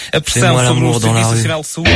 a pressão sobre o Serviço Nacional de Saúde.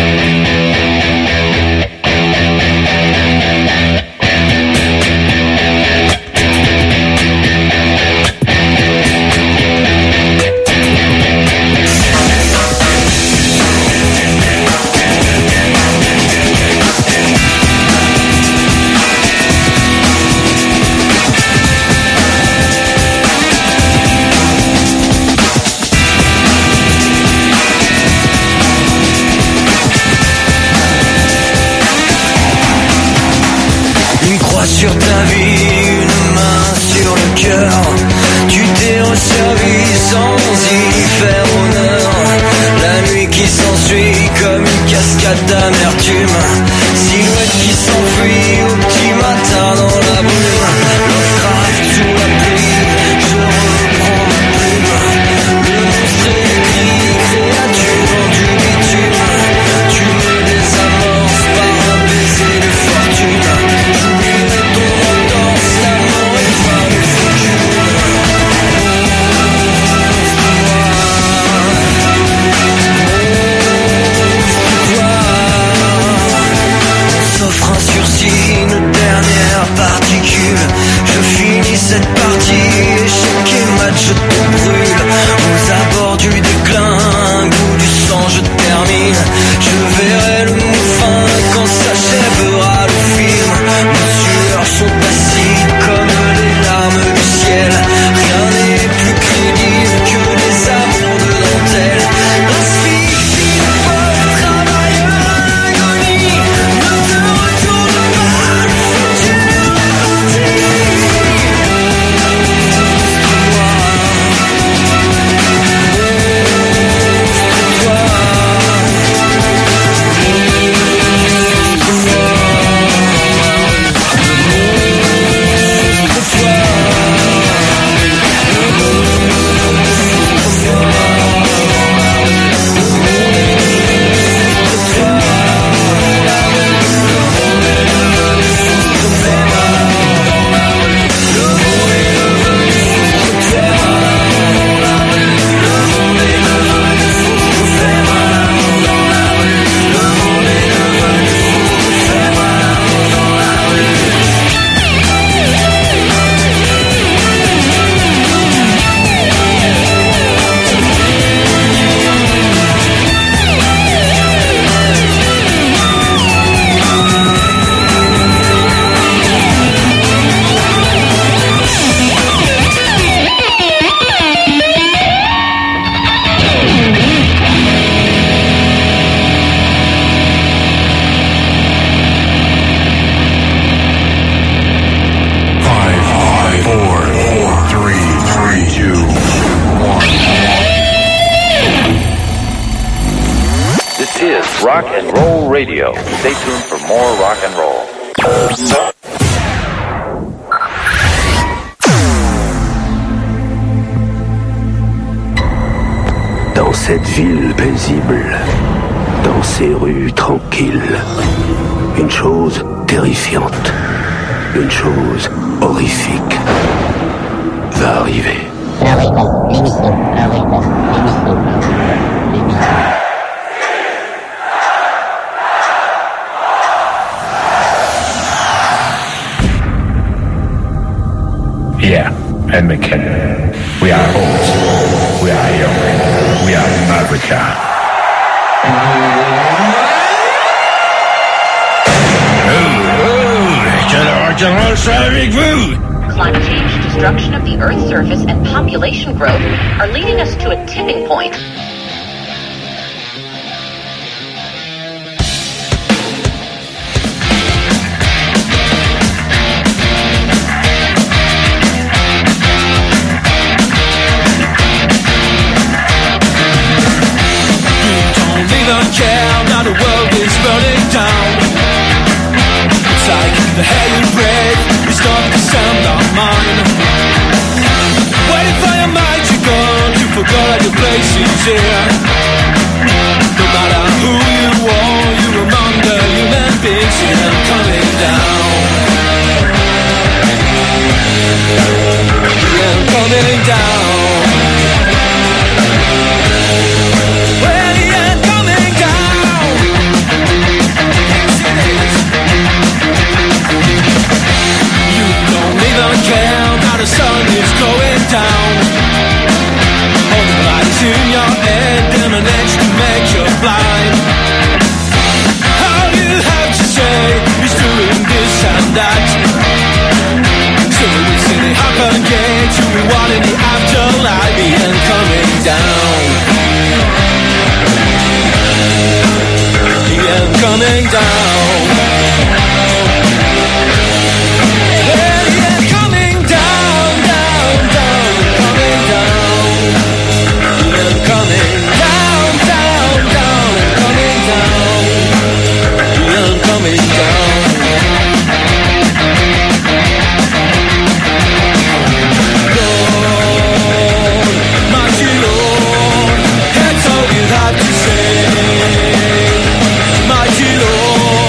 Sur ta vie, une main sur le cœur. Tu t'es resservi sans y faire honneur. La nuit qui s'ensuit comme une cascade d'amertume. Silhouette qui s'enfuit au petit matin dans la brume. Naufrage sous la pluie, je reprends ma plume. Le monstre écrit, créature du bitume. Tu me désamorces par un baiser de fortune. Une dernière particule. Je finis cette partie, échec et match, je te brûle. Aux abords du déclin, un goût du sang, je termine. Je verrai le mot fin quand s'achèvera le film. Nos sueurs sont acides comme les larmes du ciel. Rien n'est plus crédible que les amours de dentelle. Asphyxie, pauvre travailleur, agonie. Ne te retourne pas, le futur Rock and Roll Radio. Stay tuned for more rock and roll. Dans cette ville paisible, dans ces rues tranquilles, une chose terrifiante, une chose horrifique va arriver. Yeah, and McKinnon. We are old. We are young. We are America. General, je avec vous. Climate change, destruction of the Earth's surface, and population growth are leading us to a tipping point. Care, now the world is burning down. It's like the hell you breathe is not the sound of mine. Waiting for your magic gun, you forgot that your place is here. No matter who you are, you're among the human beings, and I'm coming down. I'm coming down. Well, yeah. everyone in the afterlife, the end coming down. The end coming down. Yeah, the end coming down, down, down, coming down. The end coming down, down, down, coming down. The end coming down. That's all you have to say, mighty Lord.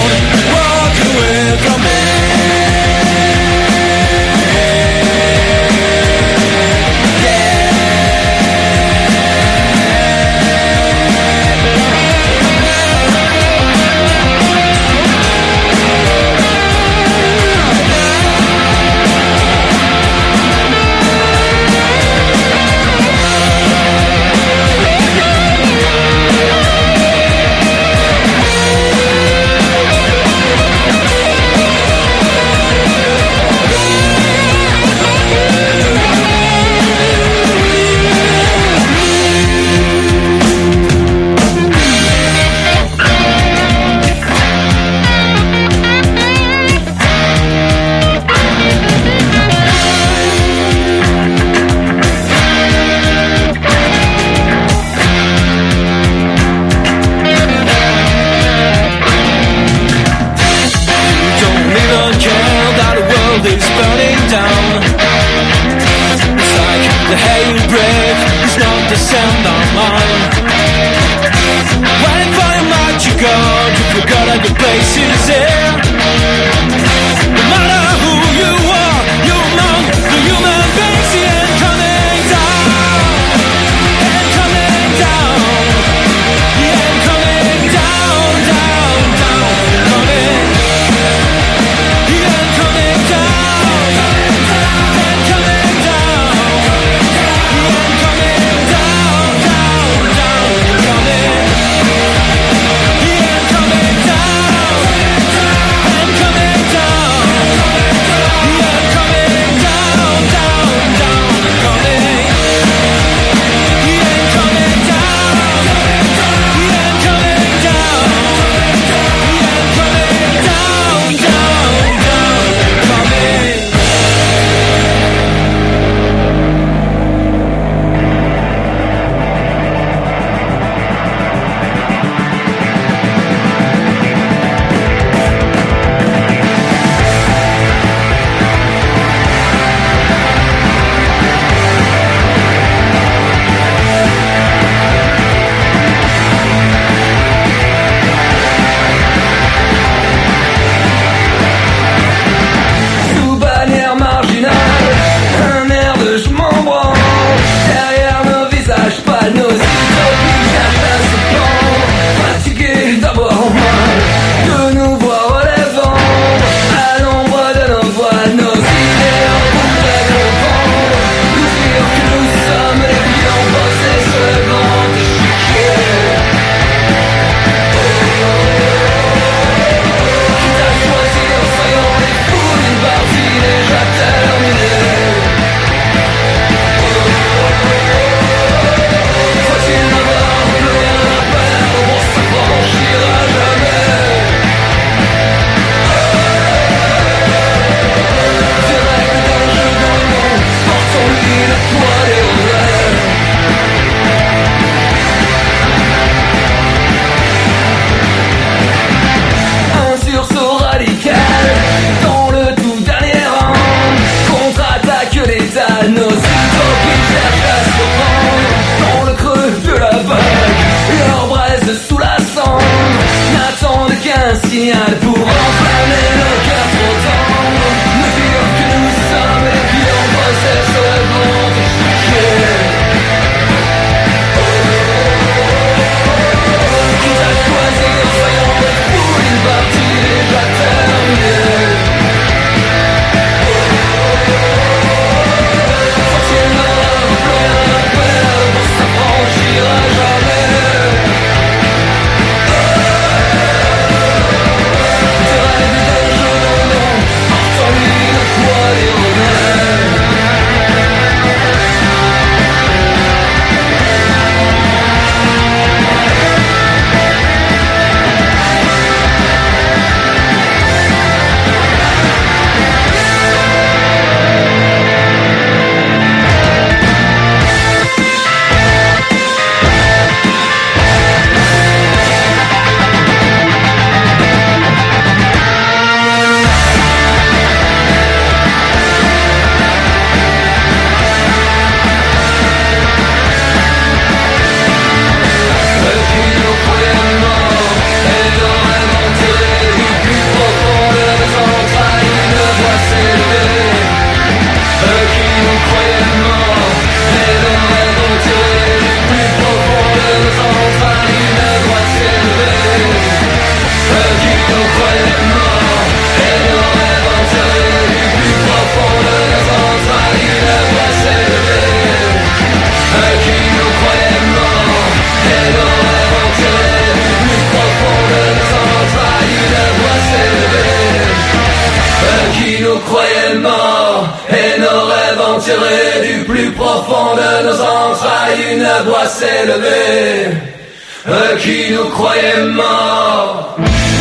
serré du plus profond de nos entrailles, une voix s'est levée qui nous croyait morts.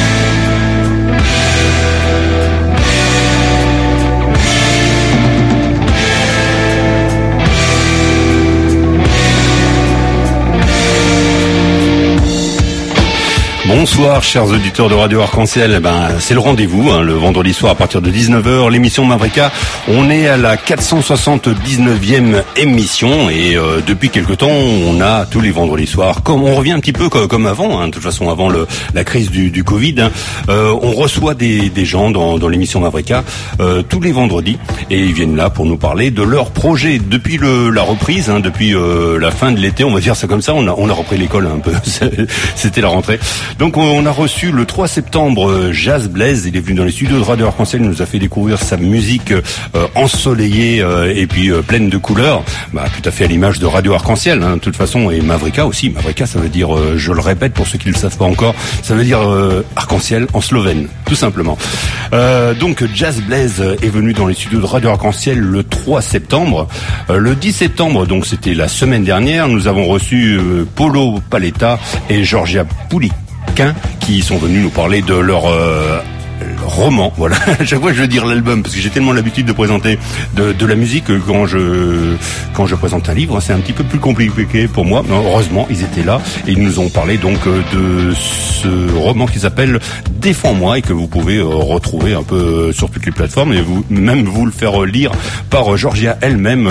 Bonsoir chers auditeurs de Radio Arc-en-Ciel, c'est le rendez-vous, le vendredi soir à partir de 19h, l'émission Mavrika. On est à la 479e émission et depuis quelque temps on a tous les vendredis soirs, comme on revient un petit peu comme avant, de toute façon avant la crise du Covid, on reçoit des gens dans l'émission Mavrika tous les vendredis et ils viennent là pour nous parler de leurs projets depuis la reprise, depuis la fin de l'été, on va dire ça comme ça, on a repris l'école un peu, c'était la rentrée. Donc on a reçu le 3 septembre Jazz Blaze, il est venu dans les studios de Radio Arc-en-Ciel, il nous a fait découvrir sa musique ensoleillée et puis pleine de couleurs, tout à fait à l'image de Radio Arc-en-Ciel, de toute façon, et Mavrika aussi. Mavrika, ça veut dire, je le répète pour ceux qui ne le savent pas encore, ça veut dire arc-en-ciel en slovène, tout simplement. Donc Jazz Blaze est venu dans les studios de Radio Arc-en-Ciel le 3 septembre. Le 10 septembre, donc c'était la semaine dernière, nous avons reçu Polo Paletta et Georgia Poulik qui sont venus nous parler de leur roman. Voilà, à chaque fois je veux dire l'album parce que j'ai tellement l'habitude de présenter de la musique que quand je présente un livre, c'est un petit peu plus compliqué pour moi. Mais heureusement, ils étaient là et ils nous ont parlé donc de ce roman qui s'appelle Défends-moi et que vous pouvez retrouver un peu sur toutes les plateformes et vous le faire lire par Georgia elle-même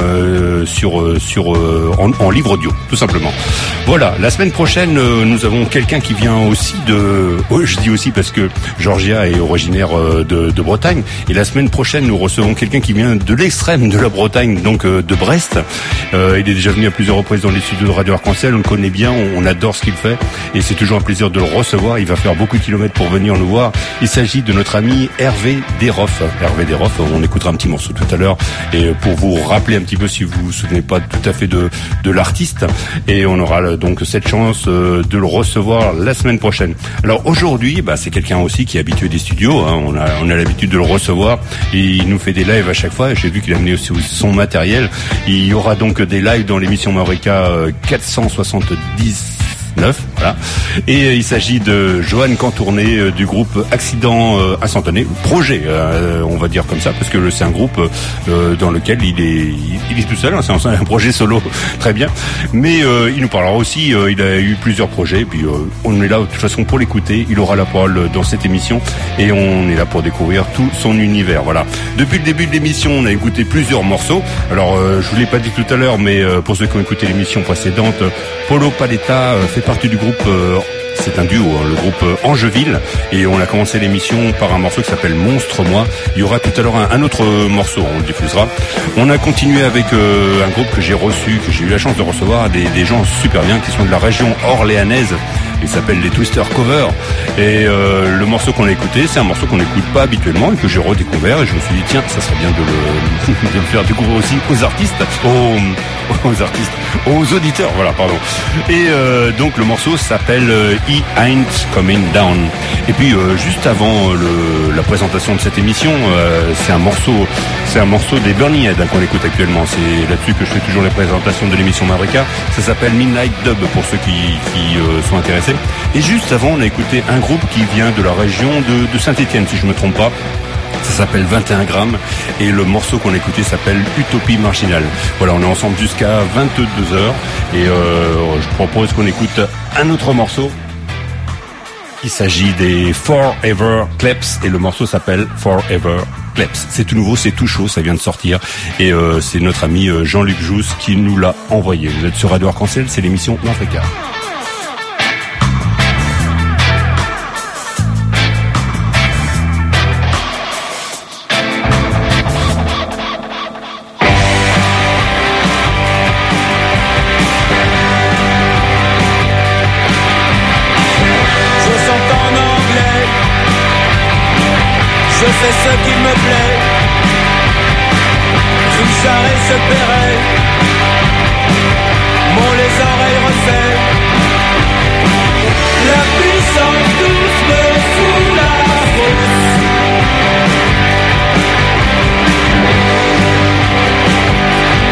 en livre audio, tout simplement. Voilà, la semaine prochaine, nous avons quelqu'un qui vient aussi je dis aussi parce que Georgia est originaire de Bretagne et la semaine prochaine nous recevons quelqu'un qui vient de l'extrême de la Bretagne, donc de Brest. Il est déjà venu à plusieurs reprises dans les studios de Radio Arc-en-Ciel, on le connaît bien, on adore ce qu'il fait et c'est toujours un plaisir de le recevoir. Il va faire beaucoup de kilomètres pour venir nous voir. Il s'agit de notre ami Hervé Desroff. Hervé Desroff, on écoutera un petit morceau tout à l'heure et pour vous rappeler un petit peu si vous vous souvenez pas tout à fait de l'artiste, et on aura donc cette chance de le recevoir la semaine prochaine. Alors aujourd'hui, c'est quelqu'un aussi qui est habitué des studios, on a l'habitude de le recevoir et il nous fait des lives à chaque fois. J'ai vu qu'il a amené aussi son matériel. Il y aura donc des lives dans l'émission Mavrika 479. Voilà. Et il s'agit de Johan Cantourné du groupe Accident Instantané, projet, on va dire comme ça, parce que c'est un groupe dans lequel il est tout seul, c'est un projet solo, très bien. Mais il nous parlera aussi, il a eu plusieurs projets, puis on est là de toute façon pour l'écouter. Il aura la parole dans cette émission et on est là pour découvrir tout son univers. Voilà. Depuis le début de l'émission, on a écouté plusieurs morceaux. Alors, je vous l'ai pas dit tout à l'heure, mais pour ceux qui ont écouté l'émission précédente, Polo Paletta fait partie du groupe, c'est un duo, le groupe Angeville, et on a commencé l'émission par un morceau qui s'appelle Monstre-moi. Il y aura tout à l'heure un autre morceau, on le diffusera. On a continué avec un groupe que j'ai eu la chance de recevoir, des gens super bien qui sont de la région orléanaise. Il s'appelle les Twister Cover et le morceau qu'on a écouté, c'est un morceau qu'on n'écoute pas habituellement et que j'ai redécouvert et je me suis dit tiens, ça serait bien de le faire découvrir aussi aux auditeurs, voilà, pardon. Et donc le morceau s'appelle He Ain't Coming Down. Et puis juste avant la présentation de cette émission, c'est un morceau des Burning Head qu'on écoute actuellement. C'est là-dessus que je fais toujours les présentations de l'émission Mavrika. Ça s'appelle Midnight Dub pour ceux qui sont intéressés. Et juste avant, on a écouté un groupe qui vient de la région de Saint-Étienne, si je me trompe pas. Ça s'appelle 21 grammes et le morceau qu'on a écouté s'appelle Utopie Marginale. Voilà, on est ensemble jusqu'à 22h et je propose qu'on écoute un autre morceau. Il s'agit des Forever Kleps et le morceau s'appelle Forever Kleps. C'est tout nouveau, c'est tout chaud, ça vient de sortir et c'est notre ami Jean-Luc Jousse qui nous l'a envoyé. Vous êtes sur Radio Arc-en-Ciel, c'est l'émission Mavrika. C'est ce qui me plaît. Richard et ce Perret m'ont les oreilles resserrées. La puissance douce me fout la frousse.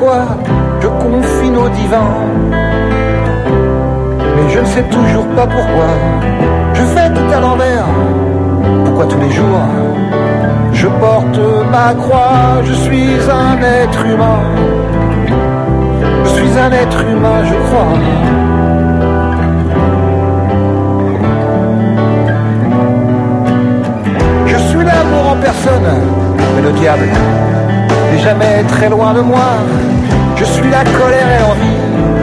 quoi je confie nos divins. Mais je ne sais toujours pas pourquoi je fais tout à l'envers. Pourquoi tous les jours je porte ma croix. Je suis un être humain. Je suis un être humain, je crois. Je suis l'amour en personne, mais le diable n'est jamais très loin de moi. Je suis la colère et l'envie.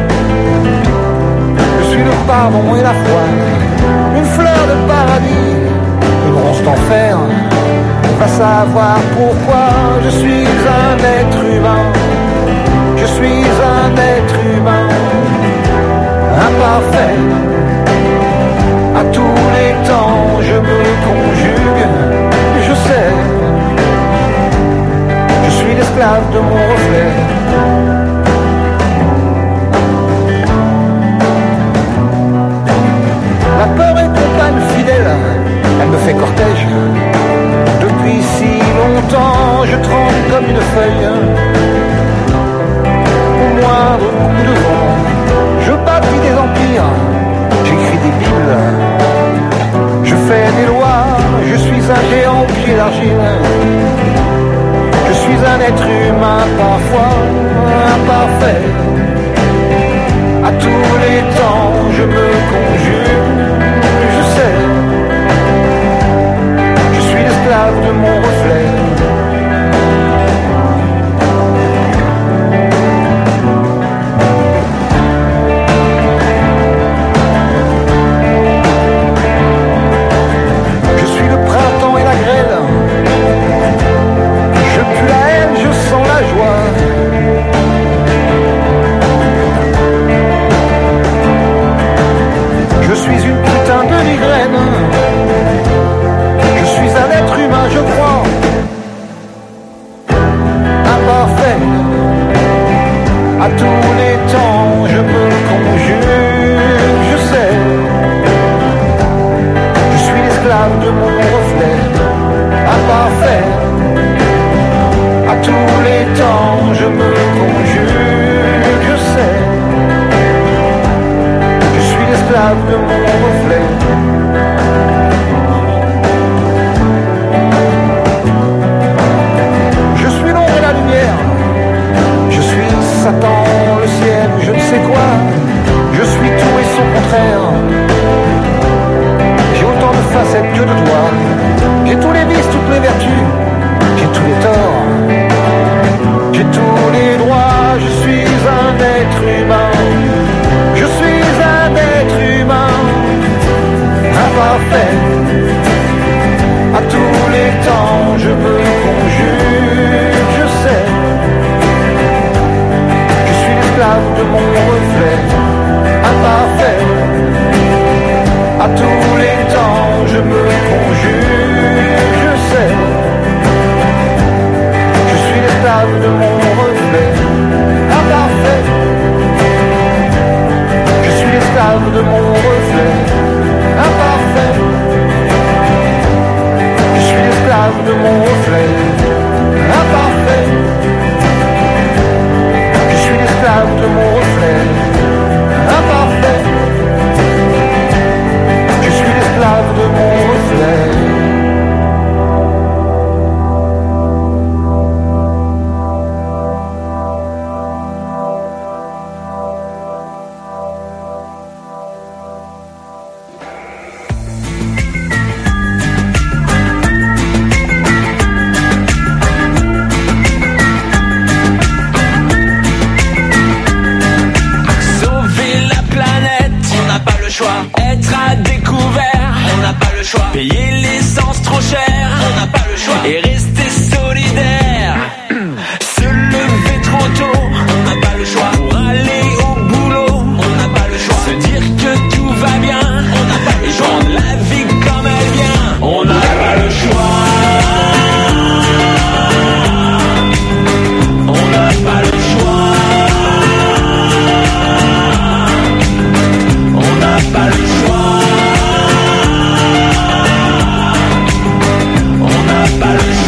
Je suis le pardon et la foi. Une fleur de paradis, une ronce d'enfer. On va savoir pourquoi. Je suis un être humain. Je suis un être humain. Imparfait. À tous les temps, je me conjugue. Je sais. Je suis l'esclave de mon reflet. La peur est compagne fidèle, elle me fait cortège. Depuis si longtemps, je tremble comme une feuille. Au moindre coup de vent, je bâtis des empires, j'écris des bibles, je fais des lois, je suis un géant au pied d'argile. Je suis un être humain parfois imparfait. À tous les temps, je me conjugue, je sais. Je suis l'esclave de mon reflet. Je suis le printemps et la grêle. Je pue la haine, je sens la joie. Je suis une putain de migraine. Je suis un être humain, je crois. Imparfait. À tous les temps, je me conjugue, je sais. Je suis l'esclave de mon reflet. Imparfait. À tous les temps, je me conjugue, je sais. Je suis l'esclave de mon reflet. Je suis l'ombre et la lumière. Je suis Satan, le ciel, je ne sais quoi. Je suis tout et son contraire. J'ai autant de facettes que de doigts. J'ai tous les vices, toutes les vertus. J'ai tous les torts. J'ai tous les droits. Je suis un être humain. Je suis un être humain. Imparfait. À tous les temps, je me conjugue, je sais. Je suis l'esclave de mon reflet. Imparfait. À tous les temps, je me conjugue, je sais. Je suis l'esclave de mon reflet. Imparfait. Je suis l'esclave de mon reflet. Imparfait. Je suis l'esclave de mon reflet. Imparfait. Je suis l'esclave de mon reflet. Imparfait. Je suis l'esclave de mon reflet. Être à découvert, on n'a pas le choix. Payer l'essence trop chère, on n'a pas le choix. Et rester solidaire, se lever trop tôt, on n'a pas le choix. Pour aller au boulot, on n'a pas le choix. Se dire que tout va bien, on n'a pas le choix. Prendre la vie comme elle vient, on n'a pas le choix. On n'a pas le choix. On n'a pas le choix. On n'a pas le choix.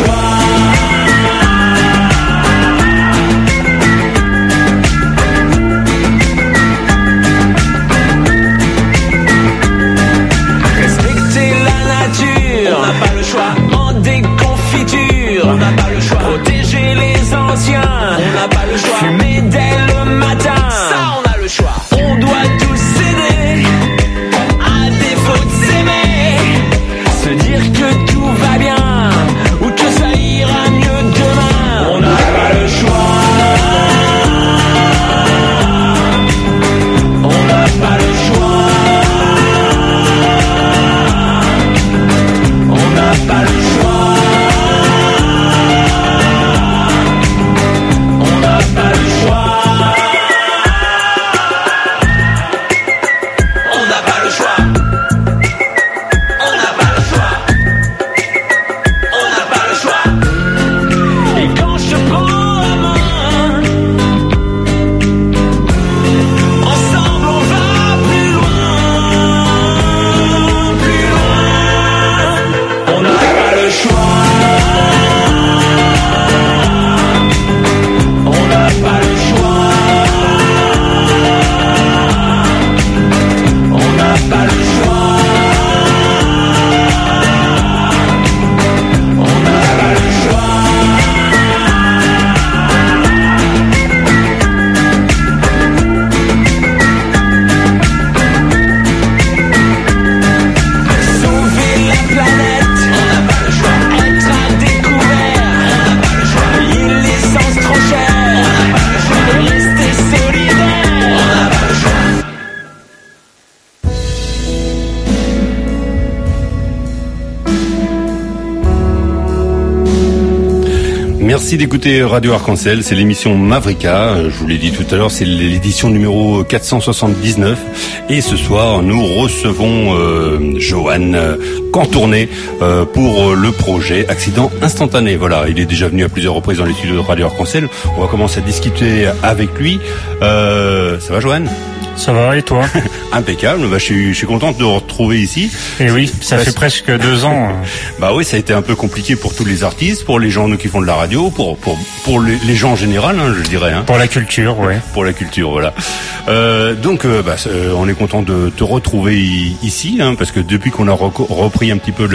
Merci d'écouter Radio Arc-en-Ciel, c'est l'émission Mavrika, je vous l'ai dit tout à l'heure, c'est l'édition numéro 479 et ce soir nous recevons Johan Cantourné pour le projet Accident Instantané. Voilà, il est déjà venu à plusieurs reprises dans les studios de Radio Arc-en-Ciel, on va commencer à discuter avec lui. Ça va Johan ? Ça va et toi? Impeccable, bah, je suis content de te retrouver ici. Et oui, ça fait presque 2 ans. Bah oui, ça a été un peu compliqué pour tous les artistes, pour les gens nous qui font de la radio, pour les gens en général, hein, je dirais. Hein. Pour la culture, ouais. Pour la culture, voilà. Donc, on est content de te retrouver ici, hein, parce que depuis qu'on a repris un petit peu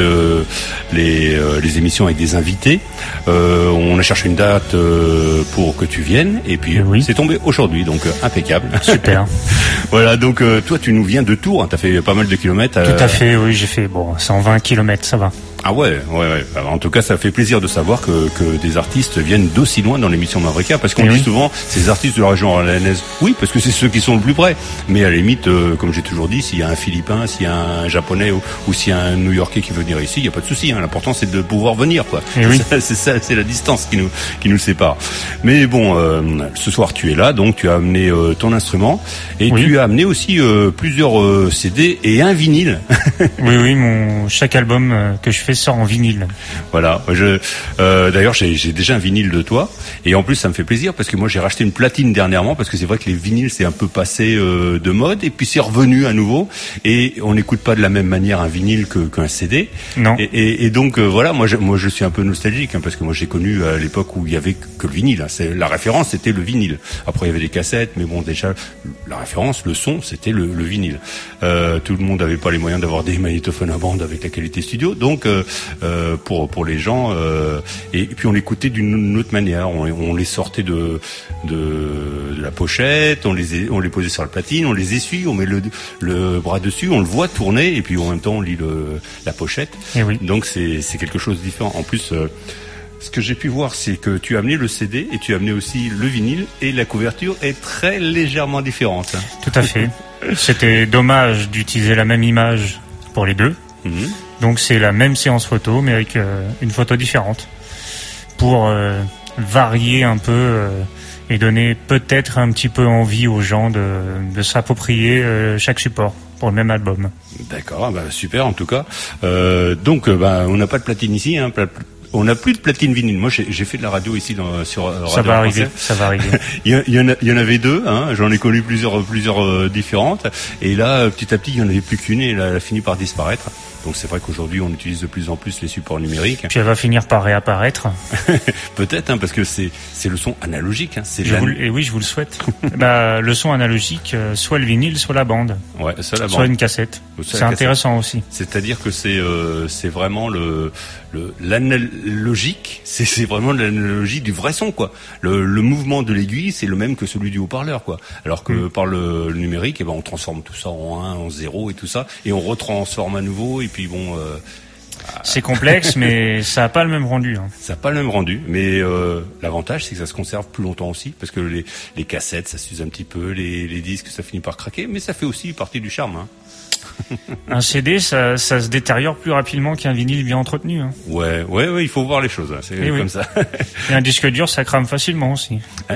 les émissions avec des invités, on a cherché une date pour que tu viennes, et puis c'est tombé aujourd'hui, donc impeccable. Super. Voilà, donc toi tu nous viens de Tours, hein, t'as fait pas mal de kilomètres. Tout à fait, oui, j'ai fait 120 kilomètres, ça va. Ah ouais. Alors, en tout cas, ça fait plaisir de savoir que des artistes viennent d'aussi loin dans l'émission Mavrika, parce qu'on dit souvent, ces artistes de la région orléanaise, oui, parce que c'est ceux qui sont le plus près. Mais à la limite, comme j'ai toujours dit, s'il y a un Philippin, s'il y a un Japonais ou s'il y a un New-Yorkais qui veut venir ici, il n'y a pas de souci. Hein. L'important, c'est de pouvoir venir, quoi. C'est ça, c'est la distance qui nous sépare. Mais bon, ce soir, tu es là, donc tu as amené ton instrument et tu as amené aussi plusieurs CD et un vinyle. Oui, chaque album que je fais sort en vinyle. Voilà. D'ailleurs, j'ai déjà un vinyle de toi, et en plus, ça me fait plaisir parce que moi, j'ai racheté une platine dernièrement parce que c'est vrai que les vinyles c'est un peu passé de mode, et puis c'est revenu à nouveau, et on n'écoute pas de la même manière un vinyle qu'un CD. Non. Et donc voilà, moi, je suis un peu nostalgique, hein, parce que moi, j'ai connu à l'époque où il y avait que le vinyle. Hein. La référence, c'était le vinyle. Après, il y avait des cassettes, mais bon, déjà, la référence, le son, c'était le vinyle. Tout le monde n'avait pas les moyens d'avoir des magnétophones à bande avec la qualité studio, donc pour les gens, et puis on l'écoutait d'une autre manière. On les sortait de la pochette, on les posait sur la platine, on les essuie, on met le bras dessus, on le voit tourner, et puis en même temps on lit la pochette. Donc c'est quelque chose de différent. En plus, ce que j'ai pu voir, c'est que tu as amené le CD et tu as amené aussi le vinyle, et la couverture est très légèrement différente. Tout à fait. C'était dommage d'utiliser la même image pour les deux. Donc c'est la même séance photo, mais avec une photo différente, pour varier un peu et donner peut-être un petit peu envie aux gens de s'approprier chaque support pour le même album. D'accord, super en tout cas. Donc on n'a pas de platine ici, hein. On n'a plus de platine vinyle. Moi, j'ai fait de la radio ici sur Radio Ça va arriver. il y en avait 2, hein. J'en ai connu plusieurs différentes. Et là, petit à petit, il y en avait plus qu'une, et elle a fini par disparaître. Donc c'est vrai qu'aujourd'hui, on utilise de plus en plus les supports numériques. Puis elle va finir par réapparaître. Peut-être, hein, parce que c'est le son analogique. Hein. Et oui, je vous le souhaite. Le son analogique, soit le vinyle, soit la bande. Ouais, soit une cassette. C'est intéressant aussi. C'est-à-dire que c'est vraiment l'analogique. C'est vraiment l'analogie du vrai son, quoi. Le mouvement de l'aiguille, c'est le même que celui du haut-parleur, quoi. Alors que par le numérique, on transforme tout ça en 1, en 0 et tout ça, et on retransforme à nouveau. Et puis bon, c'est complexe, mais ça n'a pas le même rendu. Hein. Ça n'a pas le même rendu, mais l'avantage, c'est que ça se conserve plus longtemps aussi, parce que les cassettes, ça s'use un petit peu, les disques, ça finit par craquer, mais ça fait aussi partie du charme. Hein. Un CD, ça se détériore plus rapidement qu'un vinyle bien entretenu. Hein. Ouais, il faut voir les choses. Hein. C'est comme ça. Et un disque dur, ça crame facilement aussi.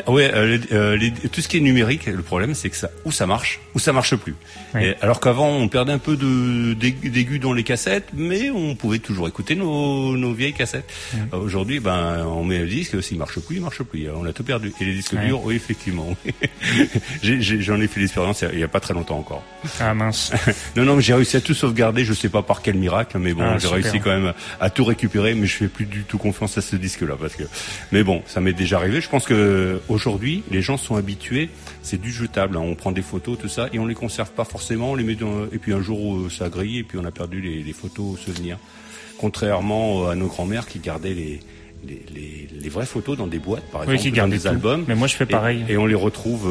Tout ce qui est numérique, le problème, c'est que ça marche, ou ça marche plus. Et, alors qu'avant, on perdait un peu d'aigus dans les cassettes, mais on pouvait toujours écouter nos vieilles cassettes. Aujourd'hui, on met un disque, s'il marche plus, il marche plus. On a tout perdu. Et les disques durs, oui, effectivement. J'en ai fait l'expérience il y a pas très longtemps encore. Ah mince. Non, j'ai réussi à tout sauvegarder, je sais pas par quel miracle, mais bon, j'ai réussi quand même à tout récupérer, mais je fais plus du tout confiance à ce disque-là, mais bon, ça m'est déjà arrivé. Je pense que aujourd'hui, les gens sont habitués, c'est du jetable, hein. On prend des photos, tout ça, et on les conserve pas forcément, on les met et puis un jour ça grille, et puis on a perdu les photos souvenirs. Contrairement à nos grands-mères qui gardaient les vraies photos dans des boîtes, par exemple, dans des albums. Mais moi, je fais pareil. Et on les retrouve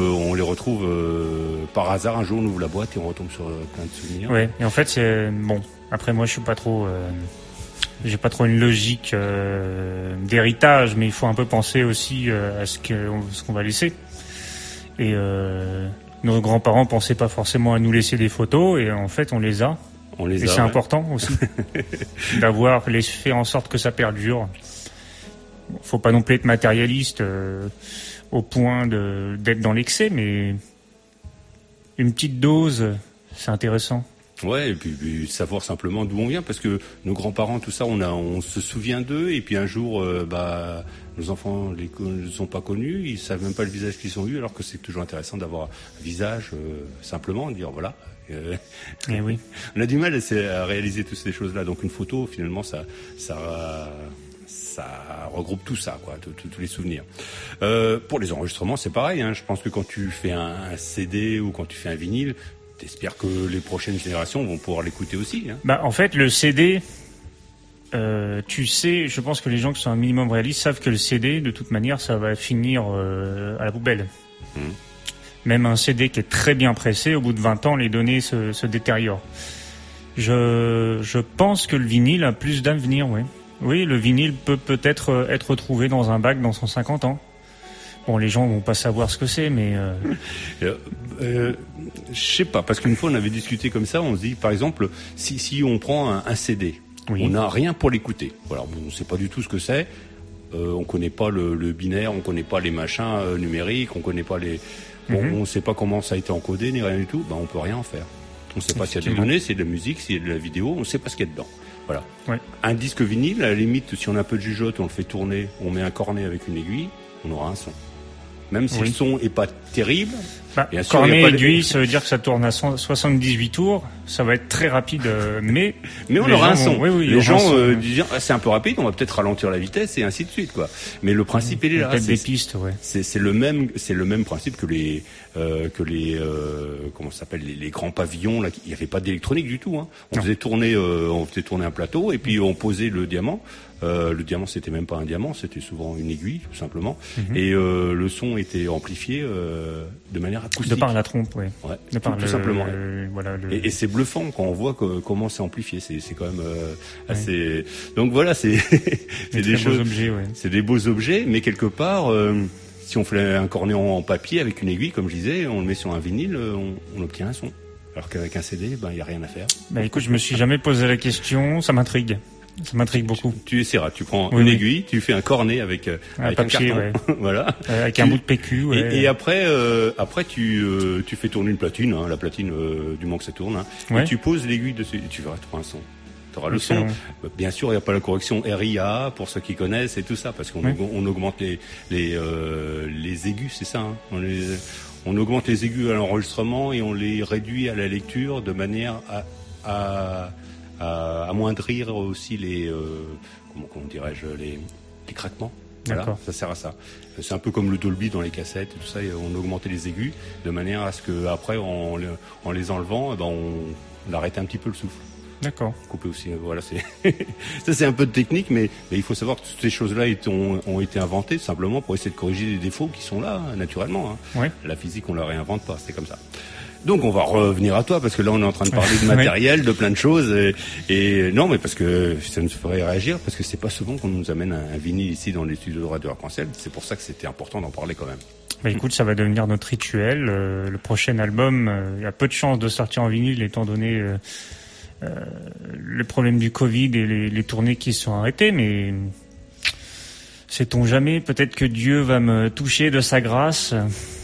par hasard. Un jour, on ouvre la boîte et on retombe sur plein de souvenirs. Oui. Et en fait, c'est bon. Après, moi, je suis pas trop. J'ai pas trop une logique d'héritage, mais il faut un peu penser aussi à ce qu'on va laisser. Et nos grands-parents pensaient pas forcément à nous laisser des photos, et en fait, on les a. C'est important aussi d'avoir faire en sorte que ça perdure. faut pas non plus être matérialiste au point d'être dans l'excès, mais une petite dose, c'est intéressant. Ouais, et puis savoir simplement d'où on vient, parce que nos grands-parents, tout ça, on se souvient d'eux, et puis un jour, nos enfants ne sont pas connus, ils savent même pas le visage qu'ils ont eu, alors que c'est toujours intéressant d'avoir un visage, simplement, de dire voilà. Et oui. On a du mal à réaliser toutes ces choses-là, donc une photo, finalement, ça regroupe tout ça, quoi, tous les souvenirs. Pour les enregistrements, c'est pareil, hein. Je pense que quand tu fais un CD ou quand tu fais un vinyle, t'espères que les prochaines générations vont pouvoir l'écouter aussi, hein. En fait, le CD, tu sais, je pense que les gens qui sont un minimum réalistes savent que le CD, de toute manière, ça va finir à la poubelle. Même un CD qui est très bien pressé, au bout de 20 ans, les données se détériorent. Je pense que le vinyle a plus d'avenir, oui. Oui, le vinyle peut-être être retrouvé dans un bac dans 150 ans. Bon, les gens vont pas savoir ce que c'est, mais... je sais pas, parce qu'une fois on avait discuté comme ça, on se dit, par exemple, si on prend un CD, oui, on n'a rien pour l'écouter. Voilà, on ne sait pas du tout ce que c'est, on connaît pas le binaire, on connaît pas les machins numériques, on connaît pas les... on ne sait pas comment ça a été encodé, ni rien du tout, on peut rien en faire. On ne sait pas s'il y a des données, s'il y a de la musique, s'il y a de la vidéo, on ne sait pas ce qu'il y a dedans. Voilà. Ouais. Un disque vinyle, à la limite, si on a un peu de jugeote, on le fait tourner, on met un cornet avec une aiguille, on aura un son. Même si le son est pas terrible. Cornet aiguille, ça veut dire que ça tourne à 78 tours. Ça va être très rapide, mais on aura un son. Les gens disent c'est un peu rapide, on va peut-être ralentir la vitesse et ainsi de suite, quoi. Mais le principe il est là. Peut-être des pistes, ouais. C'est le même principe que les comment ça s'appelle, les grands pavillons là. Il n'y avait pas d'électronique du tout, hein. On faisait tourner un plateau et puis on posait le diamant. Le diamant, c'était même pas un diamant, c'était souvent une aiguille, tout simplement. Et le son était amplifié de manière acoustique. De par la trompe, oui. Ouais, tout simplement. Voilà, et c'est bluffant quand on voit comment c'est amplifié. C'est quand même assez. Donc voilà, c'est des choses. Objets, ouais. C'est des beaux objets, mais quelque part, si on fait un cornet en papier avec une aiguille, comme je disais, on le met sur un vinyle, on obtient un son. Alors qu'avec un CD, il y a rien à faire. Écoute, je me suis jamais posé la question, ça m'intrigue. Ça m'intrigue beaucoup. Tu essaieras, tu prends une aiguille, tu fais un cornet avec papier, un carton, voilà. Avec un bout de PQ. Ouais. Et après tu fais tourner une platine, la platine du moment que ça tourne, et tu poses l'aiguille dessus, et tu verras, tu auras un son. Tu auras le son. Bien sûr, il n'y a pas la correction RIA pour ceux qui connaissent et tout ça, parce qu'on on augmente les aigus, c'est ça. Hein. On augmente les aigus à l'enregistrement et on les réduit à la lecture de manière à amoindrir aussi les comment dirais-je les craquements. Voilà, ça sert à ça. C'est un peu comme le Dolby dans les cassettes et tout ça, on augmentait les aigus de manière à ce que après en les enlevant, on arrêtait un petit peu le souffle. D'accord. Couper aussi, voilà, ça c'est un peu de technique, mais il faut savoir que toutes ces choses-là ont été inventées simplement pour essayer de corriger des défauts qui sont là naturellement. Hein. Ouais. La physique, on la réinvente pas, c'est comme ça. Donc on va revenir à toi, parce que là on est en train de parler de matériel, de plein de choses, et non, mais parce que ça nous ferait réagir, parce que c'est pas souvent qu'on nous amène un vinyle ici dans les studios de Radio Arc-en-Ciel. C'est pour ça que c'était important d'en parler quand même. Écoute, ça va devenir notre rituel. Le prochain album, il y a peu de chances de sortir en vinyle, étant donné le problème du Covid et les tournées qui se sont arrêtées, mais sait-on jamais, peut-être que Dieu va me toucher de sa grâce.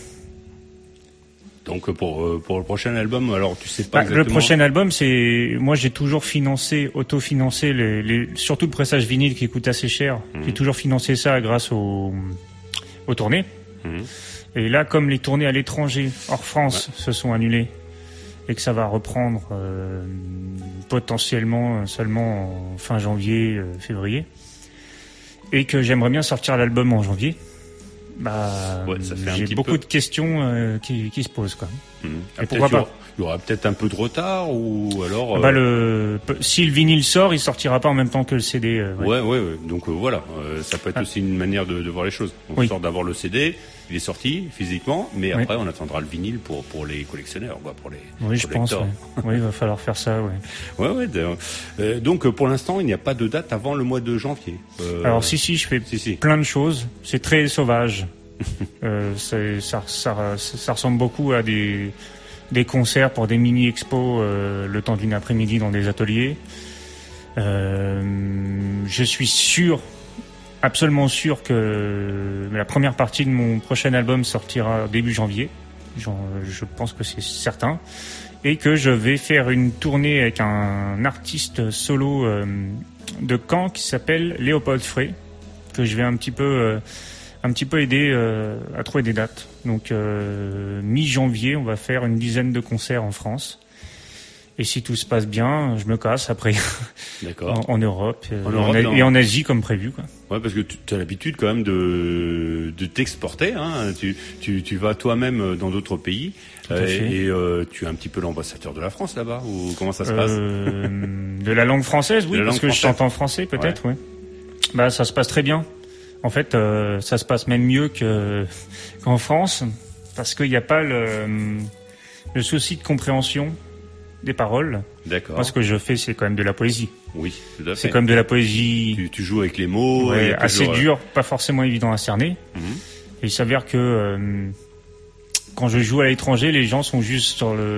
Donc pour le prochain album, alors tu sais pas exactement... Le prochain album, moi j'ai toujours autofinancé surtout le pressage vinyle qui coûte assez cher. J'ai toujours financé ça grâce aux tournées. Et là, comme les tournées à l'étranger, hors France, se sont annulées et que ça va reprendre potentiellement seulement en fin janvier, février, et que j'aimerais bien sortir l'album en janvier. J'ai beaucoup de questions qui se posent, quoi. Et pourquoi pas? Il y aura peut-être un peu de retard, ou alors... si le vinyle sort, il sortira pas en même temps que le CD. Ouais. Donc voilà, ça peut être aussi une manière de voir les choses. On sort d'avoir le CD, il est sorti physiquement, mais après on attendra le vinyle pour les collectionneurs, pour les je pense. Oui, il va falloir faire ça. Donc pour l'instant, il n'y a pas de date avant le mois de janvier. Alors si, je fais plein de choses. C'est très sauvage. Ça ressemble beaucoup à des concerts pour des mini-expos le temps d'une après-midi dans des ateliers. Je suis sûr absolument sûr que la première partie de mon prochain album sortira début janvier. Je pense que c'est certain. Et que je vais faire une tournée avec un artiste solo de Caen qui s'appelle Léopold Frey, que je vais un petit peu aider à trouver des dates. Donc mi-janvier, on va faire une dizaine de concerts en France. Et si tout se passe bien, je me casse après. D'accord. en Europe, et en Asie comme prévu, quoi. Ouais, parce que tu as l'habitude quand même de t'exporter, hein. Tu vas toi-même dans d'autres pays. Et tu es un petit peu l'ambassadeur de la France là-bas, ou comment ça se passe? De la langue française, oui, parce que je chante en français, peut-être, ouais. Bah, ça se passe très bien. En fait, ça se passe même mieux qu'en France, parce qu'il n'y a pas le souci de compréhension des paroles. D'accord. Moi, ce que je fais, c'est quand même de la poésie. Oui, tout à fait. C'est quand même de la poésie. Tu joues avec les mots. Ouais, assez dur, pas forcément évident à cerner. Mhm. Et il s'avère que quand je joue à l'étranger, les gens sont juste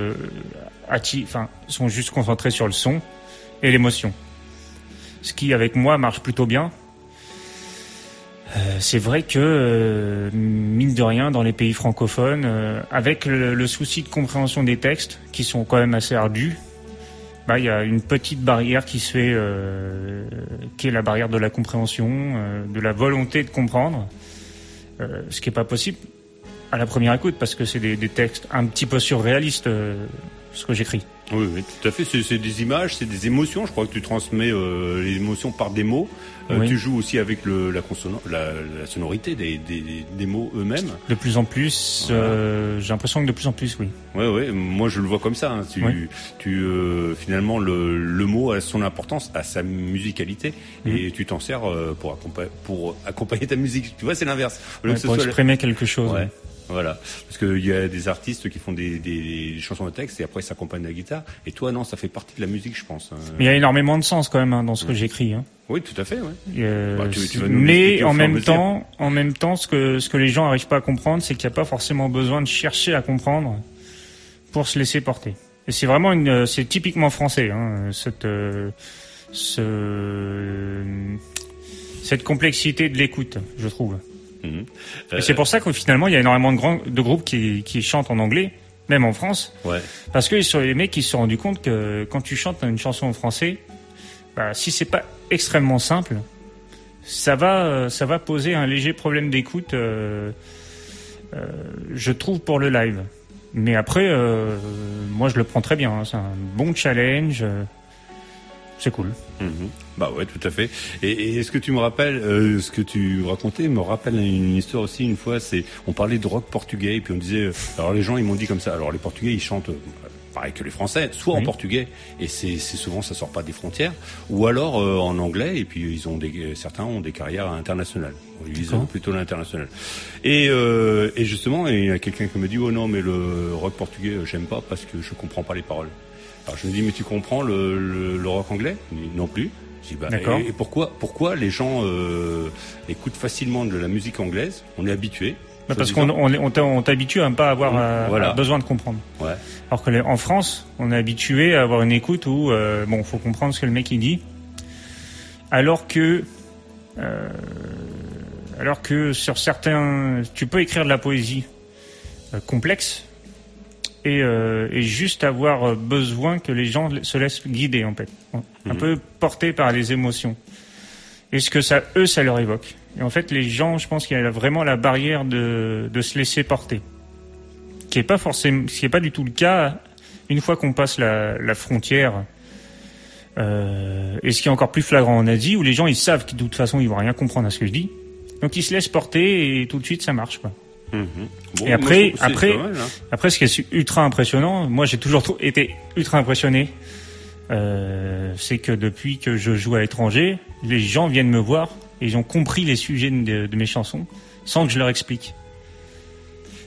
sont juste concentrés sur le son et l'émotion. Ce qui, avec moi, marche plutôt bien. C'est vrai que, mine de rien, dans les pays francophones, avec le souci de compréhension des textes, qui sont quand même assez ardus, bah, il y a une petite barrière qui se fait, qui est la barrière de la compréhension, de la volonté de comprendre, ce qui est pas possible à la première écoute, parce que c'est des textes un petit peu surréalistes, ce que j'écris. Oui, tout à fait. C'est des images, c'est des émotions. Je crois que tu transmets les émotions par des mots. Oui. Tu joues aussi avec la sonorité des mots eux-mêmes. De plus en plus, voilà. J'ai l'impression que de plus en plus, oui. Ouais. Moi, je le vois comme ça. Hein. Finalement, le mot a son importance, a sa musicalité, et tu t'en sers pour accompagner ta musique. Tu vois, c'est l'inverse. Pour exprimer quelque chose. Ouais. Voilà, parce qu'il y a des artistes qui font des chansons de texte et après ils s'accompagnent de la guitare. Et toi, non, ça fait partie de la musique, je pense. Il y a énormément de sens quand même dans ce que j'écris. Hein. Oui, tout à fait. Ouais. Mais en même temps, ce que les gens n'arrivent pas à comprendre, c'est qu'il n'y a pas forcément besoin de chercher à comprendre pour se laisser porter. Et c'est vraiment c'est typiquement français, hein, cette complexité de l'écoute, je trouve. Et c'est pour ça que finalement il y a énormément de groupes qui chantent en anglais, même en France, parce que sur les mecs ils se sont rendus compte que quand tu chantes une chanson en français, bah, si c'est pas extrêmement simple, ça va poser un léger problème d'écoute, je trouve, pour le live. Mais après, moi je le prends très bien, hein, c'est un bon challenge. C'est cool. Bah ouais, tout à fait. Et ce que tu me rappelles, ce que tu racontais me rappelle une histoire aussi. Une fois, on parlait de rock portugais et puis on disait, alors les gens ils m'ont dit comme ça. Alors les Portugais ils chantent pareil que les Français, soit en portugais et c'est souvent ça sort pas des frontières, ou alors en anglais et puis certains ont des carrières internationales. Ils visent plutôt l'international. Et justement, il y a quelqu'un qui me dit oh non mais le rock portugais j'aime pas parce que je comprends pas les paroles. Alors je me dis mais tu comprends le rock anglais? Non plus. Je dis, d'accord. Et pourquoi les gens écoutent facilement de la musique anglaise? On est habitué. Parce qu'on t'habitue à ne pas avoir besoin de comprendre. Ouais. Alors qu'en France, on est habitué à avoir une écoute où faut comprendre ce que le mec il dit. Alors que sur certains, tu peux écrire de la poésie complexe. Et juste avoir besoin que les gens se laissent guider, en fait. Un peu portés par les émotions. Et ce que ça leur évoque. Et en fait, les gens, je pense qu'il y a vraiment la barrière de se laisser porter. Qui est pas du tout le cas une fois qu'on passe la frontière. Et ce qui est encore plus flagrant en Asie, où les gens, ils savent que de toute façon, ils vont rien comprendre à ce que je dis. Donc, ils se laissent porter et tout de suite, ça marche, quoi. Bon, et après, ce qui est ultra impressionnant, moi j'ai toujours été ultra impressionné, c'est que depuis que je joue à l'étranger, les gens viennent me voir et ils ont compris les sujets de mes chansons sans que je leur explique.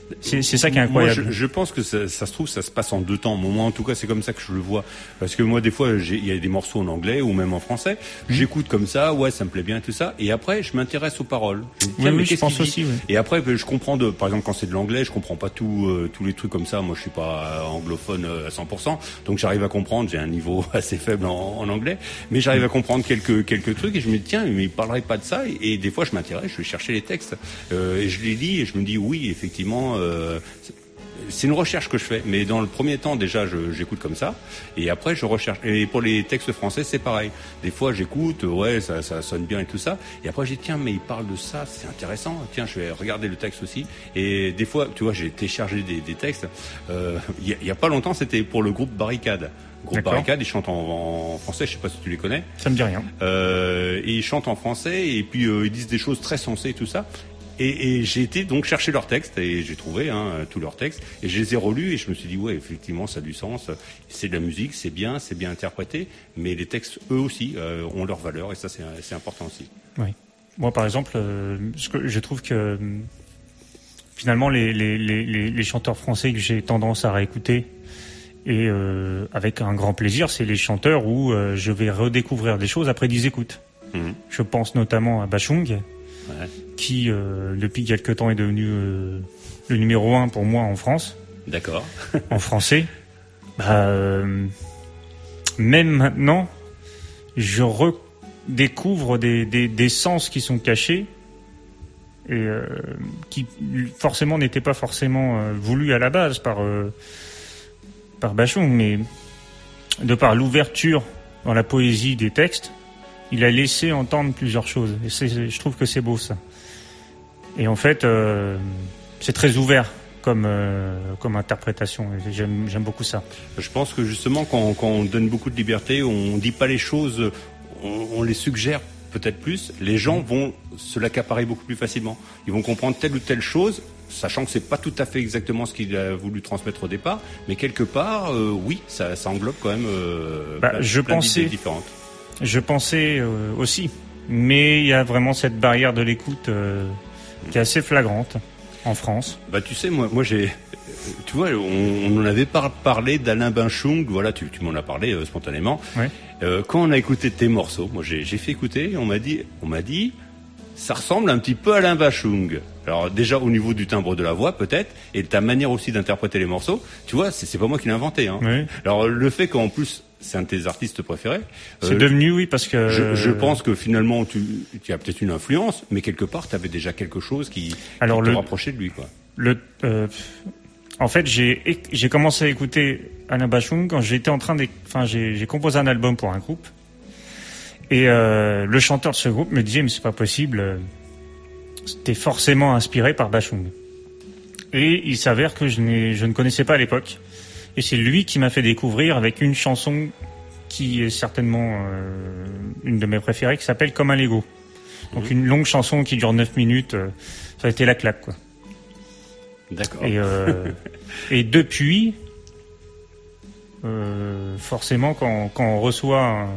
C'est ça qui est incroyable. Moi, je pense que ça se trouve, ça se passe en 2 temps. Moi, en tout cas, c'est comme ça que je le vois. Parce que moi, des fois, il y a des morceaux en anglais ou même en français. J'écoute comme ça, ouais, ça me plaît bien, tout ça. Et après, je m'intéresse aux paroles. Oui, je pense aussi. Oui. Et après, je comprends par exemple, quand c'est de l'anglais, je comprends pas tous les trucs comme ça. Moi, je suis pas anglophone à 100%. Donc, j'arrive à comprendre. J'ai un niveau assez faible en anglais. Mais j'arrive à comprendre quelques trucs. Et je me dis, tiens, mais il parlerait pas de ça. Et des fois, je m'intéresse, je vais chercher les textes. Et je les lis et je me dis, oui, effectivement, c'est une recherche que je fais, mais dans le premier temps déjà j'écoute comme ça, et après je recherche. Et pour les textes français c'est pareil. Des fois j'écoute, ouais ça sonne bien et tout ça, et après j'ai dit tiens mais il parle de ça, c'est intéressant. Tiens je vais regarder le texte aussi. Et des fois tu vois j'ai téléchargé des textes. Il y a pas longtemps c'était pour le groupe Barricade. Barricade, ils chantent en français, je sais pas si tu les connais. Ça me dit rien. Ils chantent en français et puis ils disent des choses très sensées et tout ça. Et j'ai été donc chercher leurs textes et j'ai trouvé tous leurs textes et je les ai relus et je me suis dit ouais effectivement ça a du sens, c'est de la musique, c'est bien interprété, mais les textes eux aussi ont leur valeur et ça c'est important aussi. Oui. Moi par exemple, je trouve que finalement les chanteurs français que j'ai tendance à réécouter et avec un grand plaisir, c'est les chanteurs où je vais redécouvrir des choses après 10 écoutes. Je pense notamment à Bachung. Ouais. Qui, depuis quelque temps, est devenu le numéro 1 pour moi en France. D'accord. En français. Même maintenant, je redécouvre des sens qui sont cachés et qui forcément n'étaient pas forcément voulus à la base par Bachung, mais de par l'ouverture dans la poésie des textes, il a laissé entendre plusieurs choses. Et je trouve que c'est beau, ça. Et en fait, c'est très ouvert comme interprétation. J'aime beaucoup ça. Je pense que justement, quand on donne beaucoup de liberté, on dit pas les choses, on les suggère peut-être plus. Les gens vont se l'accaparer beaucoup plus facilement. Ils vont comprendre telle ou telle chose, sachant que c'est pas tout à fait exactement ce qu'il a voulu transmettre au départ, mais quelque part, oui, ça englobe quand même plein d'idées différentes. Je pensais aussi, mais il y a vraiment cette barrière de l'écoute qui est assez flagrante en France. Bah tu sais, moi j'ai, tu vois, on en avait parlé d'Alain Bachung, voilà, tu m'en as parlé spontanément. Ouais. Quand on a écouté tes morceaux, moi j'ai fait écouter, on m'a dit, ça ressemble un petit peu à Alain Bachung. Alors déjà au niveau du timbre de la voix peut-être, et de ta manière aussi d'interpréter les morceaux, tu vois, c'est pas moi qui l'ai inventé. Hein. Oui. Alors le fait qu'en plus c'est un de tes artistes préférés. C'est devenu, oui, parce que... Je pense que finalement, tu as peut-être une influence, mais quelque part, tu avais déjà quelque chose qui te rapprochait de lui, quoi. En fait, j'ai commencé à écouter Alain Bachung quand j'étais en train j'ai composé un album pour un groupe. Et le chanteur de ce groupe me disait, mais c'est pas possible, t'es forcément inspiré par Bachung. Et il s'avère que je ne connaissais pas à l'époque. Et c'est lui qui m'a fait découvrir avec une chanson qui est certainement une de mes préférées, qui s'appelle Comme un Lego. Donc une longue chanson qui dure 9 minutes, ça a été la claque, quoi. D'accord. Et depuis, forcément, quand on reçoit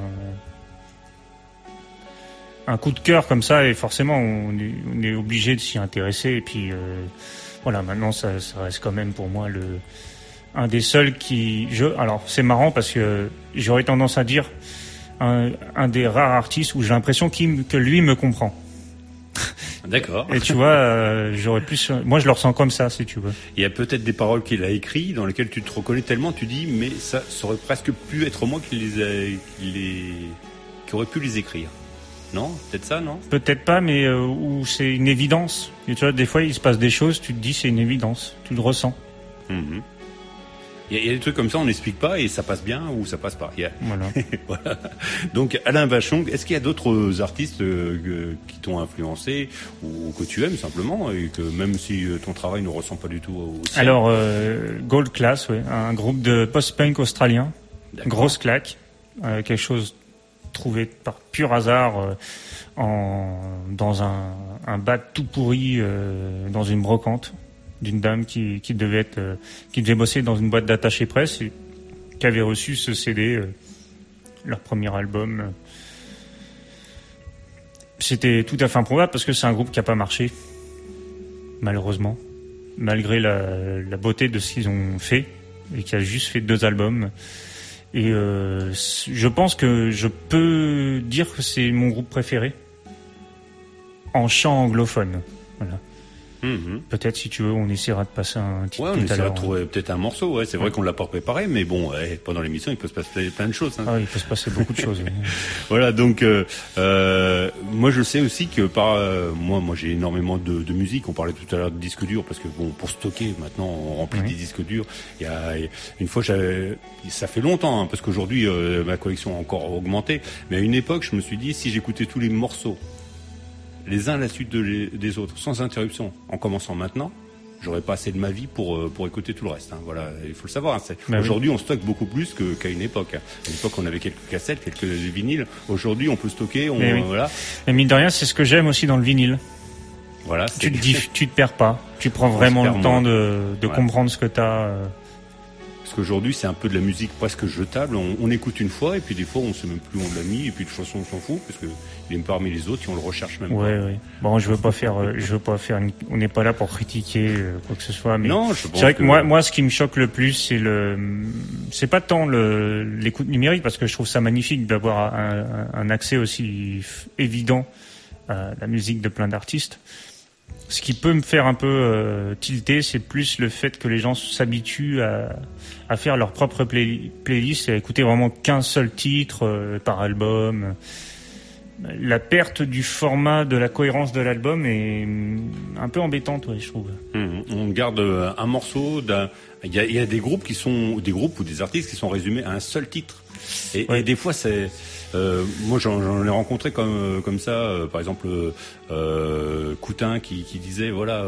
un coup de cœur comme ça, et forcément on est obligé de s'y intéresser. Et puis voilà, maintenant ça reste quand même pour moi un des seuls alors c'est marrant parce que j'aurais tendance à dire un des rares artistes où j'ai l'impression que lui me comprend. D'accord. Et tu vois, moi je le ressens comme ça, si tu veux. Il y a peut-être des paroles qu'il a écrites dans lesquelles tu te reconnais tellement, tu dis mais ça aurait presque pu être moi qui aurait pu les écrire. Non, peut-être ça, non? Peut-être pas, mais où c'est une évidence. Et tu vois, des fois il se passe des choses, tu te dis c'est une évidence, tu le ressens. Mm-hmm. Il y a des trucs comme ça, on n'explique pas et ça passe bien ou ça passe pas. Voilà. Voilà. Donc Alain Bachung, est-ce qu'il y a d'autres artistes qui t'ont influencé ou que tu aimes simplement et que même si ton travail ne ressemble pas du tout au sien? Alors Gold Class, oui, un groupe de post-punk australien. D'accord. Grosse claque, quelque chose trouvé par pur hasard dans un bac tout pourri dans une brocante d'une dame qui devait bosser dans une boîte d'attaché presse et qui avait reçu ce CD, leur premier album. C'était tout à fait improbable parce que c'est un groupe qui n'a pas marché, malheureusement. malgré la beauté de ce qu'ils ont fait, et qui a juste fait 2 albums. Et je pense que je peux dire que c'est mon groupe préféré en chant anglophone. Voilà. Peut-être, si tu veux, on essaiera de passer un titre. Ouais, on essaiera de trouver peut-être un morceau. Ouais, c'est vrai qu'on l'a pas préparé, mais bon, pendant l'émission, il peut se passer plein de choses. Hein. Il peut se passer beaucoup de choses. Oui. Voilà, donc moi je sais aussi que moi j'ai énormément de musique. On parlait tout à l'heure de disques durs parce que bon, pour stocker maintenant, on remplit des disques durs. Il y a une fois, ça fait longtemps parce qu'aujourd'hui ma collection a encore augmenté. Mais à une époque, je me suis dit si j'écoutais tous les morceaux les uns à la suite des autres, sans interruption, en commençant maintenant, j'aurais pas assez de ma vie pour écouter tout le reste. Hein. Voilà, il faut le savoir. Hein. Aujourd'hui, on stocke beaucoup plus qu'à une époque. À une époque, on avait quelques cassettes, quelques vinyles. Aujourd'hui, on peut stocker. Voilà. Et mine de rien, c'est ce que j'aime aussi dans le vinyle. Voilà. Tu te perds pas. Tu prends vraiment le temps de comprendre ce que t'as. Parce qu'aujourd'hui, c'est un peu de la musique presque jetable. On écoute une fois et puis des fois, on sait même plus où on l'a mis et puis de toute façon, on s'en fout parce que il est parmi les autres et on le recherche même. Ouais. Bon, je veux pas faire. On n'est pas là pour critiquer quoi que ce soit. Mais non, c'est vrai que moi, ce qui me choque le plus, c'est pas tant l'écoute numérique parce que je trouve ça magnifique d'avoir un accès aussi évident à la musique de plein d'artistes. Ce qui peut me faire un peu tilter, c'est plus le fait que les gens s'habituent à faire leur propre playlist et à écouter vraiment qu'un seul titre par album. La perte du format, de la cohérence de l'album est un peu embêtante, je trouve. On garde un morceau il y a des groupes ou des artistes qui sont résumés à un seul titre. Et des fois, c'est... moi j'en ai rencontré comme ça par exemple Coutin qui disait voilà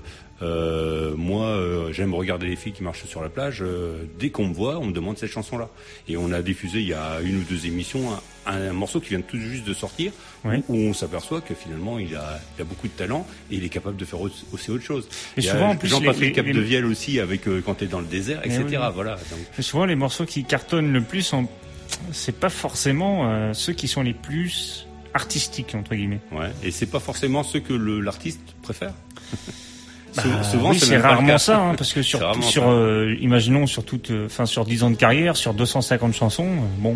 moi j'aime regarder les filles qui marchent sur la plage, dès qu'on me voit on me demande cette chanson là et on a diffusé il y a 1 ou 2 émissions un morceau qui vient tout juste de sortir où on s'aperçoit que finalement il a beaucoup de talent et il est capable de faire aussi autre chose. Et souvent en plus Jean-Patrick Capdevielle aussi avec Quand t'es dans le désert, etc. Voilà. Donc. Et souvent les morceaux qui cartonnent le plus c'est pas forcément ceux qui sont les plus artistiques entre guillemets. Ouais. Et c'est pas forcément ceux que l'artiste préfère. Souvent, c'est rarement ça, parce que imaginons sur 10 ans de carrière, sur 250 chansons,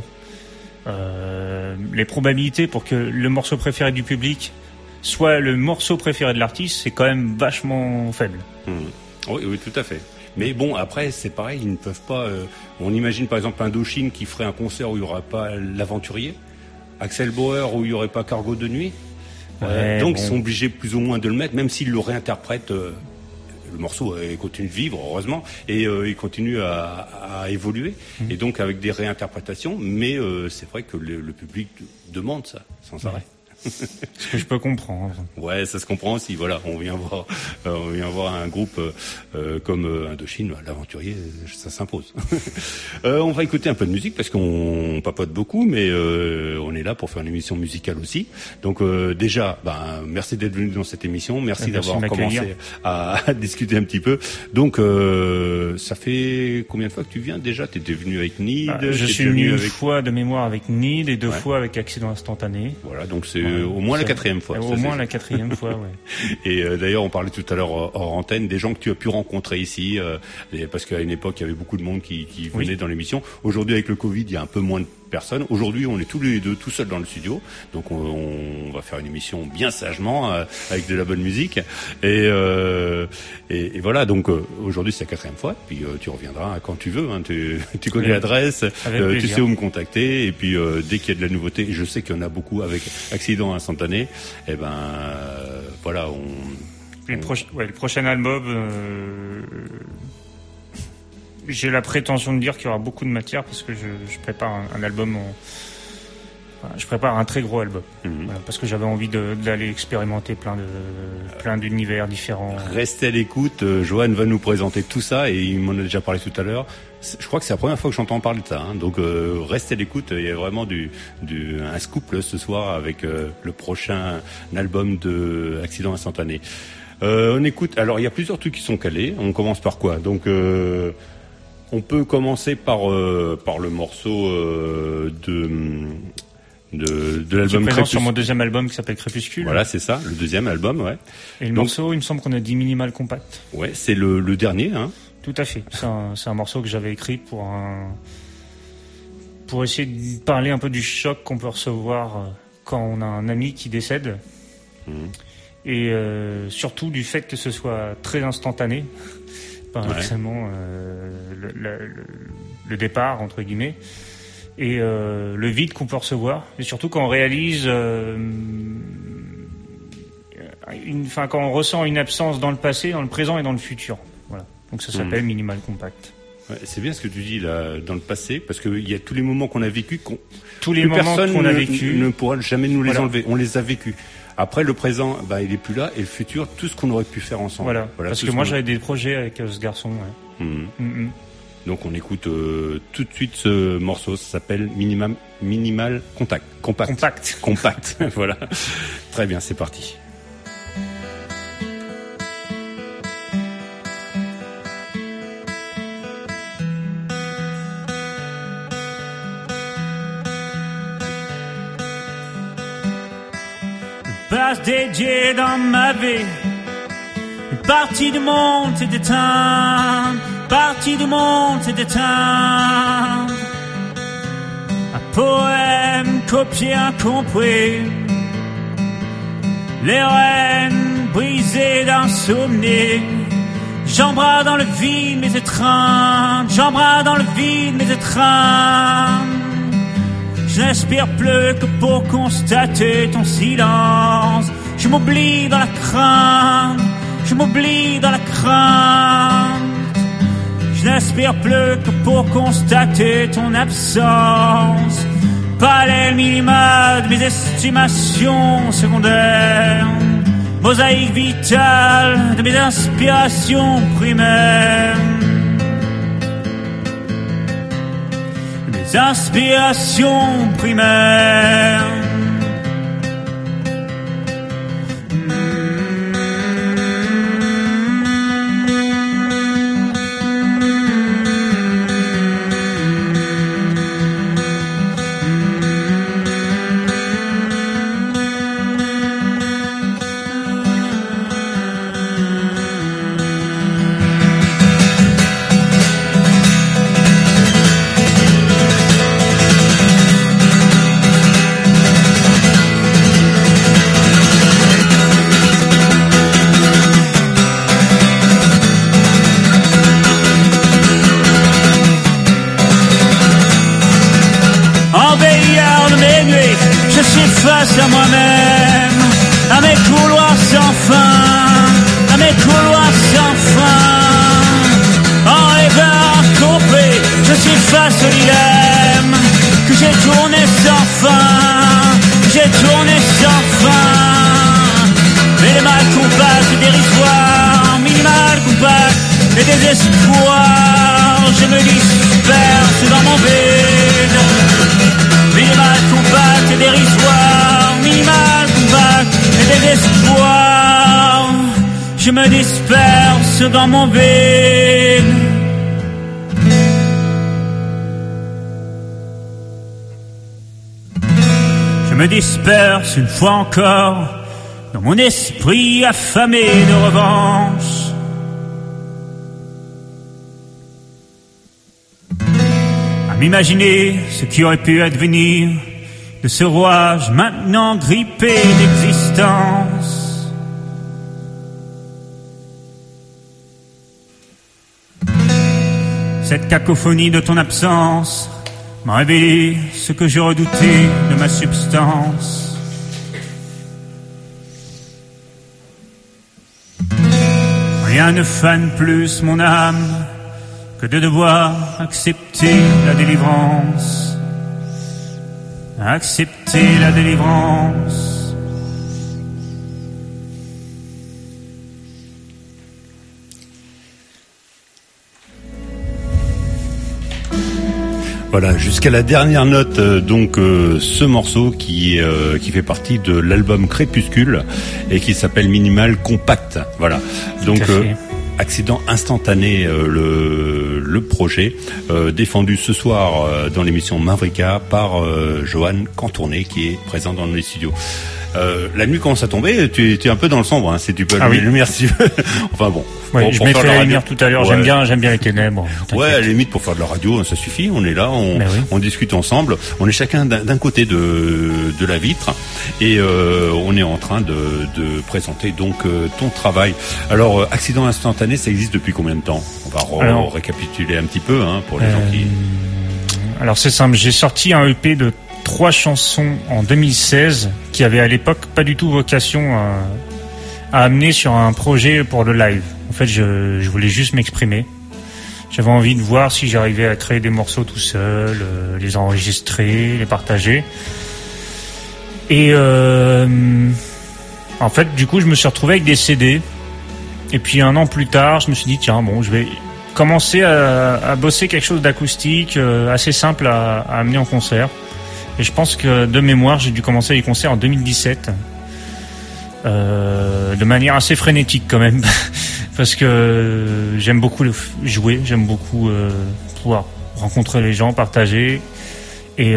les probabilités pour que le morceau préféré du public soit le morceau préféré de l'artiste, c'est quand même vachement faible. Oui, tout à fait. Mais bon, après, c'est pareil, ils ne peuvent pas... on imagine par exemple Indochine qui ferait un concert où il n'y aurait pas l'Aventurier, Axel Bauer où il n'y aurait pas Cargo de nuit. Donc ils sont obligés plus ou moins de le mettre, même s'ils le réinterprètent. Le morceau continue de vivre, heureusement, et il continue à évoluer. Et donc avec des réinterprétations, mais c'est vrai que le public demande ça, sans arrêt. Ce que je peux comprendre. Ouais, ça se comprend aussi. Voilà, on vient voir un groupe comme Indochine, l'Aventurier, ça s'impose. On va écouter un peu de musique parce qu'on papote beaucoup, mais on est là pour faire une émission musicale aussi. Donc déjà, merci d'être venu dans cette émission, merci d'avoir commencé à discuter un petit peu. Donc ça fait combien de fois que tu viens déjà? T'étais venu avec Need. Je suis venu une fois de mémoire avec Need et 2 fois avec Accident Instantané. Voilà, donc c'est au moins la 4e fois. Au moins la 4e fois, ouais. Et d'ailleurs, on parlait tout à l'heure hors antenne des gens que tu as pu rencontrer ici, parce qu'à une époque, il y avait beaucoup de monde qui venait dans l'émission. Aujourd'hui, avec le Covid, il y a un peu moins de personnes. Aujourd'hui, on est tous les deux tout seuls dans le studio, donc on va faire une émission bien sagement avec de la bonne musique. Et voilà. Donc aujourd'hui, c'est la 4e fois. Puis tu reviendras quand tu veux. Hein. Tu connais l'adresse, tu sais où me contacter. Et puis dès qu'il y a de la nouveauté, et je sais qu'il y en a beaucoup avec Accident Instantané. Et voilà. Le prochain album. J'ai la prétention de dire qu'il y aura beaucoup de matière parce que je prépare un album. Je prépare un très gros album parce que j'avais envie d'aller expérimenter plein d'univers différents. Restez à l'écoute. Johan va nous présenter tout ça et il m'en a déjà parlé tout à l'heure. Je crois que c'est la première fois que j'entends parler de ça. Hein. Donc restez à l'écoute. Il y a vraiment un scoop là, ce soir avec le prochain album de Accident Instantané. On écoute. Alors il y a plusieurs trucs qui sont calés. On commence par quoi? Donc on peut commencer par le morceau de l'album Crépuscule. Sur mon deuxième album qui s'appelle Crépuscule. Voilà, c'est ça, le deuxième album, ouais. Et le morceau, il me semble qu'on a dit Minimal Compact. Ouais, c'est le dernier, hein. Tout à fait. C'est un morceau que j'avais écrit pour essayer de parler un peu du choc qu'on peut recevoir quand on a un ami qui décède. Et surtout du fait que ce soit très instantané. Paradoxalement, le départ, entre guillemets. Et le vide qu'on peut recevoir, et surtout quand on réalise, quand on ressent une absence dans le passé, dans le présent et dans le futur. Voilà. Donc ça s'appelle Minimal Compact. Ouais, c'est bien ce que tu dis là dans le passé, parce qu'il y a tous les moments qu'on a vécu, personne ne pourra jamais nous les enlever. On les a vécus. Après le présent, il est plus là, et le futur, tout ce qu'on aurait pu faire ensemble. Voilà parce que moi j'avais des projets avec ce garçon. Ouais. Donc on écoute tout de suite ce morceau, ça s'appelle Minimal Compact. Voilà. Très bien, c'est parti. Passe dédiée dans ma vie, une partie du monde s'est éteinte. Partie du monde s'est éteinte. Un poème copié, incompris. Les rênes brisées d'un souvenir. J'embrasse dans le vide mes étreintes. J'embrasse dans le vide mes étreintes. Je n'aspire plus que pour constater ton silence. Je m'oublie dans la crainte. Je m'oublie dans la crainte. Je n'aspire plus que pour constater ton absence. Parallèle minimale de mes estimations secondaires. Mosaïque vitale de mes inspirations primaires. Mes inspirations primaires. Face à moi-même, à mes couloirs sans fin, à mes couloirs sans fin. En rêveur compris, je suis face au dilemme que j'ai tourné sans fin, j'ai tourné sans fin. Mais les mal compacts, dérisoires, minimal compact et désespoir, je me disperse dans mon vide. Minimal compact et dérisoire, minimal compact et désespoir, je me disperse dans mon vide. Je me disperse une fois encore dans mon esprit affamé de revanche. M'imaginer ce qui aurait pu advenir de ce rouage maintenant grippé d'existence. Cette cacophonie de ton absence m'a révélé ce que je redoutais de ma substance. Rien ne fane plus mon âme que de devoir accepter la délivrance. Accepter la délivrance. Voilà, jusqu'à la dernière note, ce morceau qui fait partie de l'album Crépuscule et qui s'appelle Minimal Compact. Voilà. Donc Accident instantané, le projet défendu ce soir dans l'émission Mavrika par Johan Cantourné qui est présent dans les studios. La nuit commence à tomber, tu es un peu dans le sombre, hein, si tu peux allumer les lumières si tu veux. Enfin bon. Ouais, je mettrai la lumière tout à l'heure, ouais. J'aime bien les ténèbres. Ouais, à la limite pour faire de la radio, ça suffit, on est là, on discute ensemble, on est chacun d'un côté de la vitre et on est en train de présenter donc ton travail. Alors, Accident instantané, ça existe depuis combien de temps? On va récapituler un petit peu hein, pour les gens qui... Alors c'est simple, j'ai sorti un EP de 3 chansons en 2016 qui avaient à l'époque pas du tout vocation à amener sur un projet pour le live. En fait, je voulais juste m'exprimer. J'avais envie de voir si j'arrivais à créer des morceaux tout seul, les enregistrer, les partager. Et en fait, du coup, je me suis retrouvé avec des CD. Et puis 1 an plus tard, je me suis dit tiens, bon, je vais commencer à bosser quelque chose d'acoustique, assez simple à amener en concert. Et je pense que de mémoire, j'ai dû commencer les concerts en 2017, de manière assez frénétique quand même, parce que j'aime beaucoup jouer, j'aime beaucoup pouvoir rencontrer les gens, partager, et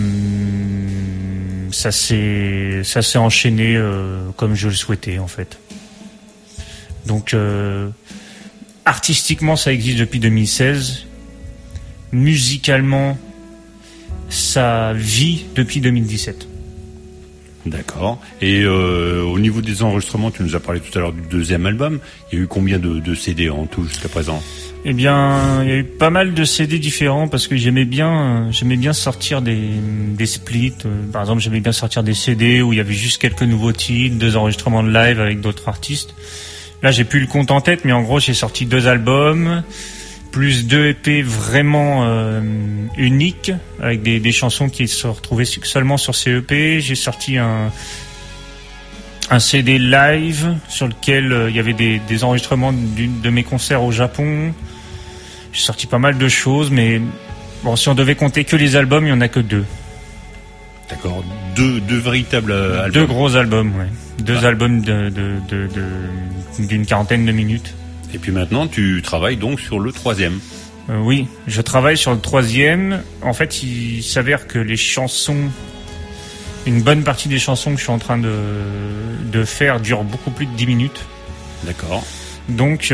ça s'est enchaîné comme je le souhaitais en fait. Donc artistiquement, ça existe depuis 2016. Musicalement, ça vit depuis 2017. D'accord. Et au niveau des enregistrements, tu nous as parlé tout à l'heure du 2e album. Il y a eu combien de CD en tout jusqu'à présent? Eh bien, il y a eu pas mal de CD différents parce que j'aimais bien sortir des splits. Par exemple, j'aimais bien sortir des CD où il y avait juste quelques nouveaux titres, 2 enregistrements de live avec d'autres artistes. Là, j'ai plus le compte en tête, mais en gros, j'ai sorti 2 albums, plus 2 EP vraiment uniques, avec des chansons qui se retrouvaient seulement sur ces EP. J'ai sorti un CD live sur lequel il y avait des enregistrements de mes concerts au Japon. J'ai sorti pas mal de choses, mais bon, si on devait compter que les albums, il n'y en a que 2. D'accord, deux véritables albums. 2 gros albums, ouais. 2 albums d'une quarantaine de minutes. Et puis maintenant, tu travailles donc sur le 3e. Oui, je travaille sur le 3e. En fait, il s'avère que les chansons, une bonne partie des chansons que je suis en train de faire durent beaucoup plus de 10 minutes. D'accord. Donc,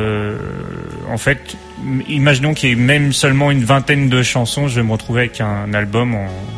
en fait, imaginons qu'il y ait même seulement une vingtaine de chansons, je vais me retrouver avec un album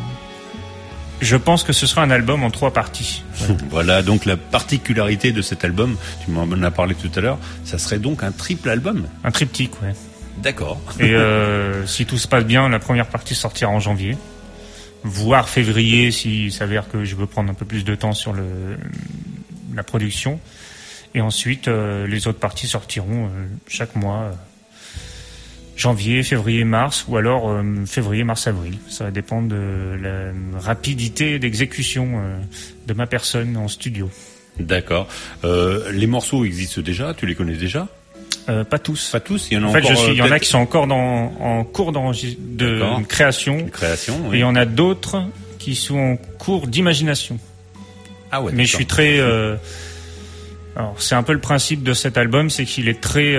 Je pense que ce sera un album en 3 parties. Voilà, donc la particularité de cet album, tu m'en as parlé tout à l'heure, ça serait donc un triple album. Un triptyque, ouais. D'accord. Et si tout se passe bien, la première partie sortira en janvier, voire février s'il s'avère que je veux prendre un peu plus de temps sur la production. Et ensuite, les autres parties sortiront chaque mois. Janvier, février, mars, ou alors février, mars, avril. Ça va dépendre de la rapidité d'exécution de ma personne en studio. D'accord. Les morceaux existent déjà? Tu les connais déjà? Pas tous. Pas tous. Il y en a en encore. fait, il y en a qui sont encore en cours de création. Oui. Et il y en a d'autres qui sont en cours d'imagination. Ah ouais. Mais je suis très. Alors, c'est un peu le principe de cet album, c'est qu'il est très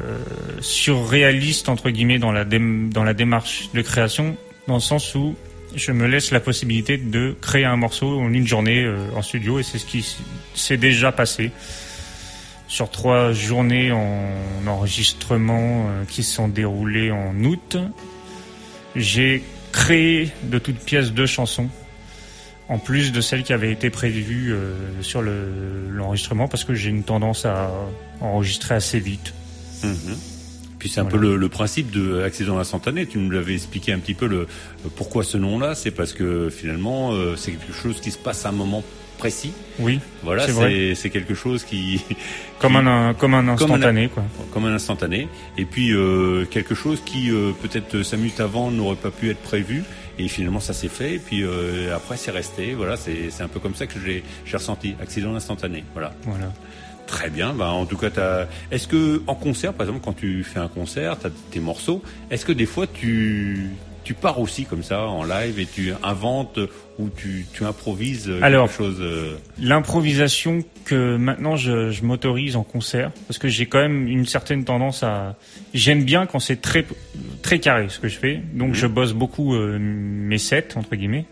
surréaliste entre guillemets dans la démarche de création, dans le sens où je me laisse la possibilité de créer un morceau en une journée en studio, et c'est ce qui s'est déjà passé sur 3 journées en enregistrement qui se sont déroulées en août. J'ai créé de toutes pièces 2 chansons. En plus de celles qui avaient été prévues sur l'enregistrement, parce que j'ai une tendance à enregistrer assez vite. Mmh. Puis c'est un peu le principe de Accident instantané. Tu nous l'avais expliqué un petit peu pourquoi ce nom-là. C'est parce que finalement, c'est quelque chose qui se passe à un moment précis. Oui. Voilà, c'est quelque chose qui comme un instantané, quoi. Comme un instantané. Et puis quelque chose qui peut-être 5 minutes avant n'aurait pas pu être prévu. Et finalement, ça s'est fait. Et puis après, c'est resté. Voilà, c'est un peu comme ça que j'ai ressenti. Accident instantané. Voilà. Très bien. Bah, en tout cas, est-ce que en concert, par exemple, quand tu fais un concert, t'as tes morceaux. Est-ce que des fois tu tu pars aussi comme ça en live et tu inventes ou tu improvises Alors, quelque chose. L'improvisation que maintenant je m'autorise en concert, parce que j'ai quand même une certaine tendance à. J'aime bien quand c'est très très carré ce que je fais, donc je bosse beaucoup mes sets entre guillemets.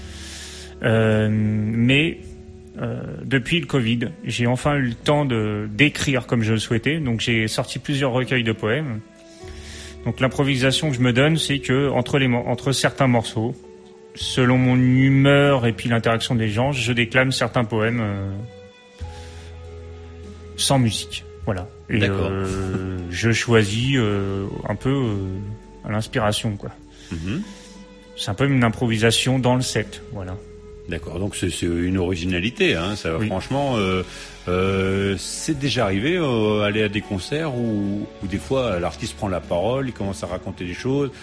Mais depuis le Covid, j'ai enfin eu le temps d'écrire comme je le souhaitais, donc j'ai sorti plusieurs recueils de poèmes. Donc l'improvisation que je me donne, c'est que entre certains morceaux, selon mon humeur et puis l'interaction des gens, je déclame certains poèmes sans musique. Voilà. Et je choisis un peu à l'inspiration, quoi. C'est un peu une improvisation dans le set, voilà. D'accord, donc c'est une originalité, hein, ça. Oui. Franchement, c'est déjà arrivé aller à des concerts où des fois l'artiste prend la parole, il commence à raconter des choses,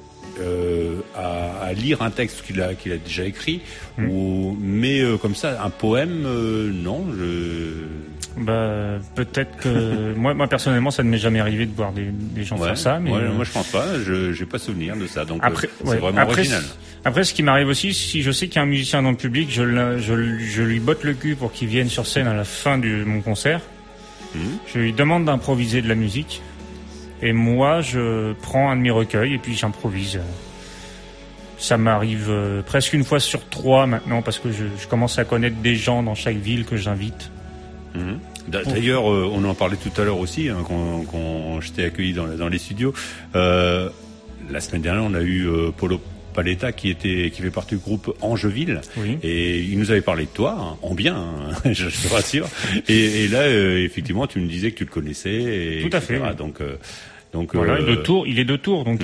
à lire un texte qu'il a déjà écrit, mais comme ça, un poème, non. Peut-être que moi personnellement, ça ne m'est jamais arrivé de voir des gens faire ça. Mais moi je pense pas, j'ai pas souvenir de ça, donc c'est vraiment original. Après, ce qui m'arrive aussi, si je sais qu'il y a un musicien dans le public, je lui botte le cul pour qu'il vienne sur scène à la fin de mon concert. Je lui demande d'improviser de la musique. Et moi, je prends un de mes recueils et puis j'improvise. Ça m'arrive presque une fois sur 3 maintenant, parce que je commence à connaître des gens dans chaque ville que j'invite. D'ailleurs, on en parlait tout à l'heure aussi, hein, quand je t'ai accueilli dans les studios. La semaine dernière, on a eu Polo Paletta qui fait partie du groupe Angeville, et il nous avait parlé de toi en bien, hein, je te rassure. Et là, effectivement, tu me disais que tu le connaissais. Tout à fait. Oui. Donc voilà, il est de Tours, donc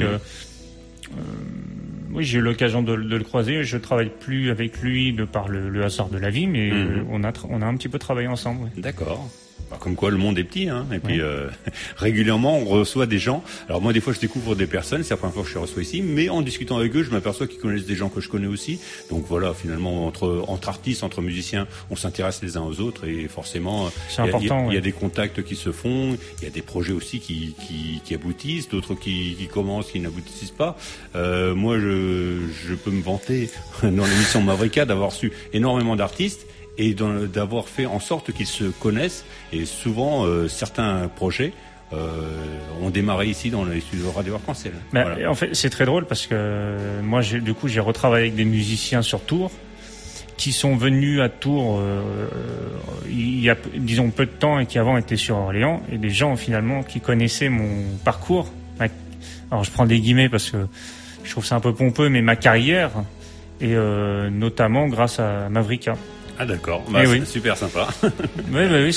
oui, j'ai eu l'occasion de le croiser. Je travaille plus avec lui de par le hasard de la vie, mais on a un petit peu travaillé ensemble. Oui. D'accord. Comme quoi le monde est petit, hein. Et puis régulièrement on reçoit des gens. Alors moi des fois je découvre des personnes, c'est la première fois que je les reçois ici, mais en discutant avec eux je m'aperçois qu'ils connaissent des gens que je connais aussi. Donc voilà, finalement entre artistes, entre musiciens, on s'intéresse les uns aux autres, et forcément il y a des contacts qui se font, il y a des projets aussi qui aboutissent, d'autres qui commencent, qui n'aboutissent pas. Moi je peux me vanter dans l'émission Mavrika d'avoir su énormément d'artistes et d'avoir fait en sorte qu'ils se connaissent, et souvent certains projets ont démarré ici dans les studios Radio Arc-en-Ciel. Voilà. En fait, c'est très drôle parce que moi j'ai retravaillé avec des musiciens sur Tours qui sont venus à Tours il y a disons peu de temps, et qui avant étaient sur Orléans, et des gens finalement qui connaissaient mon parcours. Alors je prends des guillemets parce que je trouve ça un peu pompeux, mais ma carrière, et notamment grâce à Mavrika. Ah d'accord, c'est super sympa. Oui,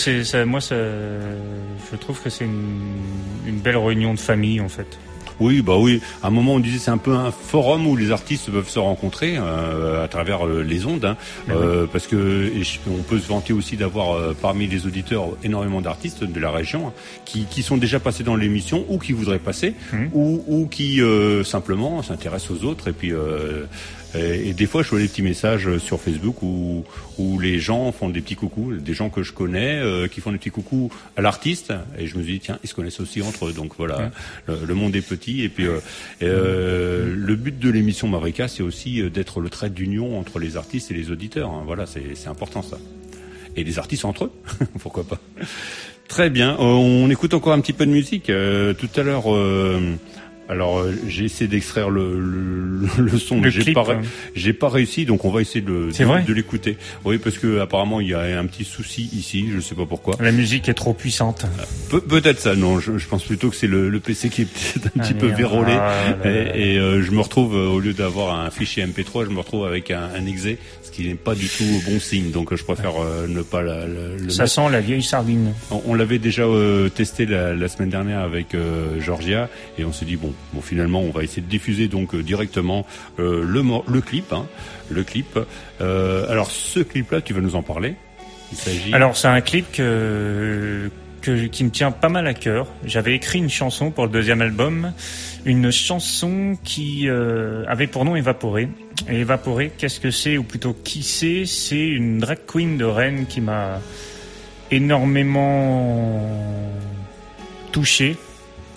je trouve que c'est une belle réunion de famille en fait. Oui, à un moment on disait c'est un peu un forum où les artistes peuvent se rencontrer à travers les ondes, hein, parce que on peut se vanter aussi d'avoir parmi les auditeurs énormément d'artistes de la région, hein, qui sont déjà passés dans l'émission, ou qui voudraient passer, ou qui simplement s'intéressent aux autres, et puis et des fois je vois des petits messages sur Facebook où les gens font des petits coucous, des gens que je connais qui font des petits coucous à l'artiste, et je me dis tiens, ils se connaissent aussi entre eux, donc voilà, le monde est petit, et puis le but de l'émission Mavrika, c'est aussi d'être le trait d'union entre les artistes et les auditeurs, hein. Voilà, c'est important ça, et les artistes entre eux pourquoi pas. Très bien, on écoute encore un petit peu de musique. Tout à l'heure alors j'ai essayé d'extraire le son, j'ai pas réussi, donc on va essayer de l'écouter. Oui, parce que apparemment il y a un petit souci ici, je sais pas pourquoi. La musique est trop puissante. Peut-être ça, non, je pense plutôt que c'est le PC qui est peut-être un petit peu vérolé, et je me retrouve, au lieu d'avoir un fichier MP3, je me retrouve avec un exe, ce qui n'est pas du tout bon signe, donc je préfère ne pas le ça mettre. Sent la vieille sardine. On l'avait déjà testé la semaine dernière avec Georgia, et on s'est dit bon, finalement on va essayer de diffuser donc directement le clip, hein, le clip. Alors ce clip-là, tu vas nous en parler. Il s'agit. Alors c'est un clip qui me tient pas mal à cœur. J'avais écrit une chanson pour le 2e album, une chanson qui avait pour nom Évaporé. Et Évaporé, qu'est-ce que c'est, ou plutôt qui c'est ? C'est une drag queen de Rennes qui m'a énormément touché.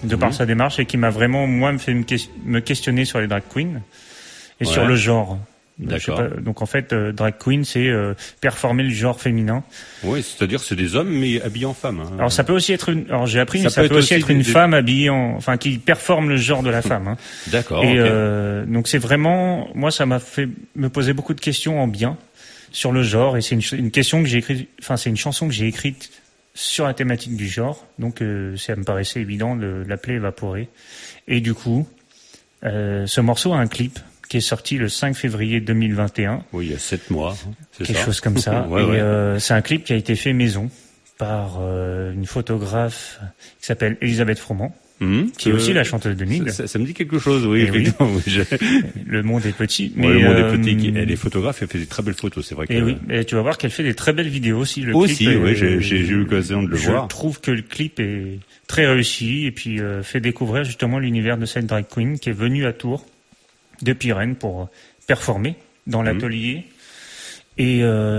de par sa démarche et qui m'a vraiment, moi, fait me questionner sur les drag queens et sur le genre. D'accord. Donc en fait, drag queen, c'est performer le genre féminin. Oui, c'est-à-dire c'est des hommes mais habillés en femmes. Hein. Alors ça peut aussi être j'ai appris, ça peut aussi être une femme habillée enfin qui performe le genre de la femme. Hein. D'accord. Et donc c'est vraiment, moi ça m'a fait me poser beaucoup de questions en bien sur le genre et c'est une question que j'ai écrite, enfin c'est une chanson que j'ai écrite sur la thématique du genre. Donc ça me paraissait évident de l'appeler Évaporé. Et du coup, ce morceau a un clip qui est sorti le 5 février 2021. Oui, il y a 7 mois. C'est quelque ça. chose comme ça. C'est un clip qui a été fait maison par une photographe qui s'appelle Elisabeth Froment, qui est aussi la chanteuse de Nid. Ça me dit quelque chose, oui. Effectivement, oui. Le monde est petit. Mais le monde est petit. Elle est photographe, elle fait des très belles photos, c'est vrai que... Et tu vas voir qu'elle fait des très belles vidéos aussi. Le aussi, clip oui, j'ai eu l'occasion de le voir. Je trouve que le clip est très réussi et puis fait découvrir justement l'univers de cette drag queen qui est venue à Tours depuis Rennes pour performer dans l'atelier. Et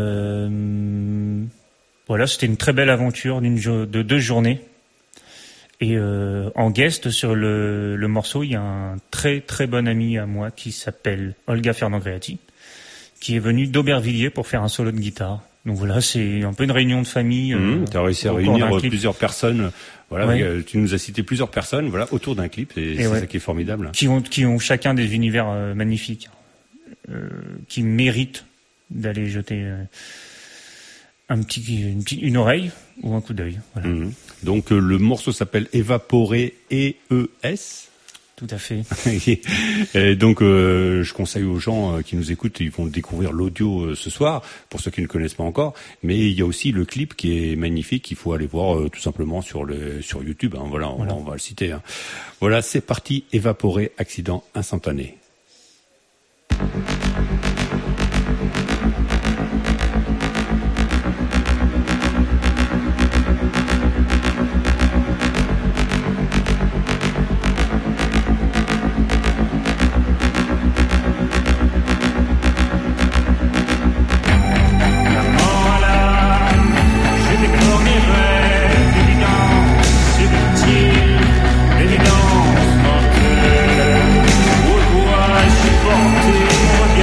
voilà, c'était une très belle aventure de 2 journées. Et en guest sur le morceau, il y a un très très bon ami à moi qui s'appelle Olga Fernand-Greati, qui est venu d'Aubervilliers pour faire un solo de guitare. Donc voilà, c'est un peu une réunion de famille. Tu as réussi à réunir plusieurs personnes. Voilà, tu nous as cité plusieurs personnes, voilà, autour d'un clip, et c'est ça qui est formidable. Qui ont chacun des univers magnifiques, qui méritent d'aller jeter une oreille ou un coup d'œil. Voilà. Donc le morceau s'appelle Évaporé, EES. Tout à fait. Et donc, je conseille aux gens qui nous écoutent, ils vont découvrir l'audio ce soir, pour ceux qui ne connaissent pas encore. Mais il y a aussi le clip qui est magnifique, il faut aller voir tout simplement sur YouTube. Hein, voilà, on va le citer. Hein. Voilà, c'est parti. Évaporé, accident instantané. L'évidence mortelle, au doigt supporté.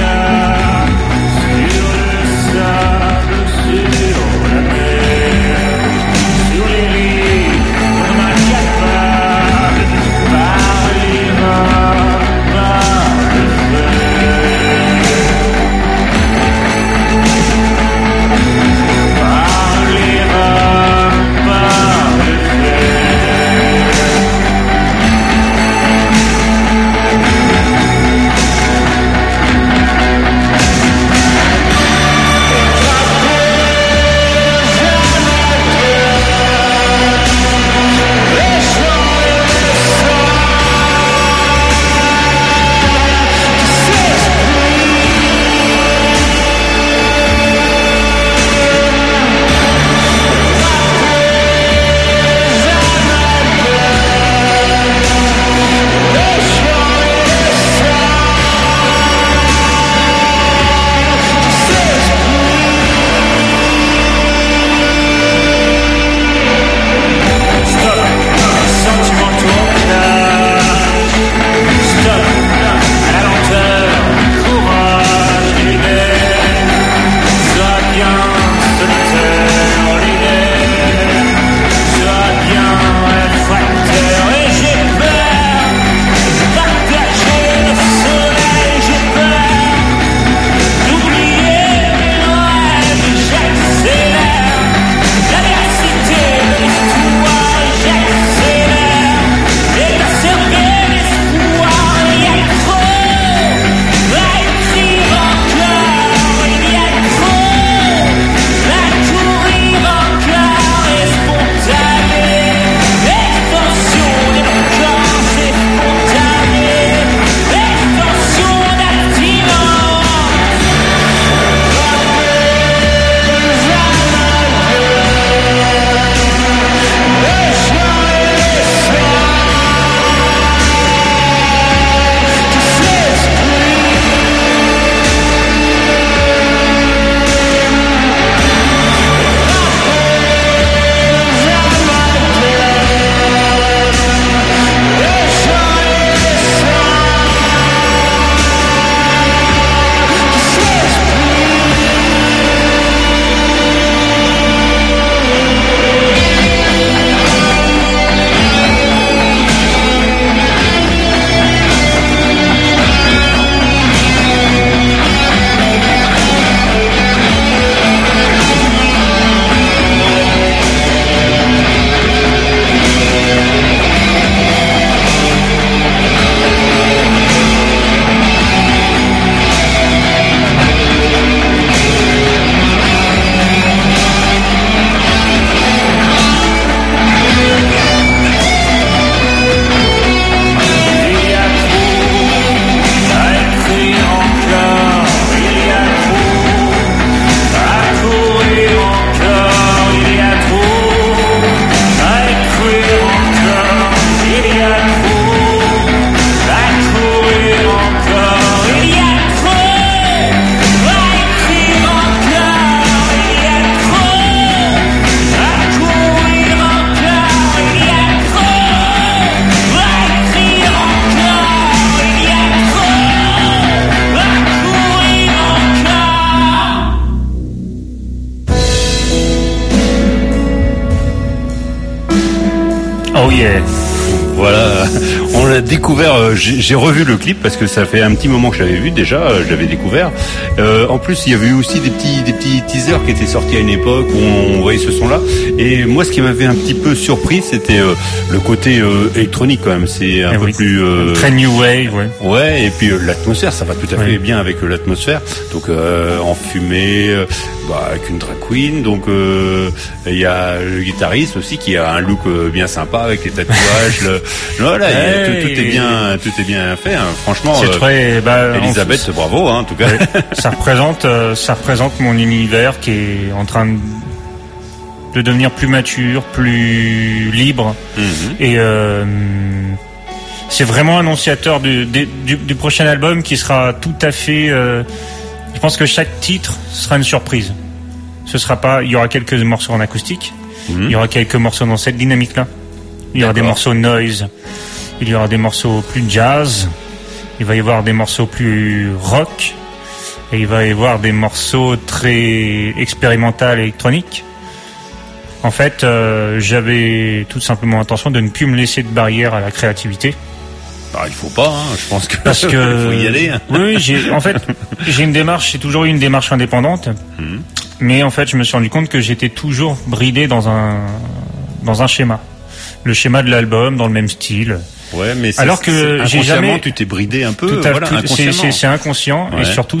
yeah. Voilà, on l'a découvert, j'ai revu le clip parce que ça fait un petit moment que je l'avais vu déjà, je l'avais découvert. En plus, il y avait eu aussi des petits teasers qui étaient sortis à une époque où on voyait ce son-là. Et moi, ce qui m'avait un petit peu surpris, c'était le côté électronique quand même. C'est un peu plus... très new wave, ouais. Ouais, et puis l'atmosphère, ça va tout à fait bien avec l'atmosphère. Donc enfumé, avec une drag queen. Donc il y a le guitariste aussi qui a un look bien sympa avec les tatouages. Voilà, tout est bien fait. Hein. Franchement, c'est très, Elisabeth, bravo, hein, en tout cas. Ça représente mon univers qui est en train de devenir plus mature, plus libre. Et c'est vraiment annonciateur du prochain album qui sera tout à fait. Je pense que chaque titre sera une surprise. Ce sera pas. Il y aura quelques morceaux en acoustique. Il y aura quelques morceaux dans cette dynamique-là. Il y aura des morceaux noise, il y aura des morceaux plus jazz, il va y avoir des morceaux plus rock, et il va y avoir des morceaux très expérimentaux électroniques. En fait, j'avais tout simplement l'intention de ne plus me laisser de barrière à la créativité. Il faut pas, hein, je pense que parce que il faut y aller. Oui, j'ai une démarche, j'ai toujours eu une démarche indépendante, mais en fait, je me suis rendu compte que j'étais toujours bridé dans un schéma. Le schéma de l'album dans le même style. Ouais, mais alors que j'ai jamais. Tu t'es bridé un peu. Inconsciemment. C'est inconscient et surtout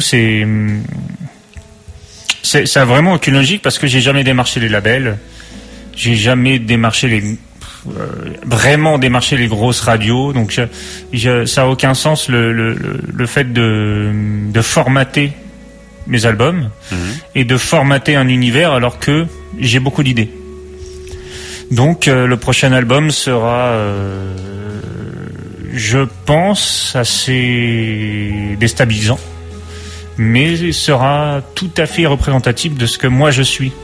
ça a vraiment aucune logique parce que j'ai jamais démarché les labels, j'ai jamais démarché vraiment démarché les grosses radios, donc ça a aucun sens le fait de formater mes albums et de formater un univers alors que j'ai beaucoup d'idées. Donc le prochain album sera, je pense, assez déstabilisant, mais sera tout à fait représentatif de ce que moi je suis.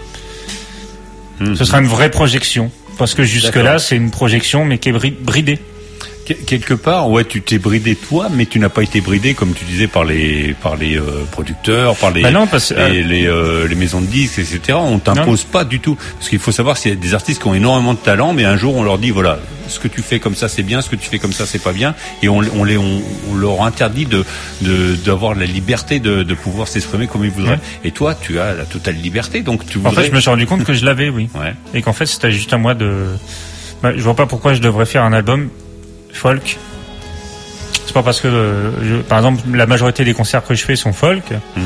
Ce sera une vraie projection, parce que jusque-là c'est une projection mais qui est bridée. Quelque part, ouais, tu t'es bridé toi, mais tu n'as pas été bridé, comme tu disais, par les producteurs, par les maisons de disques, etc. On t'impose pas du tout, parce qu'il faut savoir qu'il y a des artistes qui ont énormément de talent, mais un jour on leur dit voilà, ce que tu fais comme ça c'est bien, ce que tu fais comme ça c'est pas bien, et on leur interdit d'avoir la liberté de pouvoir s'exprimer comme ils voudraient. Et toi, tu as la totale liberté, donc tu voudrais... En fait, je me suis rendu compte que je l'avais, oui, et qu'en fait c'était juste à moi je vois pas pourquoi je devrais faire un album folk. C'est pas parce que par exemple la majorité des concerts que je fais sont folk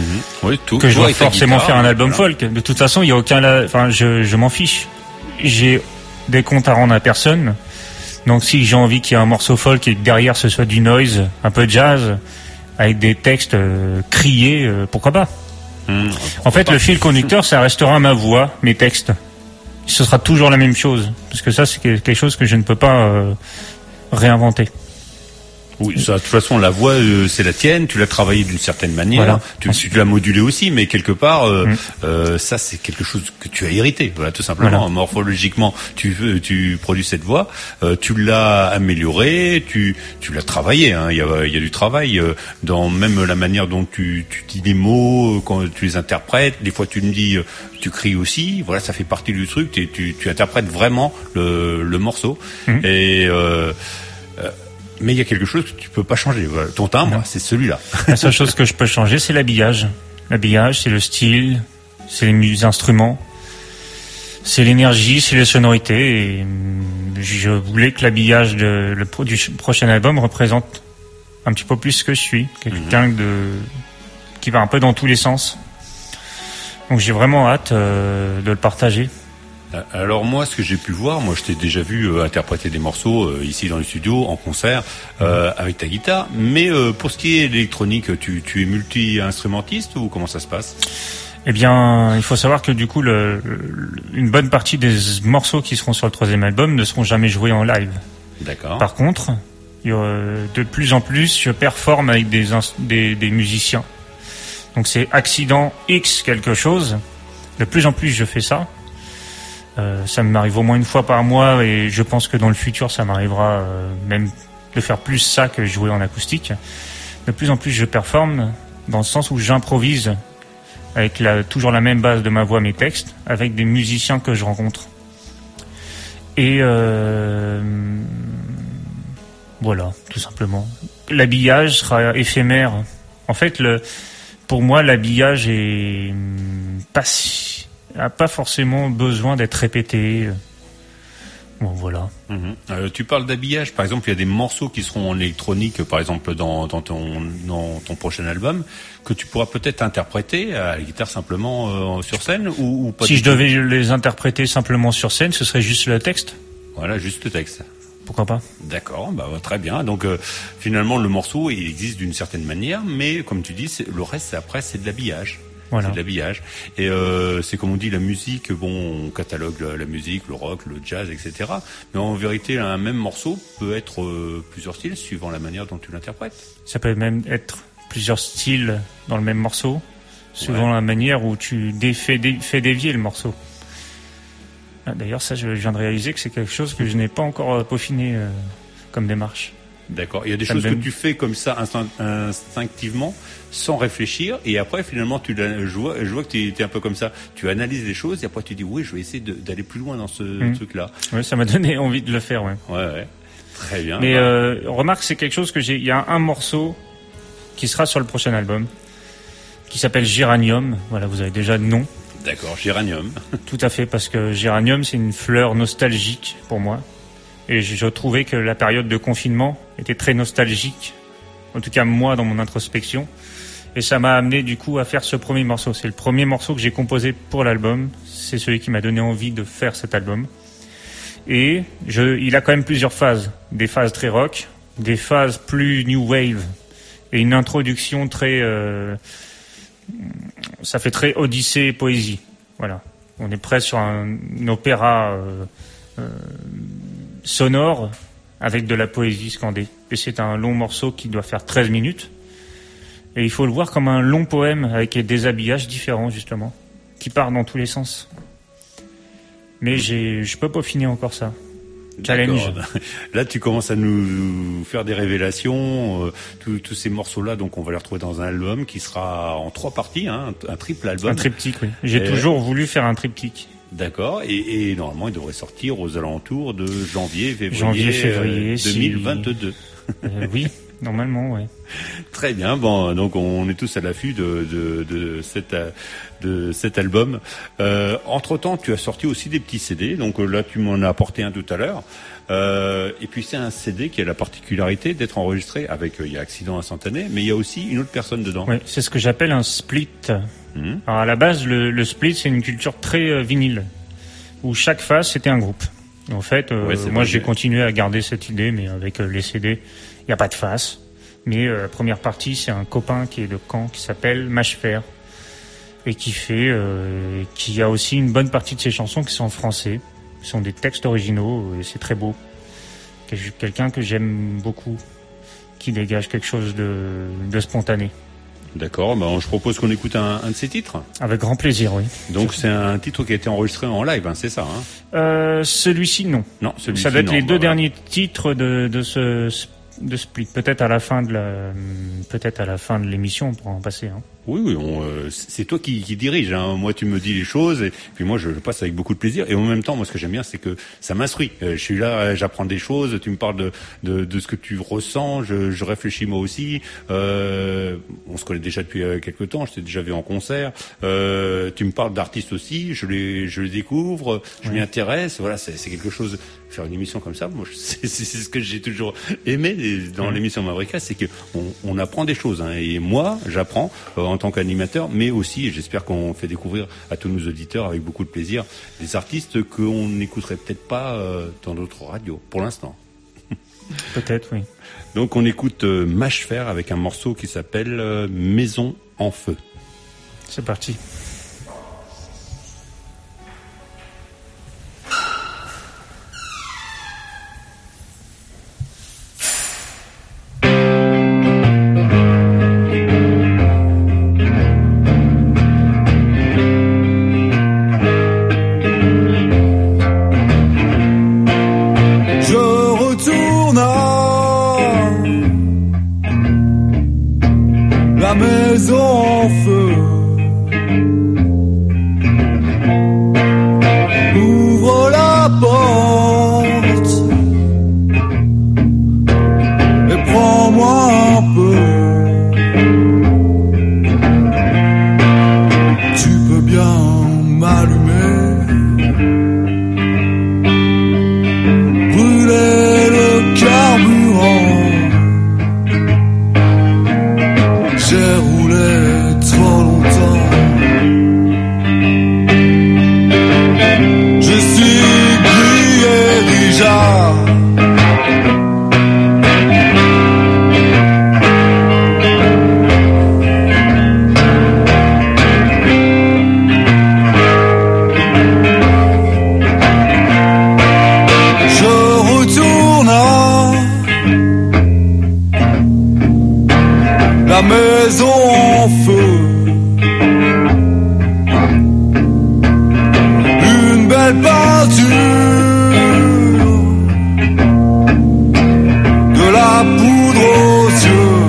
que je dois forcément faire un album folk. De toute façon, il y a aucun je m'en fiche. J'ai des comptes à rendre à personne. Donc si j'ai envie qu'il y ait un morceau folk et que derrière ce soit du noise, un peu de jazz avec des textes criés, pourquoi pas. En fait, le fil conducteur, ça restera ma voix, mes textes. Ce sera toujours la même chose, parce que ça c'est quelque chose que je ne peux pas réinventer. Oui, ça, de toute façon, la voix, c'est la tienne. Tu l'as travaillée d'une certaine manière. Voilà. Tu l'as modulée aussi, mais quelque part, ça, c'est quelque chose que tu as hérité. Voilà, tout simplement. Voilà. Morphologiquement, tu produis cette voix. Tu l'as améliorée. Tu l'as travaillée. Hein. Il y a du travail dans même la manière dont tu dis des mots quand tu les interprètes. Des fois, tu me dis, tu cries aussi. Voilà, ça fait partie du truc. Tu interprètes vraiment le morceau. Et mais il y a quelque chose que tu peux pas changer. Voilà. Ton timbre, c'est celui-là. La seule chose que je peux changer, c'est l'habillage. L'habillage, c'est le style, c'est les instruments, c'est l'énergie, c'est les sonorités. Et je voulais que l'habillage du prochain album représente un petit peu plus ce que je suis. Quelqu'un qui va un peu dans tous les sens. Donc j'ai vraiment hâte de le partager. Alors moi, ce que j'ai pu voir, moi je t'ai déjà vu interpréter des morceaux ici dans le studio, en concert, avec ta guitare, mais pour ce qui est l'électronique, tu es multi-instrumentiste ou comment ça se passe ? Eh bien, il faut savoir que du coup, une bonne partie des morceaux qui seront sur le 3e album ne seront jamais joués en live. D'accord. Par contre, de plus en plus, je performe avec des musiciens. Donc c'est accident X quelque chose. De plus en plus, je fais ça. Ça m'arrive au moins une fois par mois et je pense que dans le futur ça m'arrivera même de faire plus ça que jouer en acoustique. De plus en plus je performe dans le sens où j'improvise avec toujours la même base de ma voix, mes textes, avec des musiciens que je rencontre. Et voilà, tout simplement. L'habillage sera éphémère. En fait, pour moi, l'habillage a pas forcément besoin d'être répété. Bon, voilà. Tu parles d'habillage, par exemple, il y a des morceaux qui seront en électronique, par exemple dans ton prochain album, que tu pourras peut-être interpréter à la guitare simplement sur scène ou pas. Si je devais les interpréter simplement sur scène, ce serait juste le texte. Voilà, juste le texte. Pourquoi pas? D'accord, très bien. Donc finalement, le morceau, il existe d'une certaine manière, mais comme tu dis, le reste, après, c'est de l'habillage. Voilà. C'est de l'habillage. Et c'est comme on dit, la musique, on catalogue la musique, le rock, le jazz, etc. Mais en vérité, un même morceau peut être plusieurs styles suivant la manière dont tu l'interprètes. Ça peut même être plusieurs styles dans le même morceau, suivant la manière où tu fais dévier le morceau. D'ailleurs, ça, je viens de réaliser que c'est quelque chose que je n'ai pas encore peaufiné comme démarche. D'accord. Il y a des choses que tu fais comme ça instinctivement, sans réfléchir, et après finalement je vois que tu es un peu comme ça. Tu analyses les choses et après tu dis oui, je vais essayer d'aller plus loin dans ce truc-là. Oui, ça m'a donné envie de le faire. Ouais. Très bien. Mais remarque, c'est quelque chose que il y a un morceau qui sera sur le prochain album, qui s'appelle Géranium. Voilà, vous avez déjà le nom. D'accord, Géranium. Tout à fait, parce que Géranium, c'est une fleur nostalgique pour moi. Et je trouvais que la période de confinement était très nostalgique, en tout cas moi dans mon introspection. Et ça m'a amené du coup à faire ce premier morceau. C'est le premier morceau que j'ai composé pour l'album. C'est celui qui m'a donné envie de faire cet album. Et il a quand même plusieurs phases. Des phases très rock, des phases plus new wave, et une introduction très... ça fait très Odyssée poésie. Voilà. On est presque sur un opéra... sonore avec de la poésie scandée. Et c'est un long morceau qui doit faire 13 minutes. Et il faut le voir comme un long poème avec des habillages différents, justement, qui partent dans tous les sens. Mais je peux pas finir encore ça. Challenge. Là, tu commences à nous faire des révélations. Tous ces morceaux-là, donc on va les retrouver dans un album qui sera en 3 parties, un triple album. Un triptyque, oui. J'ai toujours voulu faire un triptyque. D'accord, et normalement il devrait sortir aux alentours de janvier-février 2022. Oui, normalement, ouais. Très bien, donc on est tous à l'affût de cet album. Entre-temps, tu as sorti aussi des petits CD, donc là tu m'en as apporté un tout à l'heure. Et puis c'est un CD qui a la particularité d'être enregistré avec, il y a Accident Instantané, mais il y a aussi une autre personne dedans. Oui, c'est ce que j'appelle un split. Alors à la base, le split, c'est une culture très vinyle, où chaque phase c'était un groupe. Et en fait, moi j'ai continué à garder cette idée, mais avec les CD, il n'y a pas de face. Mais la première partie, c'est un copain qui est de Caen, qui s'appelle Mashfer, et qui a aussi une bonne partie de ses chansons qui sont en français. Ce sont des textes originaux, et c'est très beau. Quelqu'un que j'aime beaucoup, qui dégage quelque chose de spontané. D'accord, je propose qu'on écoute un de ces titres. Avec grand plaisir, oui. Donc c'est un titre qui a été enregistré en live, c'est ça Celui-ci, non. Non, celui-ci, ça doit être les deux derniers titres de Split. Peut-être à la fin de l'émission, on pourra en passer. Oui, c'est toi qui dirige. Moi, tu me dis les choses et puis moi, je passe avec beaucoup de plaisir. Et en même temps, moi, ce que j'aime bien, c'est que ça m'instruit. Je suis là, j'apprends des choses. Tu me parles de ce que tu ressens. Je réfléchis moi aussi. On se connaît déjà depuis quelques temps. Je t'ai déjà vu en concert. Tu me parles d'artistes aussi. Je les découvre. Je m'y intéresse. Voilà, c'est quelque chose. Faire une émission comme ça, moi, c'est ce que j'ai toujours aimé dans l'émission Mavrika, c'est que on apprend des choses. Et moi, j'apprends en tant qu'animateur, mais aussi, et j'espère qu'on fait découvrir à tous nos auditeurs avec beaucoup de plaisir des artistes qu'on n'écouterait peut-être pas dans d'autres radios pour l'instant. Peut-être, oui. Donc on écoute Mashfer avec un morceau qui s'appelle Maison en feu. C'est parti. Maison en feu, ouvre la porte. maison en feu. Une belle peinture, de la poudre aux yeux.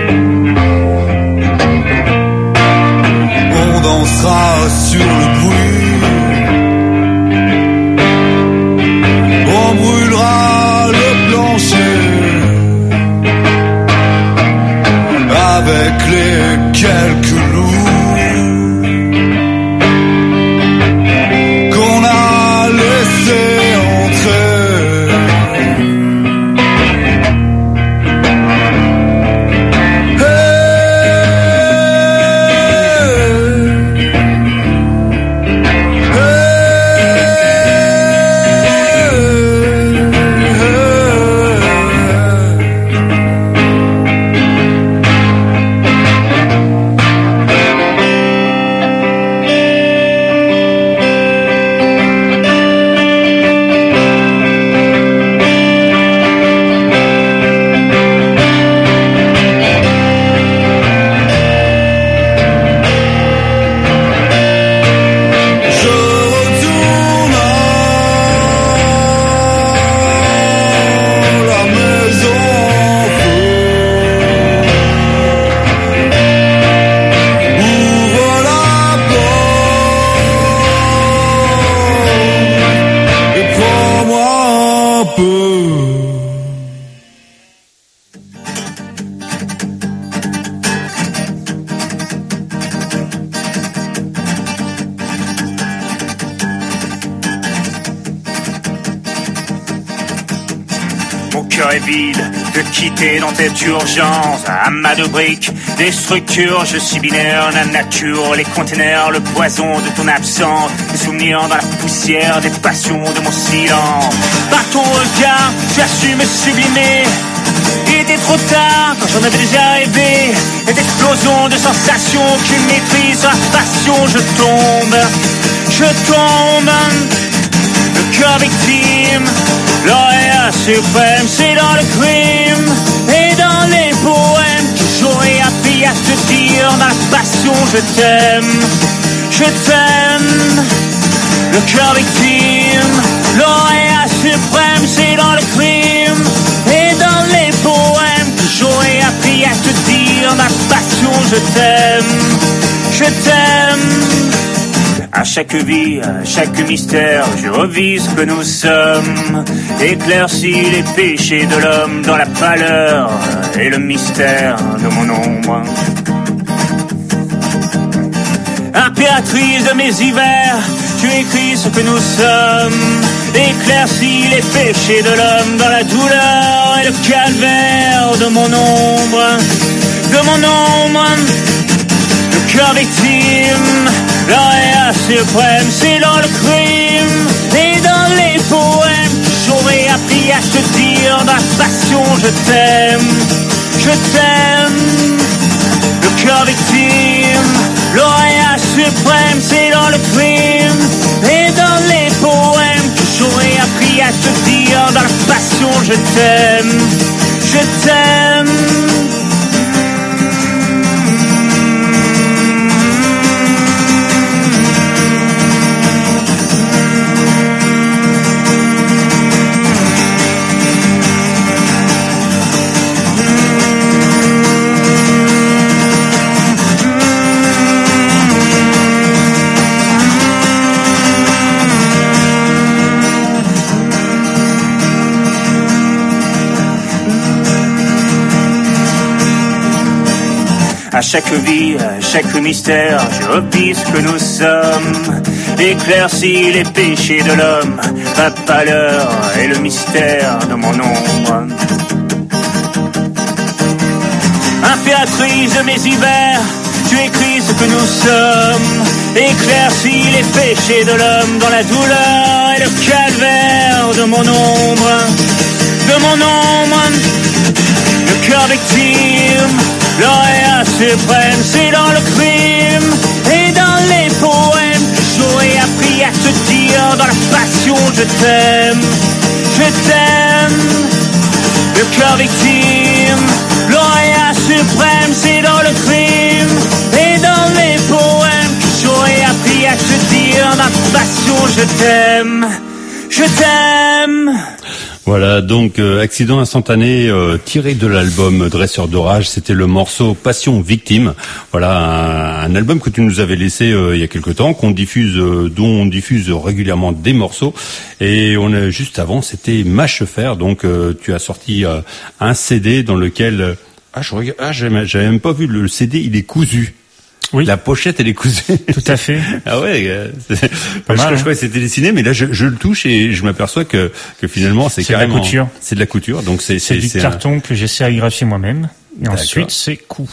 On dansera sur le bruit. On brûlera le plancher avec les quelques loups qu'on a laissés entrer. De quitter dans cette urgence, amas de briques, des structures, je suis binaire, la nature, les containers, le poison de ton absence, les souvenirs dans la poussière, des passions de mon silence. Par ton regard, tu as su me sublimer. Il était trop tard quand j'en avais déjà rêvé. Cette explosion de sensations qui maîtrise la passion, je tombe. Le cœur victime, l'auréat suprême, c'est dans le crime et dans les poèmes que j'aurais appris à te dire. Dans la passion, je t'aime. Le cœur victime, l'auréat suprême, c'est dans le crime et dans les poèmes que j'aurais appris à te dire. Dans la passion, je t'aime. À chaque vie, à chaque mystère, je revis ce que nous sommes. Éclaircis les péchés de l'homme dans la pâleur et le mystère de mon ombre. Impératrice de mes hivers, tu écris ce que nous sommes. Éclaircis les péchés de l'homme dans la douleur et le calvaire de mon ombre. Le cœur victime, l'auréat suprême, c'est dans le crime et dans les poèmes que j'aurais appris à te dire. Dans la passion, je t'aime. Le cœur victime, l'auréat suprême, c'est dans le crime et dans les poèmes que j'aurais appris à te dire. Dans la passion, je t'aime. À chaque vie, à chaque mystère, je revis ce que nous sommes. Éclaircis les péchés de l'homme, la pâleur et le mystère de mon ombre. Impératrice de mes hivers, tu écris ce que nous sommes. Éclaircis les péchés de l'homme dans la douleur et le calvaire de mon ombre. Le cœur victime, l'auréat suprême, c'est dans le crime et dans les poèmes que j'aurais appris à te dire. Dans la passion, je t'aime. Le cœur victime, l'auréat suprême, c'est dans le crime et dans mes poèmes que j'aurais appris à te dire ma passion, je t'aime, je t'aime. Voilà, donc Accident instantané tiré de l'album Dresseur d'orage, c'était le morceau Passion victime. Voilà, un album que tu nous avais laissé il y a quelque temps, dont on diffuse régulièrement des morceaux. Et juste avant, c'était Mâche Fer. Donc tu as sorti un CD dans lequel j'avais même pas vu le CD, il est cousu. Oui. La pochette, elle est cousue. Tout à fait. Ah ouais. Je croyais que c'était dessiné, mais là, je le touche et je m'aperçois que finalement, c'est carrément. De la couture. C'est de la couture. Donc c'est du carton que j'ai sérigraphié moi-même. Et D'accord. ensuite, c'est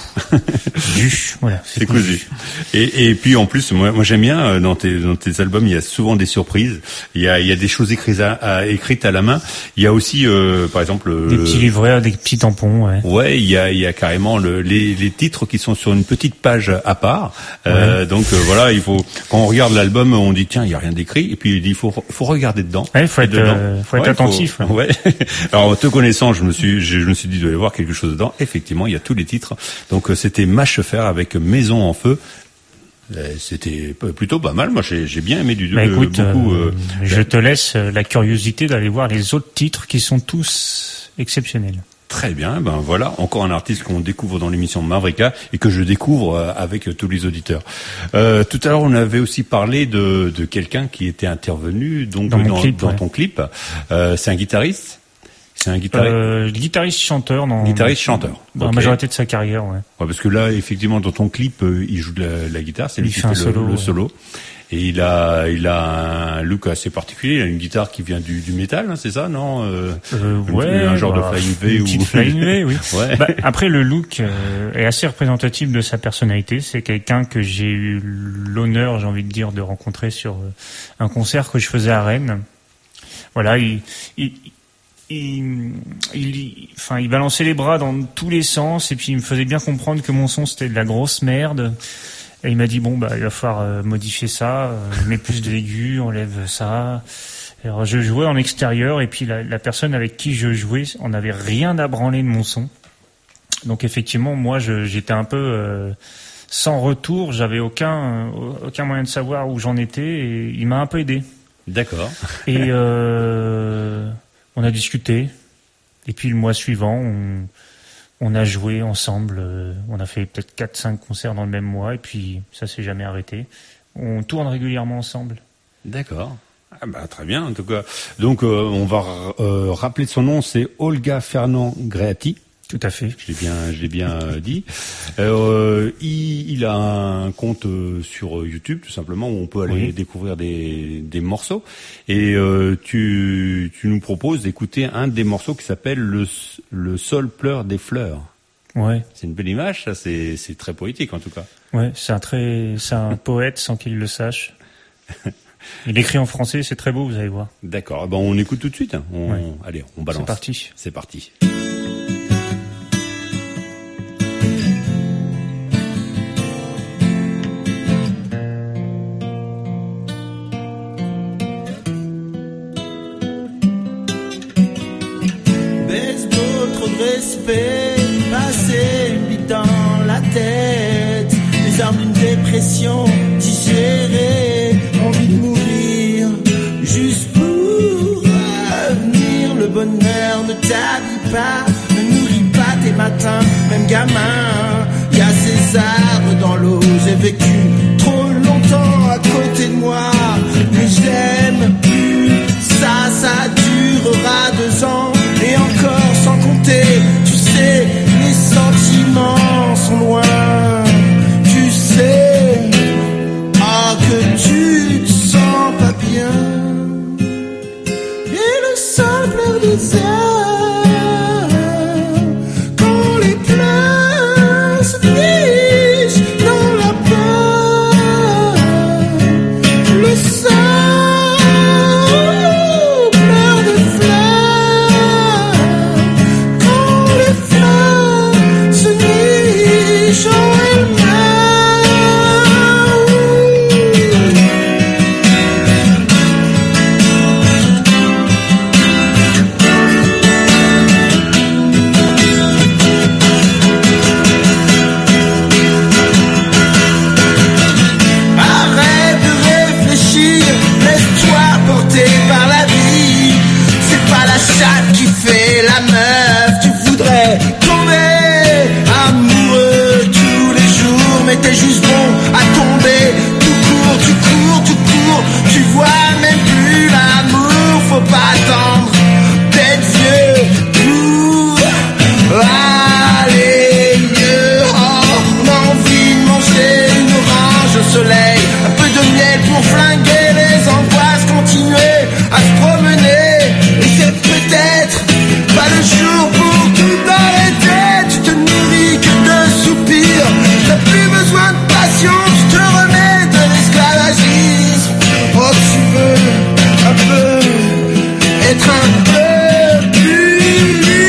voilà, c'est cousu. Et puis en plus, moi j'aime bien dans tes albums, il y a souvent des surprises. Il y a des choses écrites à la main. Il y a aussi, par exemple, des petits livrets, des petits tampons. Ouais. Ouais, il y a carrément les titres qui sont sur une petite page à part. Ouais. Donc voilà, il faut quand on regarde l'album, on dit tiens, il y a rien d'écrit. Et puis il faut regarder dedans. Ouais, faut être attentif. Ouais. Alors te connaissant, je me suis dit il doit y avoir quelque chose dedans. Effectivement, il y a tous les titres. Donc c'était Mâche Fer avec Maison en feu. C'était plutôt pas mal. Moi, j'ai bien aimé écoute, beaucoup. Je te laisse la curiosité d'aller voir les autres titres qui sont tous exceptionnels. Très bien. Ben voilà, encore un artiste qu'on découvre dans l'émission Mavrika et que je découvre avec tous les auditeurs. Tout à l'heure, on avait aussi parlé de quelqu'un qui était intervenu donc dans ton clip. C'est un guitariste. C'est un guitariste-chanteur. Guitariste-chanteur. Dans la majorité de sa carrière, ouais. Ouais, parce que là, effectivement, dans ton clip, il joue de la guitare, c'est lui qui fait le solo. Et il a un look assez particulier. Il a une guitare qui vient du métal, hein, c'est ça, non ouais. Un genre de Flying V ou Flying V, oui. Ouais. Après, le look est assez représentatif de sa personnalité. C'est quelqu'un que j'ai eu l'honneur, j'ai envie de dire, de rencontrer sur un concert que je faisais à Rennes. Voilà, il balançait les bras dans tous les sens et puis il me faisait bien comprendre que mon son c'était de la grosse merde et il m'a dit il va falloir modifier ça, mets plus de l'aigu, enlève ça. Alors je jouais en extérieur et puis la personne avec qui je jouais on n'avait rien à branler de mon son, donc effectivement moi j'étais un peu sans retour, j'avais aucun moyen de savoir où j'en étais et il m'a un peu aidé. D'accord. Et on a discuté, et puis le mois suivant, on a joué ensemble. On a fait peut-être 4-5 concerts dans le même mois, et puis ça s'est jamais arrêté. On tourne régulièrement ensemble. D'accord. Ah bah très bien en tout cas. Donc on va rappeler de son nom, c'est Olga Fernand Greati. Tout à fait. Je l'ai bien dit. Il a un compte sur YouTube, tout simplement, où on peut aller découvrir des morceaux. Et tu nous proposes d'écouter un des morceaux qui s'appelle Le sol pleure des fleurs. Ouais. C'est une belle image, ça. C'est très poétique en tout cas. Ouais, c'est un poète sans qu'il le sache. Il écrit en français, c'est très beau, vous allez voir. D'accord. Ben on écoute tout de suite. Allez, on balance. C'est parti. C'est parti. Respect, passer une bite dans la tête, les armes d'une dépression digérée, envie de mourir, juste pour revenir. Le bonheur ne t'habille pas, ne nourrit pas tes matins, même gamin. Y a ces arbres dans l'eau, j'ai vécu trop longtemps à côté de moi, mais j'aime plus ça durera 2 ans et encore sans compter. Tu sais, les sentiments sont loin. Tu sais, que tu te sens pas bien. Et le sol pleure des heures quand les pleurs se dirigent dans la peur. Le sol passion qui te remet de l'esclavagisme. Oh, tu veux un peu être un peu plus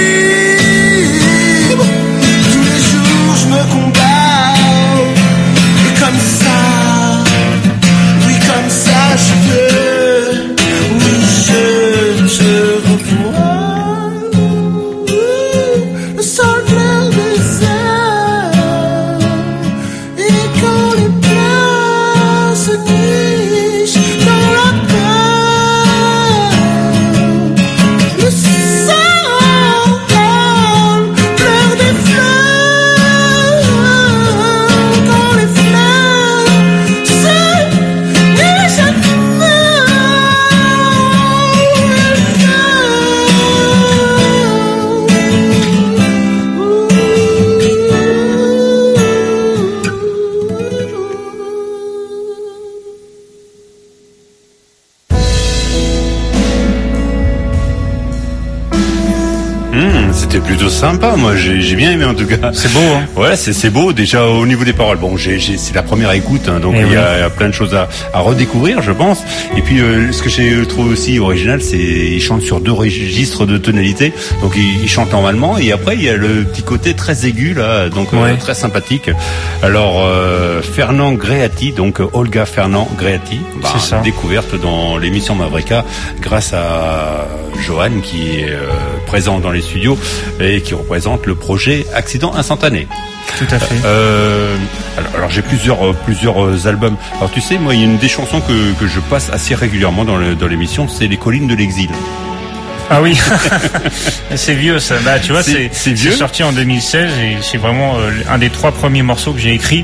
libre. Tous les jours je me combats. Et comme ça, oui comme ça je peux. Oui je te revois. Le sol clair des heures. Et quand les plats se nichent dans la peur, le sang calme pleure des fleurs. Quand les fleurs se nichent à C'était plutôt sympa, moi j'ai bien aimé en tout cas. C'est beau, hein. Ouais, c'est beau déjà au niveau des paroles. Bon, c'est la première écoute, hein, donc il y a plein de choses à redécouvrir, je pense. Et puis ce que j'ai trouvé aussi original, c'est il chante sur 2 registres de tonalité. Donc il chante normalement et après il y a le petit côté très aigu là, donc très sympathique. Alors Fernand Greati, donc Olga Fernand Greati, c'est ça. Découverte dans l'émission Mavrika grâce à Johan qui est présent dans les studios et qui représente le projet Accident Instantané. Tout à fait. Alors j'ai plusieurs albums. Alors tu sais, moi il y a une des chansons que je passe assez régulièrement dans l'émission, c'est Les Collines de l'Exil. Ah oui, c'est vieux ça. Bah tu vois, c'est vieux. C'est sorti en 2016 et c'est vraiment un des 3 premiers morceaux que j'ai écrit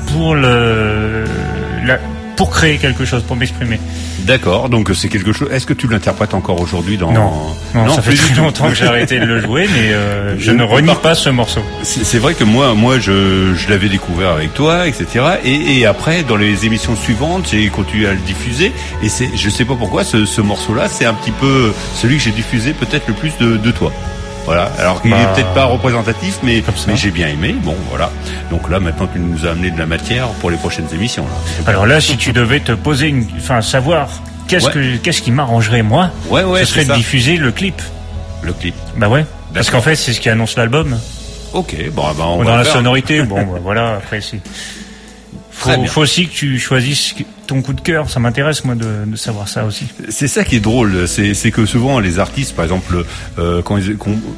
pour créer quelque chose, pour m'exprimer. D'accord, donc c'est quelque chose. Est-ce que tu l'interprètes encore aujourd'hui dans... Non, ça fait très longtemps que j'ai arrêté de le jouer, mais je ne renie pas ce morceau. C'est vrai que moi je l'avais découvert avec toi, etc. Et après, dans les émissions suivantes, j'ai continué à le diffuser. Et je sais pas pourquoi, ce morceau-là, c'est un petit peu celui que j'ai diffusé peut-être le plus de toi. Voilà. Alors qu'il est peut-être pas représentatif, mais j'ai bien aimé. Bon, voilà. Donc là, maintenant, tu nous as amené de la matière pour les prochaines émissions. Là. Alors là, si tu devais te poser savoir qu'est-ce qui m'arrangerait moi, ce serait de diffuser le clip. Le clip. Bah ouais. Parce qu'en fait, c'est ce qui annonce l'album. Ok. Bon, on dans va la sonorité. Bon, voilà. Après, faut aussi que tu choisisses ton coup de cœur. Ça m'intéresse moi de savoir ça aussi. C'est ça qui est drôle, c'est que souvent les artistes, par exemple, quand ils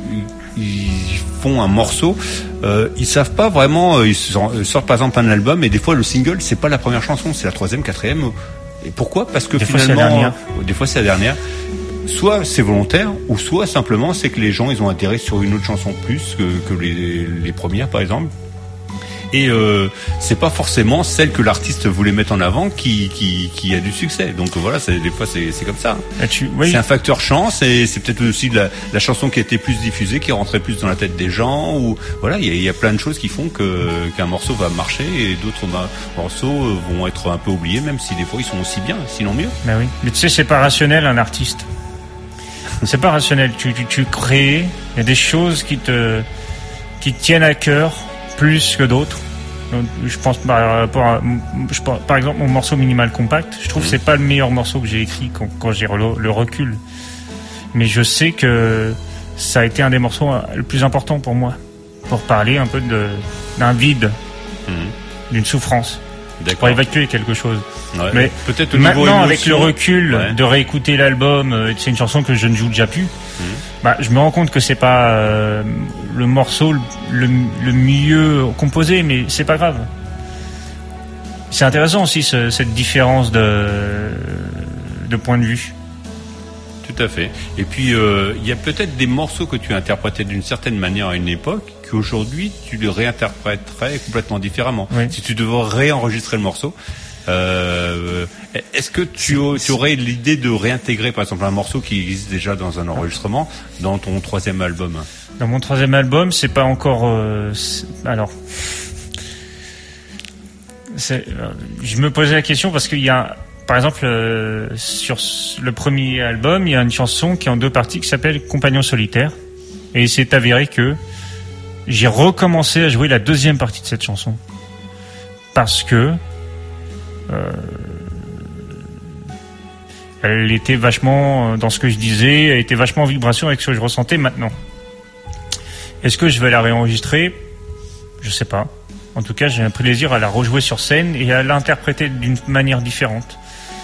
font un morceau, ils savent pas vraiment. Ils sortent par exemple un album et des fois le single c'est pas la première chanson, c'est la 3e, 4e. Et pourquoi ? Parce que finalement, des fois c'est la dernière. Soit c'est volontaire, ou soit simplement c'est que les gens ils ont intérêt sur une autre chanson plus que les premières par exemple. Et c'est pas forcément celle que l'artiste voulait mettre en avant qui a du succès. Donc voilà, des fois c'est comme ça. C'est un facteur chance et c'est peut-être aussi la chanson qui a été plus diffusée, qui rentrait plus dans la tête des gens. Ou voilà, il y a plein de choses qui font qu'un morceau va marcher et d'autres morceaux vont être un peu oubliés, même si des fois ils sont aussi bien, sinon mieux. Ben oui. Mais tu sais, c'est pas rationnel un artiste. C'est pas rationnel. Tu crées, il y a des choses qui te tiennent à cœur plus que d'autres. Je pense par exemple mon morceau Minimal Compact, je trouve que c'est pas le meilleur morceau que j'ai écrit quand j'ai le recul, mais je sais que ça a été un des morceaux le plus important pour moi, pour parler un peu d'un vide, d'une souffrance, pour évacuer quelque chose. Ouais, mais peut-être maintenant avec le recul de réécouter l'album, c'est une chanson que je ne joue déjà plus. Je me rends compte que c'est pas le morceau le mieux composé, mais c'est pas grave. C'est intéressant aussi cette différence de point de vue. Tout à fait. Et puis il y a peut-être des morceaux que tu interprétais d'une certaine manière à une époque qu'aujourd'hui tu le réinterpréterais complètement différemment. Oui. Si tu devais réenregistrer le morceau. Est-ce que tu aurais l'idée de réintégrer par exemple un morceau qui existe déjà dans un enregistrement dans ton 3e album ? Dans mon 3e album, c'est pas encore. Je me posais la question parce qu'il y a, par exemple, sur le premier album, il y a une chanson qui est en 2 parties qui s'appelle Compagnon solitaire, et c'est avéré que j'ai recommencé à jouer la 2e partie de cette chanson. parce que elle était vachement dans ce que je disais, elle était vachement en vibration avec ce que je ressentais maintenant. Est-ce que je vais la réenregistrer ? Je sais pas. En tout cas, j'ai un plaisir à la rejouer sur scène et à l'interpréter d'une manière différente.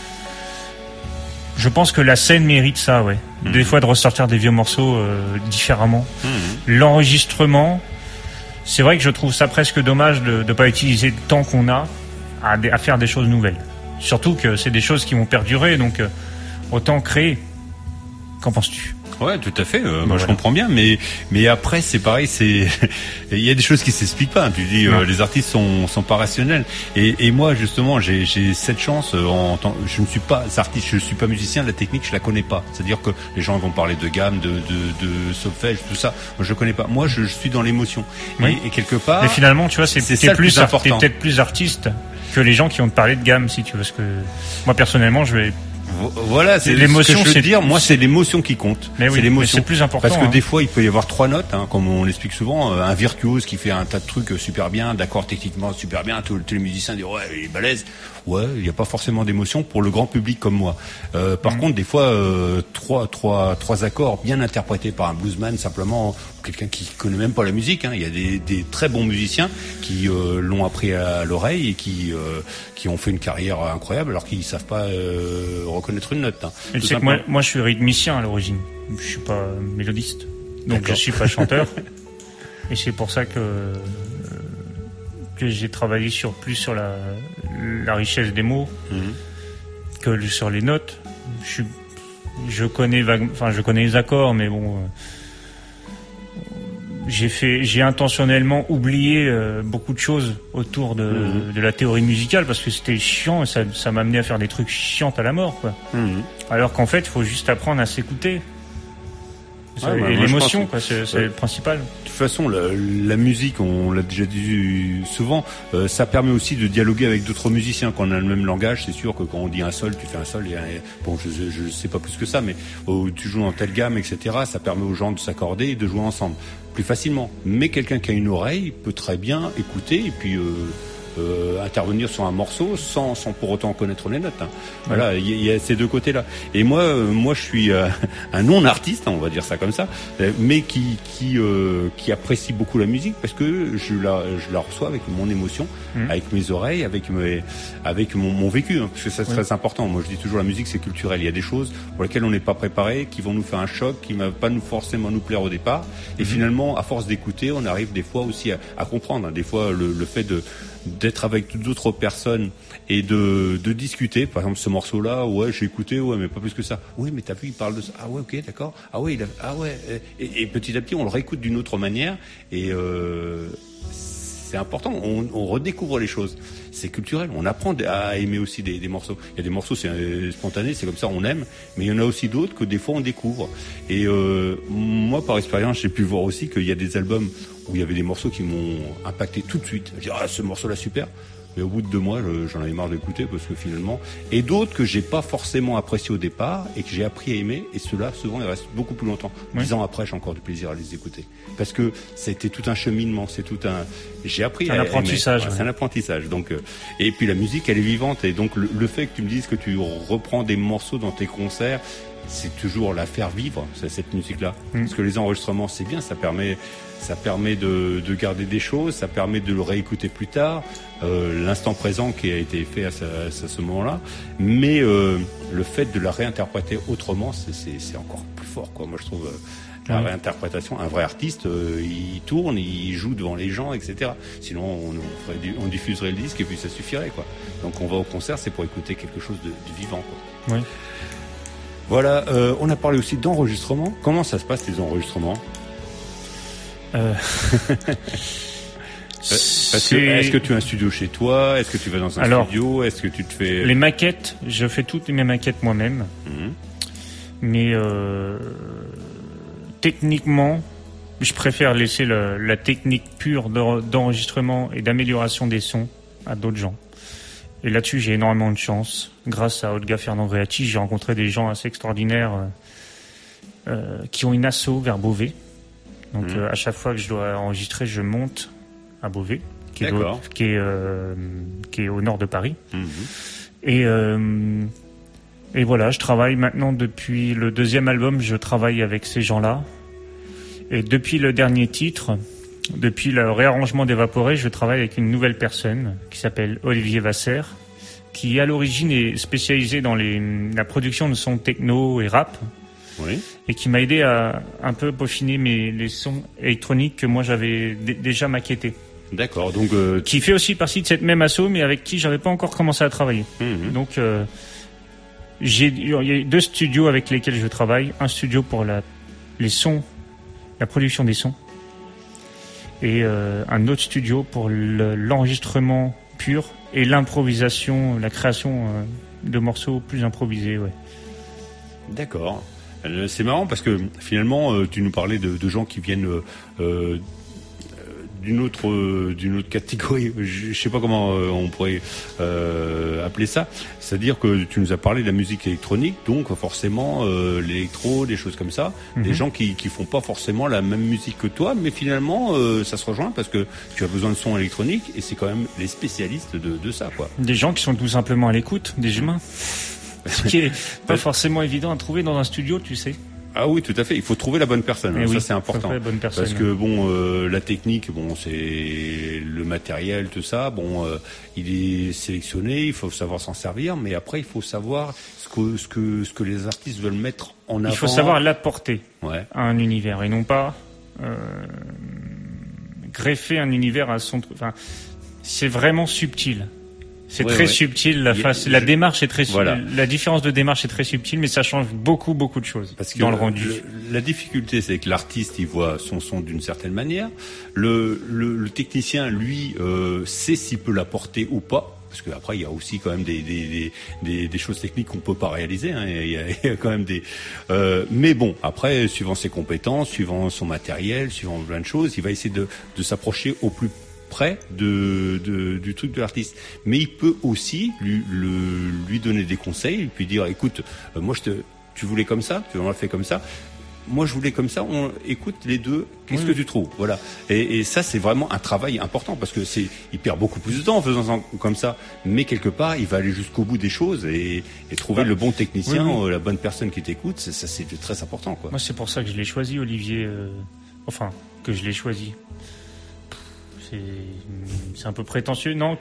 Je pense que la scène mérite ça, ouais. Des fois de ressortir des vieux morceaux différemment. L'enregistrement, c'est vrai que je trouve ça presque dommage de ne pas utiliser le temps qu'on a à faire des choses nouvelles. Surtout que c'est des choses qui vont perdurer, donc autant créer. Qu'en penses-tu ? Ouais, tout à fait. Moi, je comprends bien, mais après, c'est pareil. Il y a des choses qui s'expliquent pas. Tu dis, les artistes sont pas rationnels. Et moi, justement, j'ai cette chance. Je ne suis pas artiste, je suis pas musicien. La technique, je la connais pas. C'est-à-dire que les gens vont parler de gamme, de solfège, tout ça. Moi, je connais pas. Moi, je suis dans l'émotion. Oui. Et quelque part. Mais finalement, tu vois, t'es peut-être plus artiste que les gens qui ont parlé de gamme, si tu veux. Parce que moi, personnellement, voilà, c'est l'émotion. Ce que je veux dire, moi, c'est l'émotion qui compte. Mais oui, c'est l'émotion. Mais c'est plus important. Parce que des fois, il peut y avoir 3 notes, comme on l'explique souvent, un virtuose qui fait un tas de trucs super bien, d'accord, techniquement super bien. Tous les musiciens disent ouais, il est balèze. Ouais, il n'y a pas forcément d'émotion pour le grand public comme moi. Par contre, des fois, trois accords bien interprétés par un bluesman, simplement quelqu'un qui connaît même pas la musique. Il y a des très bons musiciens qui l'ont appris à l'oreille et qui ont fait une carrière incroyable alors qu'ils savent pas reconnaître une note. Tu sais que moi, je suis rythmicien à l'origine. Je suis pas mélodiste, donc je suis pas chanteur. Et c'est pour ça que j'ai travaillé plus sur la richesse des mots que sur les notes. Je connais les accords, mais bon, j'ai intentionnellement oublié beaucoup de choses autour de la théorie musicale parce que c'était chiant et ça m'a amené à faire des trucs chiants à la mort, quoi. Alors qu'en fait, il faut juste apprendre à s'écouter. Et l'émotion, quoi, c'est le principal. De toute façon, la musique, on l'a déjà dit souvent, ça permet aussi de dialoguer avec d'autres musiciens. Quand on a le même langage, c'est sûr que quand on dit un sol, tu fais un sol. Bon, je sais pas plus que ça, mais tu joues dans telle gamme, etc. Ça permet aux gens de s'accorder et de jouer ensemble plus facilement. Mais quelqu'un qui a une oreille peut très bien écouter et puis intervenir sur un morceau sans pour autant connaître les notes. Voilà, il y a ces deux côtés-là. Et moi, je suis un non-artiste, on va dire ça comme ça, mais qui apprécie beaucoup la musique parce que je la reçois avec mon émotion, avec mes oreilles, avec mon vécu, parce que ça c'est très important. Moi, je dis toujours la musique c'est culturel. Il y a des choses pour lesquelles on n'est pas préparé, qui vont nous faire un choc, qui ne va pas forcément nous plaire au départ. Et finalement, à force d'écouter, on arrive des fois aussi à comprendre. Des fois, le fait d'être avec d'autres personnes et de discuter. Par exemple, ce morceau-là, ouais, j'ai écouté, ouais, mais pas plus que ça. Oui, mais t'as vu, il parle de ça. Ah ouais, ok, d'accord. Ah ouais, et petit à petit, on le réécoute d'une autre manière et c'est important. On redécouvre les choses. C'est culturel. On apprend à aimer aussi des morceaux. Il y a des morceaux, c'est spontané, c'est comme ça, on aime. Mais il y en a aussi d'autres que des fois on découvre. Et moi, par expérience, j'ai pu voir aussi qu'il y a des albums où il y avait des morceaux qui m'ont impacté tout de suite. Je dis, ce morceau-là, super. Mais au bout de 2 mois, j'en avais marre d'écouter parce que finalement... Et d'autres que j'ai pas forcément appréciés au départ et que j'ai appris à aimer. Et ceux-là, souvent, ils restent beaucoup plus longtemps. 10 ans après, j'ai encore du plaisir à les écouter. Parce que c'était tout un cheminement, j'ai appris à apprentissage. Aimer. Ouais. C'est un apprentissage. Donc, et puis la musique, elle est vivante. Et donc, le fait que tu me dises que tu reprends des morceaux dans tes concerts, c'est toujours la faire vivre, cette musique-là. Parce que les enregistrements, c'est bien, ça permet de garder des choses, ça permet de le réécouter plus tard, l'instant présent qui a été fait à ce moment-là, mais le fait de la réinterpréter autrement, c'est encore plus fort, quoi. Moi, je trouve la réinterprétation, un vrai artiste, il tourne, il joue devant les gens, etc. Sinon, on diffuserait le disque et puis ça suffirait, quoi. Donc, on va au concert, c'est pour écouter quelque chose de vivant, quoi. Oui. Voilà, on a parlé aussi d'enregistrement. Comment ça se passe, les enregistrements ? Est-ce que tu as un studio chez toi ? Est-ce que tu vas dans un studio ? Est-ce que tu te fais... Les maquettes, je fais toutes mes maquettes moi-même. Mais techniquement, je préfère laisser la technique pure d'enregistrement et d'amélioration des sons à d'autres gens. Et là-dessus, j'ai énormément de chance. Grâce à Olga Fernand-Vreati, j'ai rencontré des gens assez extraordinaires qui ont une asso vers Beauvais. Donc à chaque fois que je dois enregistrer, je monte à Beauvais, qui qui est au nord de Paris. Et voilà, je travaille maintenant depuis le 2e album, je travaille avec ces gens-là. Et depuis le dernier titre, depuis le réarrangement d'Évaporé, je travaille avec une nouvelle personne qui s'appelle Olivier Vasser, qui à l'origine est spécialisé dans la production de sons techno et rap. Oui. Et qui m'a aidé à un peu peaufiner les sons électroniques que moi j'avais déjà maquettés. D'accord, donc... Qui fait aussi partie de cette même asso, mais avec qui j'avais pas encore commencé à travailler. Donc il y a 2 studios avec lesquels je travaille. Un studio pour les sons, la production des sons. Et un autre studio pour l'enregistrement pur et l'improvisation, la création de morceaux plus improvisés, ouais. D'accord. C'est marrant parce que finalement, tu nous parlais de gens qui viennent d'une autre catégorie. Je sais pas comment on pourrait appeler ça. C'est-à-dire que tu nous as parlé de la musique électronique, donc forcément l'électro, des choses comme ça. Des gens qui font pas forcément la même musique que toi, mais finalement ça se rejoint parce que tu as besoin de sons électroniques et c'est quand même les spécialistes de ça, quoi. Des gens qui sont tout simplement à l'écoute, des humains. Ce qui est pas forcément évident à trouver dans un studio, tu sais. Ah oui, tout à fait. Il faut trouver la bonne personne. Oui, ça, c'est important. La bonne personne, parce que bon, la technique, bon, c'est le matériel, tout ça. Bon, il est sélectionné. Il faut savoir s'en servir, mais après, il faut savoir ce que les artistes veulent mettre en avant. Il faut savoir l'apporter à un univers et non pas greffer un univers à son truc. Enfin, c'est vraiment subtil. C'est très subtil. La démarche est très la différence de démarche est très subtile, mais ça change beaucoup de choses dans le rendu. La difficulté, c'est que l'artiste, il voit son son d'une certaine manière. Le technicien, lui, sait s'il peut l'apporter ou pas. Parce que après il y a aussi quand même des choses techniques qu'on peut pas réaliser. Hein. Il y a quand même mais bon, après, suivant ses compétences, suivant son matériel, suivant plein de choses, il va essayer de s'approcher au plus près du truc de l'artiste, mais il peut aussi lui donner des conseils et puis dire écoute, moi tu voulais comme ça, on l'a fait comme ça, moi je voulais comme ça, écoute les deux, qu'est-ce que tu trouves, voilà. Et ça c'est vraiment un travail important parce que il perd beaucoup plus de temps en faisant ça comme ça, mais quelque part il va aller jusqu'au bout des choses et trouver le bon technicien, la bonne personne qui t'écoute, ça c'est très important, quoi. Moi c'est pour ça que je l'ai choisi, Olivier, que je l'ai choisi. C'est un peu prétentieux, non,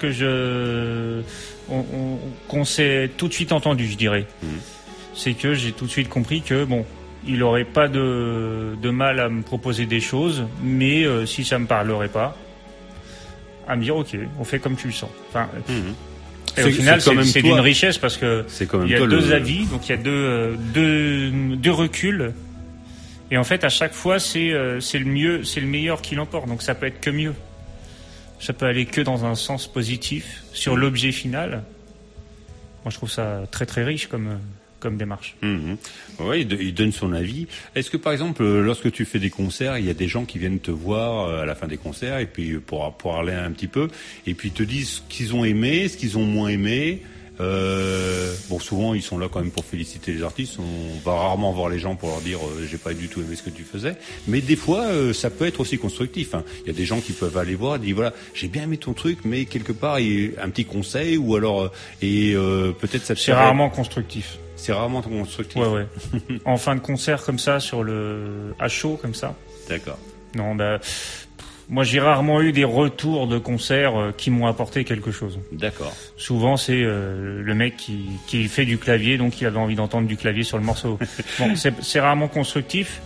qu'on s'est tout de suite entendu, je dirais. C'est que j'ai tout de suite compris que bon, il aurait pas de mal à me proposer des choses, mais si ça me parlerait pas, à me dire ok, on fait comme tu le sens. Enfin, et au final, c'est d'une richesse parce que il y a 2 avis, donc il y a deux reculs. Et en fait, à chaque fois, c'est le meilleur qui l'emporte. Donc ça peut être que mieux. Ça peut aller que dans un sens positif sur l'objet final. Moi, je trouve ça très très riche comme démarche. Oui, il donne son avis. Est-ce que par exemple, lorsque tu fais des concerts, il y a des gens qui viennent te voir à la fin des concerts et puis pour parler un petit peu et puis te disent ce qu'ils ont aimé, ce qu'ils ont moins aimé? Bon, souvent ils sont là quand même pour féliciter les artistes. On va rarement voir les gens pour leur dire j'ai pas du tout aimé ce que tu faisais, mais des fois ça peut être aussi constructif, hein. Il y a des gens qui peuvent aller voir et dire voilà, j'ai bien aimé ton truc, mais quelque part il y a un petit conseil ou alors peut-être ça. C'est rarement constructif. C'est rarement constructif. Ouais. En fin de concert comme ça, à chaud comme ça. D'accord. Non, moi, j'ai rarement eu des retours de concerts qui m'ont apporté quelque chose. D'accord. Souvent, c'est le mec qui fait du clavier, donc il avait envie d'entendre du clavier sur le morceau. Bon, c'est rarement constructif.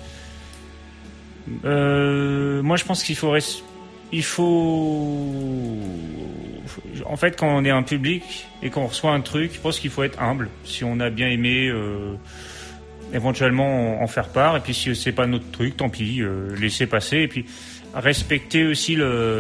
Moi, je pense qu'il faut... En fait, quand on est un public et qu'on reçoit un truc, je pense qu'il faut être humble. Si on a bien aimé... éventuellement en faire part, et puis si c'est pas notre truc, tant pis, laisser passer, et puis respecter aussi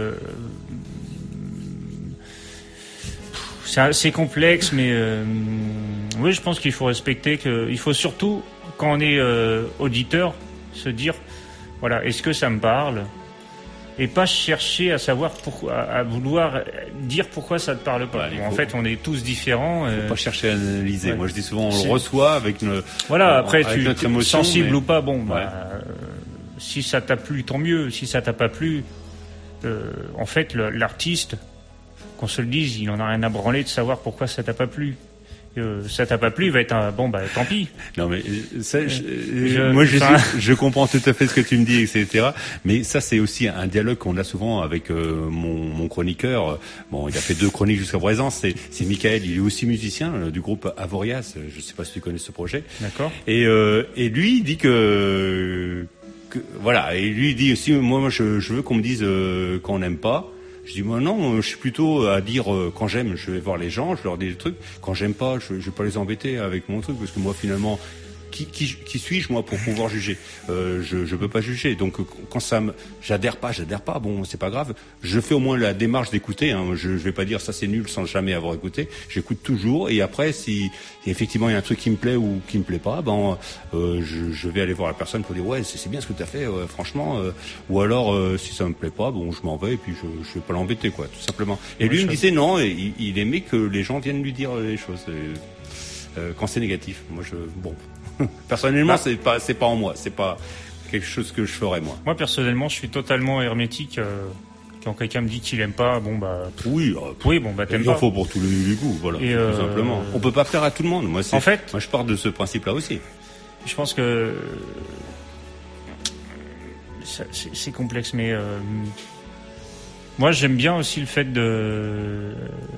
c'est complexe, mais oui, je pense qu'il faut respecter il faut surtout, quand on est auditeur, se dire voilà, est-ce que ça me parle, et pas chercher à savoir à vouloir dire pourquoi ça te parle pas. En fait, on est tous différents. Faut pas chercher à analyser. Moi, je dis souvent, on le reçoit avec après, notre émotion, sensible ou pas. Bon, si ça t'a plu, tant mieux. Si ça t'a pas plu, en fait, l'artiste, qu'on se le dise, il en a rien à branler de savoir pourquoi ça t'a pas plu. Ça t'a pas plu, il va être bon, tant pis. Non mais ça, je comprends tout à fait ce que tu me dis, etc. Mais ça, c'est aussi un dialogue qu'on a souvent avec mon chroniqueur. Bon, il a fait 2 chroniques jusqu'à présent. C'est Michael. Il est aussi musicien du groupe Avoriaz. Je sais pas si tu connais ce projet. D'accord. Et lui, il dit voilà. Et lui, il dit aussi, moi, je veux qu'on me dise qu'on n'aime pas. Je dis moi non, je suis plutôt à dire quand j'aime, je vais voir les gens, je leur dis des trucs. Quand j'aime pas, je vais pas les embêter avec mon truc parce que moi finalement, qui suis-je moi pour pouvoir juger? Je peux pas juger. Donc quand j'adhère pas, bon c'est pas grave. Je fais au moins la démarche d'écouter. Hein. Je vais pas dire ça c'est nul sans jamais avoir écouté. J'écoute toujours et après si effectivement il y a un truc qui me plaît ou qui me plaît pas, je vais aller voir la personne pour dire ouais c'est bien ce que tu as fait franchement. Ou alors si ça me plaît pas, bon je m'en vais et puis je vais pas l'embêter quoi tout simplement. Et lui il me disait non, il aimait que les gens viennent lui dire les choses quand c'est négatif. Moi personnellement, c'est pas en moi, c'est pas quelque chose que je ferais moi. Moi personnellement, je suis totalement hermétique. Quand quelqu'un me dit qu'il aime pas, t'aimes pas. Il en faut pour tous les goûts, voilà, tout simplement. On peut pas plaire à tout le monde. Moi, je pars de ce principe-là aussi. Je pense que c'est complexe, mais moi j'aime bien aussi le fait de.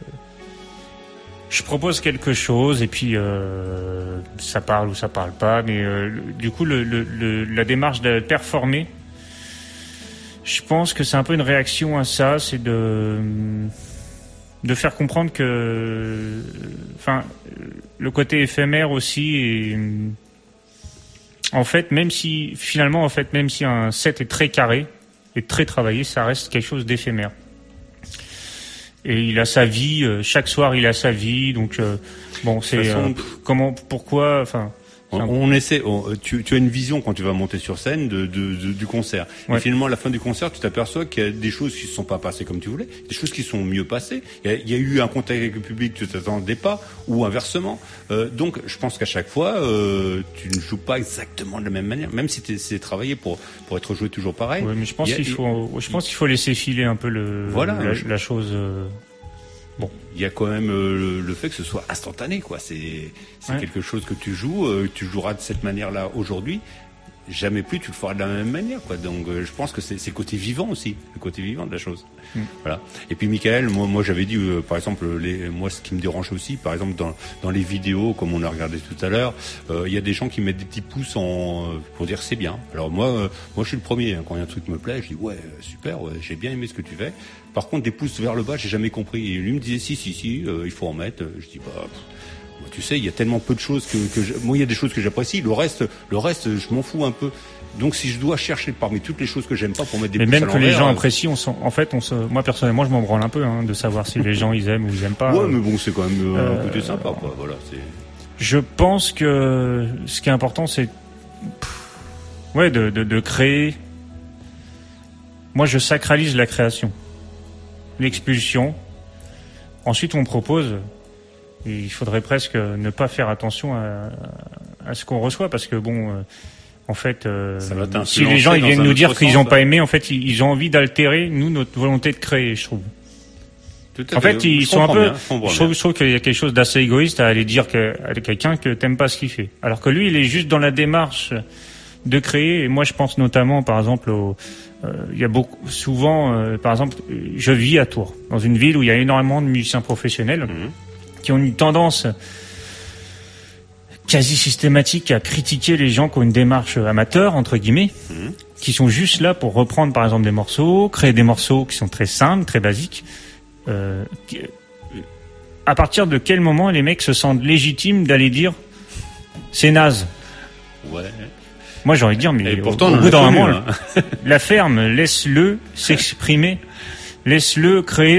Je propose quelque chose et puis ça parle ou ça parle pas, mais du coup la démarche de performer, je pense que c'est un peu une réaction à ça, c'est de faire comprendre que, le côté éphémère aussi et en fait même si un set est très carré et très travaillé, ça reste quelque chose d'éphémère. Et il a sa vie, chaque soir il a sa vie, donc pourquoi, on essaie. Tu as une vision quand tu vas monter sur scène du concert. Ouais. Et finalement, à la fin du concert, tu t'aperçois qu'il y a des choses qui ne se sont pas passées comme tu voulais, des choses qui sont mieux passées. Il y a eu un contact avec le public que tu t'attendais pas, ou inversement. Donc, je pense qu'à chaque fois, tu ne joues pas exactement de la même manière, même si c'est travaillé pour être joué toujours pareil. Oui, mais je pense qu'il faut laisser filer un peu la chose. Bon, il y a quand même le fait que ce soit instantané, quoi. C'est quelque chose que tu joues, tu joueras de cette manière-là aujourd'hui. Jamais plus tu le feras de la même manière, quoi. Donc je pense que c'est le côté vivant aussi, le côté vivant de la chose. Voilà. Et puis Michael, moi j'avais dit par exemple moi ce qui me dérange aussi, par exemple dans les vidéos comme on a regardé tout à l'heure, il y a des gens qui mettent des petits pouces pour dire c'est bien. Alors moi je suis le premier, hein, quand il y a un truc qui me plaît, je dis ouais super, j'ai bien aimé ce que tu fais. Par contre des pouces vers le bas, j'ai jamais compris. Et lui me disait si, il faut en mettre. Je dis tu sais, il y a tellement peu de choses moi il y a des choses que j'apprécie, le reste je m'en fous un peu. Donc si je dois chercher parmi toutes les choses que j'aime pas pour mettre des pouces à l'envers. Mais même que les gens apprécient, moi personnellement je m'en branle un peu de savoir si les gens ils aiment ou ils aiment pas. Ouais, mais bon, c'est quand même un côté sympa, quoi. Voilà, je pense que ce qui est important c'est de créer. Moi je sacralise la création. L'expulsion. Ensuite on propose. Et il faudrait presque ne pas faire attention à ce qu'on reçoit parce que si les gens ils viennent nous dire qu'ils n'ont pas aimé, en fait ils ont envie d'altérer notre volonté de créer, je trouve. En fait ils sont un peu. Je trouve qu'il y a quelque chose d'assez égoïste à aller dire à quelqu'un que t'aimes pas ce qu'il fait, alors que lui il est juste dans la démarche de créer. Et moi je pense notamment par exemple il y a souvent par exemple je vis à Tours, dans une ville où il y a énormément de musiciens professionnels. Qui ont une tendance quasi systématique à critiquer les gens qui ont une démarche amateur, entre guillemets, qui sont juste là pour reprendre par exemple des morceaux, créer des morceaux qui sont très simples, très basiques. À partir de quel moment les mecs se sentent légitimes d'aller dire c'est naze? Ouais. Moi j'ai envie de dire, mais pourtant, au bout d'un moment, la ferme, laisse-le s'exprimer, laisse-le créer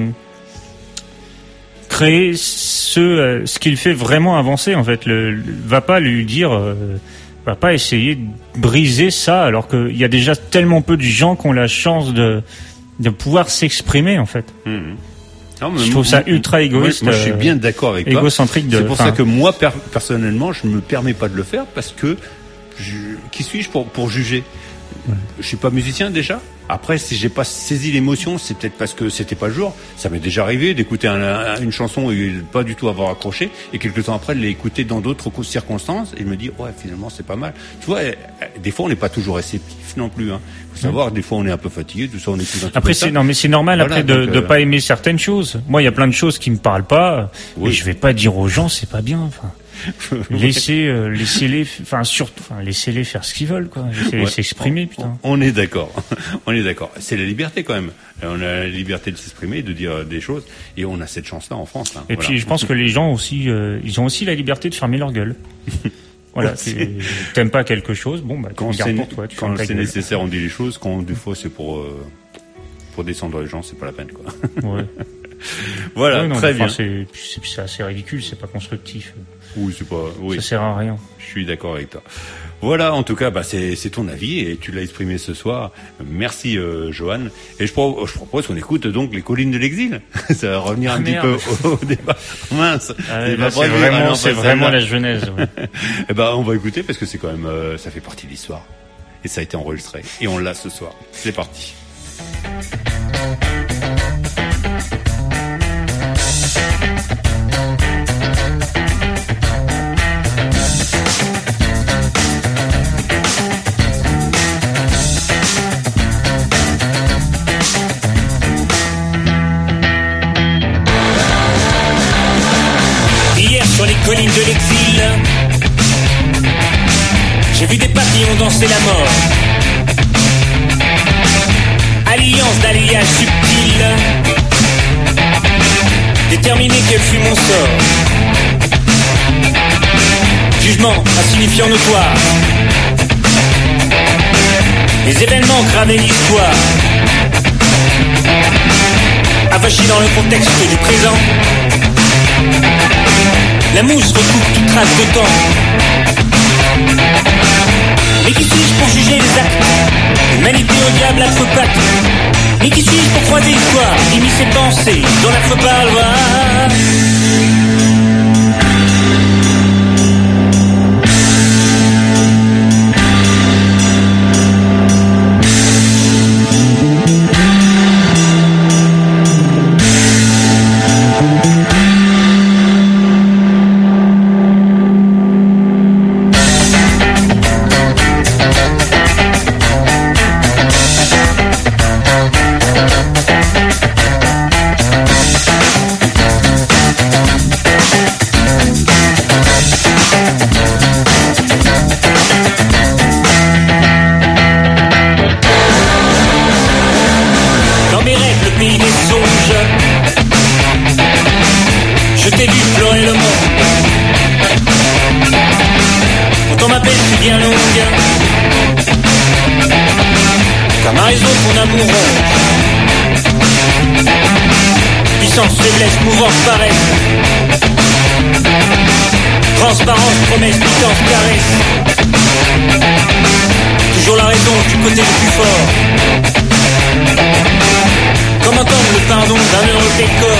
ce qu'il fait vraiment avancer, en fait. Va pas lui dire, va pas essayer de briser ça, alors qu'il y a déjà tellement peu de gens qui ont la chance de pouvoir s'exprimer, en fait. Non, je trouve ça ultra égoïste. Moi, je suis bien d'accord avec toi. Égocentrique. C'est pour ça que moi, personnellement, je me permets pas de le faire parce que qui suis-je pour juger? Je suis pas musicien déjà. Après, si j'ai pas saisi l'émotion, c'est peut-être parce que c'était pas le jour. Ça m'est déjà arrivé d'écouter une chanson et pas du tout avoir accroché, et quelques temps après de l'écouter dans d'autres circonstances et je me dis ouais, finalement c'est pas mal. Tu vois, des fois on n'est pas toujours réceptif non plus. Hein. Faut savoir, des fois on est un peu fatigué, tout ça, on écoute un peu. Après c'est normal voilà, après de pas aimer certaines choses. Moi, il y a plein de choses qui me parlent pas, et je vais pas dire aux gens c'est pas bien. Enfin. Laissez-les faire ce qu'ils veulent, quoi. Laissez-les s'exprimer, putain. On est d'accord. On est d'accord. C'est la liberté, quand même. On a la liberté de s'exprimer, de dire des choses, et on a cette chance-là en France. Hein. Et puis, je pense que les gens aussi, ils ont aussi la liberté de fermer leur gueule. Voilà. T'aimes pas quelque chose, bon, bah, quand tu gardes pour toi. Quand c'est nécessaire, on dit les choses. Quand des fois c'est pour descendre les gens, c'est pas la peine, quoi. Ouais. Voilà, ouais, non, très bien. C'est assez ridicule, c'est pas constructif. Oui, c'est pas. Oui. Ça sert à rien. Je suis d'accord avec toi. Voilà, en tout cas, c'est ton avis et tu l'as exprimé ce soir. Merci, Johan. Et je propose qu'on écoute donc les collines de l'exil. Ça va revenir un petit peu au débat. Mince. C'est vraiment la genèse. Ouais. Eh ben, on va écouter parce que c'est quand même, ça fait partie de l'histoire. Et ça a été enregistré. Et on l'a ce soir. C'est parti. Sur les collines de l'exil, j'ai vu des papillons danser la mort. Alliance d'alliage subtil, déterminé quel fut mon sort. Jugement insignifiant notoire, les événements gravés l'histoire, avachis dans le contexte du présent. La mousse recoupe toute trace de temps. Mais qui suis-je pour juger les actes? L'humanité au diable à trois pattes. Mais qui suis-je pour croiser l'histoire? Imiter ses pensées dans la faux parloir. Faiblesse, mouvance, paresse. Transparence, promesse, puissance, caresse. Toujours la raison du côté le plus fort. Comme entendre le pardon d'un heureux décor.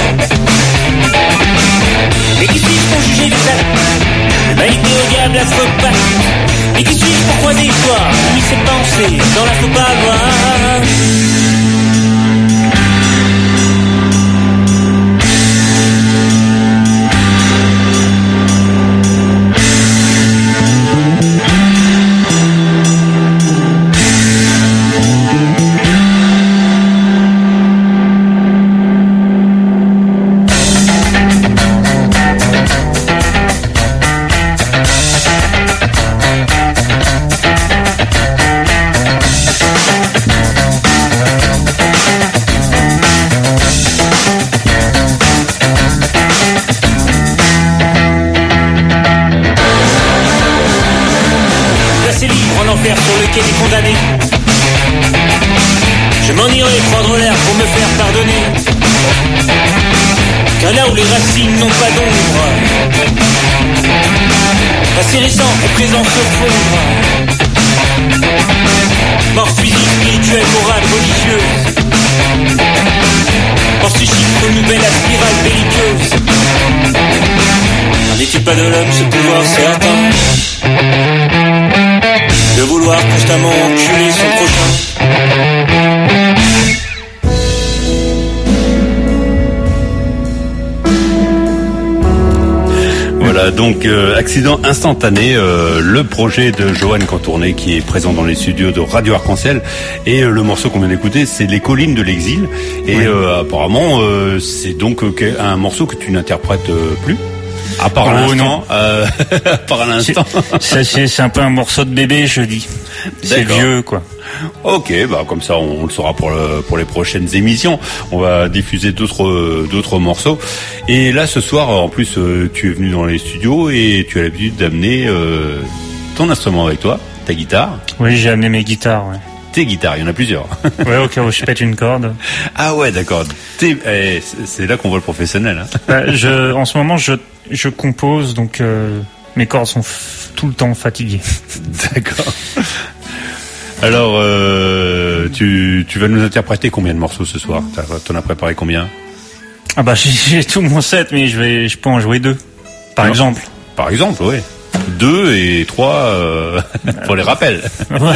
Mais qui suis-je pour juger les actes? L'humanité au diable, la faux patte. Mais qui suis-je pour croiser l'histoire? Mis ses pensées dans la faux parloir. Je m'en irai prendre l'air pour me faire pardonner. Car là où les racines n'ont pas d'ombre, passé récent et présent se fondre. Mort physique, spirituelle, morale, religieuse. Mort psychique, renouvelle la spirale belliqueuse. N'en est-il pas de l'homme ce pouvoir certain de vouloir vouloir constamment enculer son prochain. Voilà, donc Accident instantané, le projet de Johan Cantourné qui est présent dans les studios de Radio Arc-en-Ciel, et le morceau qu'on vient d'écouter, c'est Les Collines de l'Exil, et apparemment c'est donc un morceau que tu n'interprètes plus. À part l'instant, à part l'instant. C'est un peu un morceau de bébé, je dis. C'est vieux, quoi. Ok, bah comme ça on le saura pour les prochaines émissions. On va diffuser d'autres morceaux. Et là ce soir, en plus, tu es venu dans les studios et tu as l'habitude d'amener ton instrument avec toi, ta guitare. Oui, j'ai amené mes guitares. Ouais. Tes guitares, il y en a plusieurs. Ouais, au cas où je pète une corde. Ah ouais, d'accord. C'est là qu'on voit le professionnel. Hein. Bah, en ce moment, je compose, donc mes cordes sont tout le temps fatiguées. D'accord. Alors, tu vas nous interpréter combien de morceaux ce soir? T'en as préparé combien? Ah bah j'ai tout mon set, mais je peux en jouer 2, par exemple. Par exemple, oui. 2 et 3 pour les rappels. Ouais.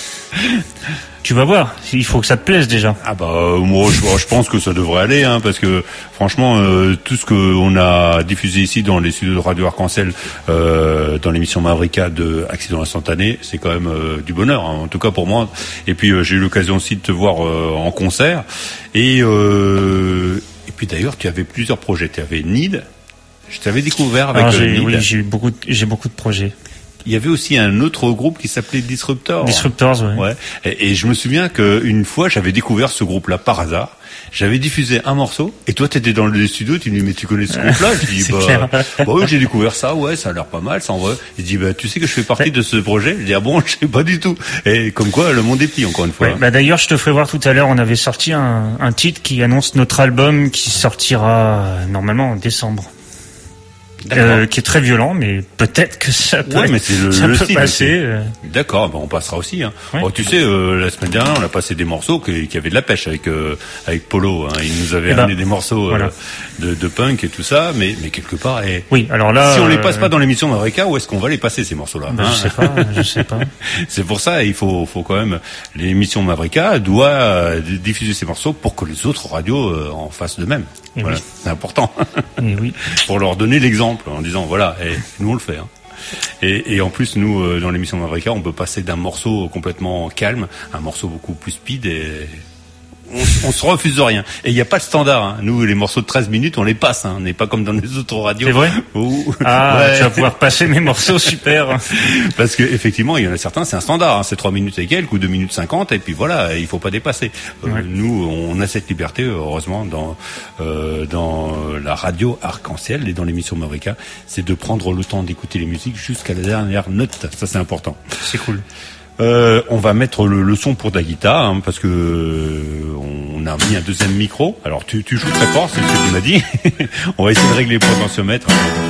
Tu vas voir, il faut que ça te plaise déjà. Ah bah moi je pense que ça devrait aller, hein, parce que franchement tout ce qu'on a diffusé ici dans les studios de Radio Arc-en-Ciel, dans l'émission Mavrika de Accident instantané, c'est quand même du bonheur, hein, en tout cas pour moi. Et puis j'ai eu l'occasion aussi de te voir en concert, et puis d'ailleurs tu avais plusieurs projets. Tu avais Need, je t'avais découvert avec Need. Oui, j'ai beaucoup de projets. Il y avait aussi un autre groupe qui s'appelait Disruptors. Disruptors, oui. Ouais. Et je me souviens qu'une fois, j'avais découvert ce groupe-là par hasard. J'avais diffusé un morceau, et toi, t'étais dans le studio, tu me dis, mais tu connais ce groupe-là? Je dis, bah oui, j'ai découvert ça, ouais, ça a l'air pas mal, ça en vrai. Il dit, bah, tu sais que je fais partie de ce projet? Je dis, ah bon, je sais pas du tout. Et comme quoi, le monde est petit, encore une fois. Ouais, bah d'ailleurs, je te ferai voir tout à l'heure, on avait sorti un titre qui annonce notre album qui sortira normalement en décembre. Qui est très violent, mais peut-être que ça peut, mais c'est le style passer. D'accord, on passera aussi. Hein. Ouais. Tu sais, la semaine dernière, on a passé des morceaux qui avaient de la pêche avec Polo. Hein. Il nous avait amené des morceaux de punk et tout ça, mais quelque part. Oui, alors là, si on les passe pas dans l'émission d'América, où est-ce qu'on va les passer ces morceaux-là? Je sais pas. C'est pour ça, il faut quand même, l'émission Mavrika doit diffuser ces morceaux pour que les autres radios en fassent de même. Voilà, oui. C'est important. Et oui. Pour leur donner l'exemple en disant voilà, nous on le fait. Hein. Et en plus, nous, dans l'émission Mavrika, on peut passer d'un morceau complètement calme à un morceau beaucoup plus speed, et on se refuse de rien. Et il n'y a pas de standard. Hein. Nous, les morceaux de 13 minutes, on les passe. Hein. On n'est pas comme dans les autres radios. C'est vrai? Tu vas pouvoir passer mes morceaux, super. Parce que effectivement, il y en a certains, c'est un standard. Hein. C'est 3 minutes et quelques ou 2 minutes 50. Et puis voilà, il faut pas dépasser. Nous, on a cette liberté, heureusement, dans la radio Arc-en-Ciel et dans l'émission Mavrika. C'est de prendre le temps d'écouter les musiques jusqu'à la dernière note. Ça, c'est important. C'est cool. On va mettre le son pour ta guitare, hein, parce que on a mis un deuxième micro. Alors tu joues très fort, c'est ce que tu m'as dit. On va essayer de régler le potentiomètre.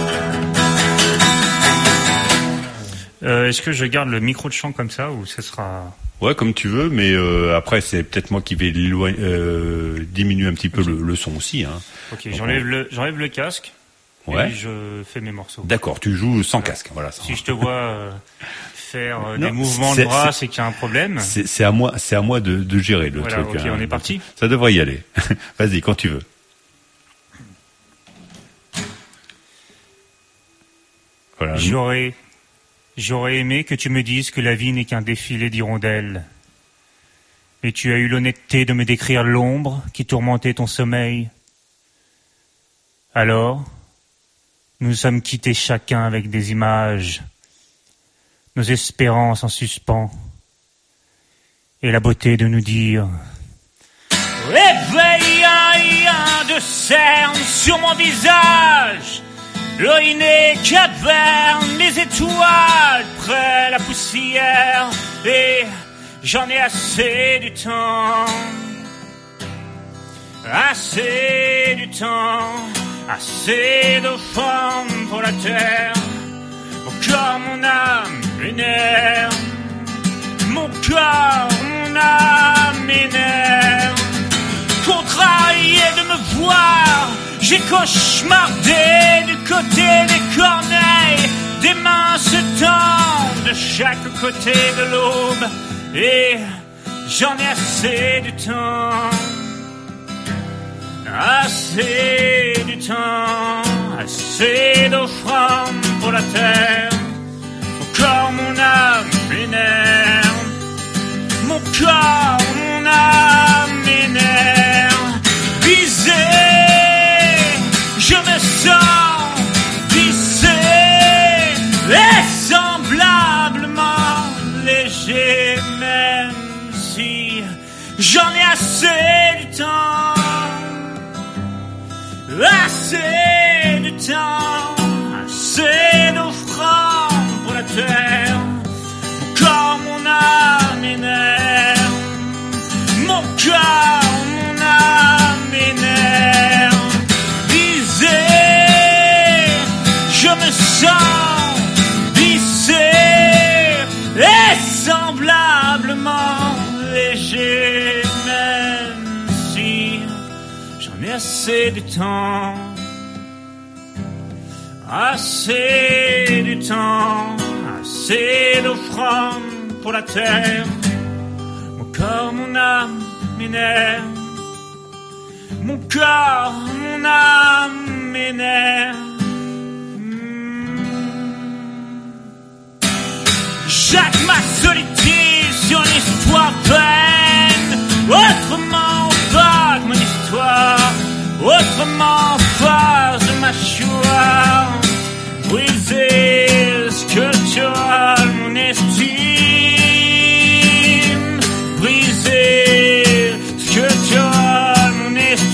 Est-ce que je garde le micro de chant comme ça, ou ce sera... Ouais, comme tu veux, mais après c'est peut-être moi qui vais diminuer un petit peu le son aussi. Hein. Ok, j'enlève le casque. Ouais. Et je fais mes morceaux. D'accord, tu joues sans casque, voilà. Si je te vois faire des mouvements de bras, c'est qu'il y a un problème. C'est à moi de gérer le truc. Ok, on est parti. Ça devrait y aller. Vas-y, quand tu veux. Voilà. J'aurais aimé que tu me dises que la vie n'est qu'un défilé d'hirondelles. Mais tu as eu l'honnêteté de me décrire l'ombre qui tourmentait ton sommeil. Alors, nous sommes quittés chacun avec des images, nos espérances en suspens, et la beauté de nous dire « Réveille de cernes sur mon visage, l'oïné caverne, les étoiles près la poussière, et j'en ai assez du temps, assez du temps. Assez de forme pour la terre, mon corps, mon âme, mes nerfs. Mon corps, mon âme, mes nerfs. Contrarié de me voir, j'ai cauchemardé du côté des corneilles. Des mains se tendent de chaque côté de l'aube et j'en ai assez du temps. Assez du temps, assez d'offrandes pour la terre. Mon corps, mon âme, mes nerfs. Mon corps, mon âme, mes nerfs. Visé, je me sens vissé et semblablement léger, même si j'en ai assez du temps. Assez du temps, assez d'offrandes pour la terre. Mon corps, mon âme, mes nerfs. Mon corps, mon âme, mes nerfs. Visé, je me sens vissé et semblablement léger, même si j'en ai assez du temps. Assez du temps, assez d'offrandes pour la terre. Mon corps, mon âme, mes nerfs. Mon corps, mon âme, mes nerfs. Jacques ma solitude sur l'histoire pleine. Autrement vague mon histoire. Autrement phase de mâchoire. Briser sculptural mon estime. Briser sculptural mon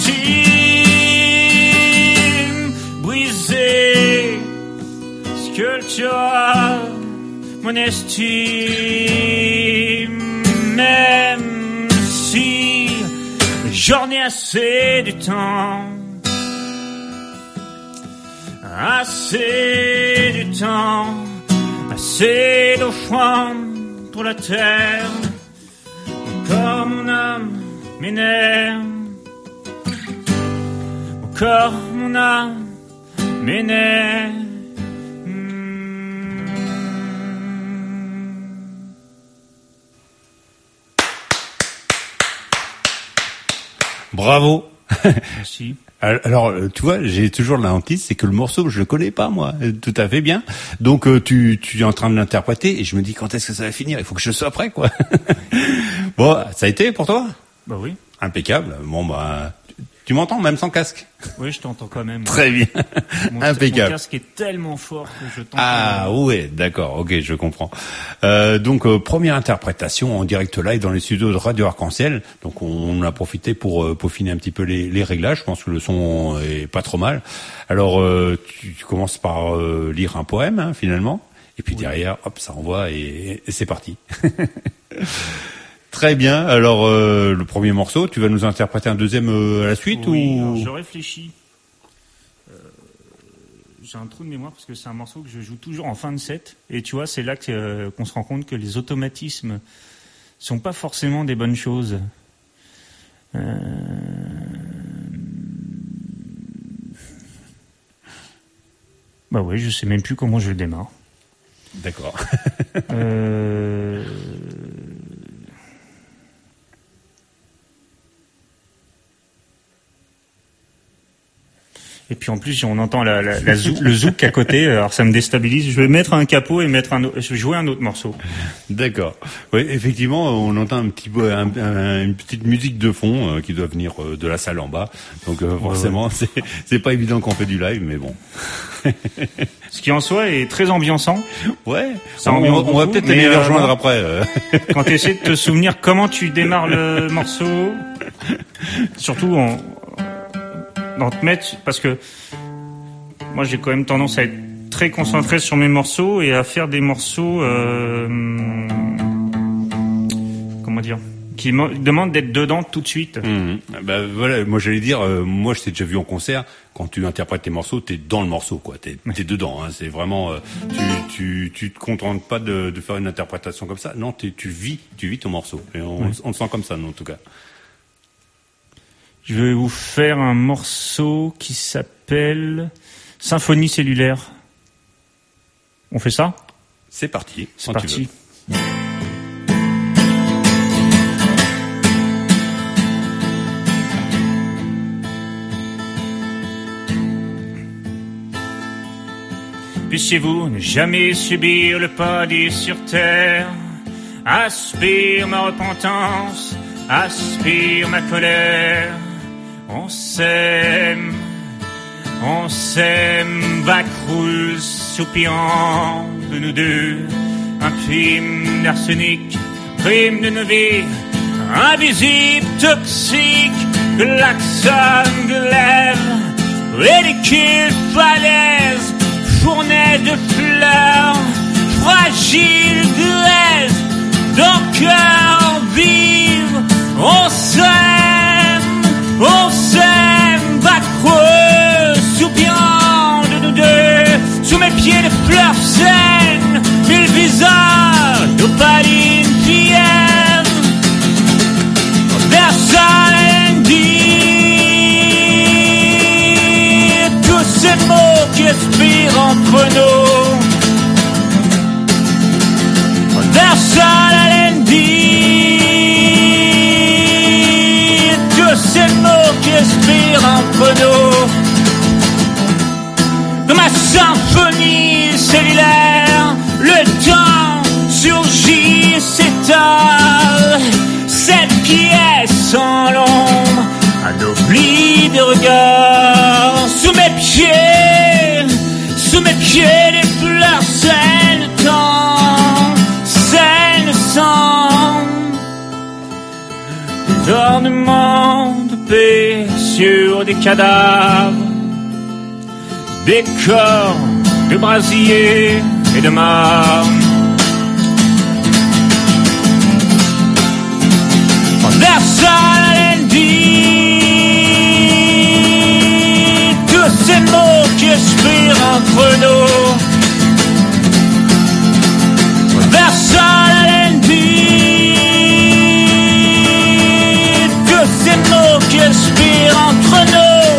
estime. Briser sculptural mon estime. Même si j'en ai assez du temps. Assez du temps, assez d'offrandes pour la terre. Mon corps, mon âme, mes nerfs. Mon corps, mon âme, mes nerfs. Bravo. Merci. Alors, tu vois, j'ai toujours la hantise, c'est que le morceau, je le connais pas, moi, tout à fait bien. Donc, tu es en train de l'interpréter et je me dis quand est-ce que ça va finir? Il faut que je sois prêt, quoi. Bon, ça a été pour toi? Bah oui. Impeccable. Bon, tu m'entends même sans casque? Oui, je t'entends quand même. Très bien. Impeccable. Mon casque est tellement fort que je t'entends. Ah ouais, d'accord, ok, je comprends. Donc première interprétation en direct live dans les studios de Radio Arc-en-Ciel. Donc on a profité pour peaufiner un petit peu les réglages. Je pense que le son est pas trop mal. Alors tu commences par lire un poème, hein, finalement, et puis derrière, hop, ça envoie et c'est parti. Très bien. Alors le premier morceau, tu vas nous interpréter un deuxième à la suite oui, ou alors je réfléchis. J'ai un trou de mémoire parce que c'est un morceau que je joue toujours en fin de set. Et tu vois, c'est là qu'on se rend compte que les automatismes sont pas forcément des bonnes choses. Bah ouais, je sais même plus comment je le démarre. D'accord. Et puis en plus, on entend le zouk à côté, alors ça me déstabilise. Je vais mettre un capot et je vais jouer un autre morceau. D'accord. Oui, effectivement, on entend un petit peu une petite musique de fond qui doit venir de la salle en bas. Donc forcément, c'est pas évident qu'on fait du live, mais bon. Ce qui en soi est très ambiançant. Ouais. On va peut-être aller les rejoindre après. Quand tu essaies de te souvenir comment tu démarres le morceau, surtout dans te mettre, parce que moi j'ai quand même tendance à être très concentré sur mes morceaux et à faire des morceaux comment dire, qui demandent d'être dedans tout de suite. Bah voilà, moi j'allais dire, moi je t'ai déjà vu en concert, quand tu interprètes tes morceaux, t'es dans le morceau, quoi, t'es dedans, hein, c'est vraiment, tu te contentes pas de faire une interprétation comme ça, non, tu vis ton morceau, et on le sent comme ça, en tout cas. Je vais vous faire un morceau qui s'appelle Symphonie cellulaire. On fait ça ? C'est parti. C'est parti. Puissiez-vous ne jamais subir le paradis sur terre. Aspire ma repentance, aspire ma colère. On s'aime, Bacchus soupirant de nous deux. Un crime d'arsenic, crime de nos vies, invisible, toxique, klaxon de lèvres, ridicule falaise, fournaise de fleurs, fragile graisse, dans cœur vive, on s'aime, Bacchus soupirant de nous deux, sous mes pieds de fleurs saines, mille visages d'opaline fière, Versailles dit tous ces mots qui expirent entre nous. Versailles dit tous ces mots qui expirent entre nous. Dans ma symphonie cellulaire, le temps surgit, s'étale. Cette pièce en l'ombre, un oubli de regard. Sous mes pieds, les fleurs saines temps, saines sang. Des ornements de paix sur des cadavres, des corps de brasier et de marne. Versailles dit tous ces mots qui expirent entre nous. Versailles dit tous ces mots qui expirent entre nous.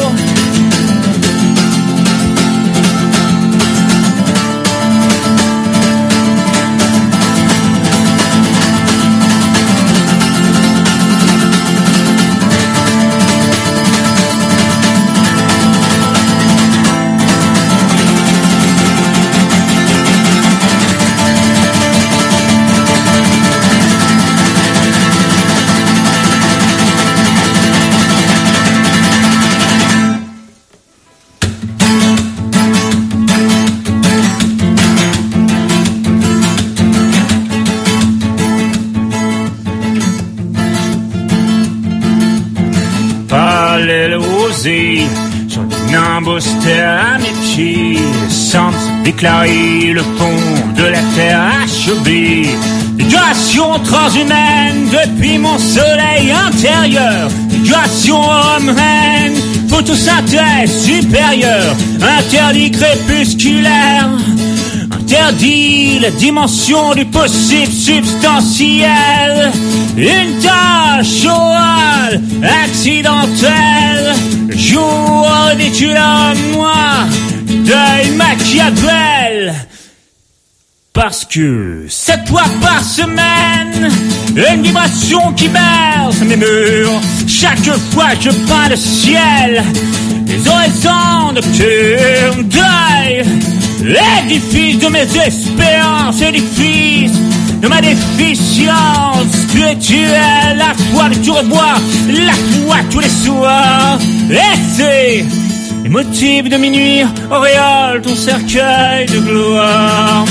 Sur des nimbles austères à mes pieds, sans déclarer le fond de la terre achevée. Migration transhumaine depuis mon soleil intérieur. Migration homme-reine, photosynthèse supérieure. Interdit crépusculaire, interdit la dimension du possible substantiel. Une tâche orale accidentelle, jour ridicule à moi, deuil Machiavel. Parce que 7 fois par semaine, une vibration qui berce mes murs. Chaque fois que je peins le ciel, les horizons nocturnes, deuil, l'édifice de mes espérances, édifice de ma déficience spirituelle. La foi que tu revois, la foi tous les soirs. Et c'est les motifs de minuit, auréole ton cercueil de gloire.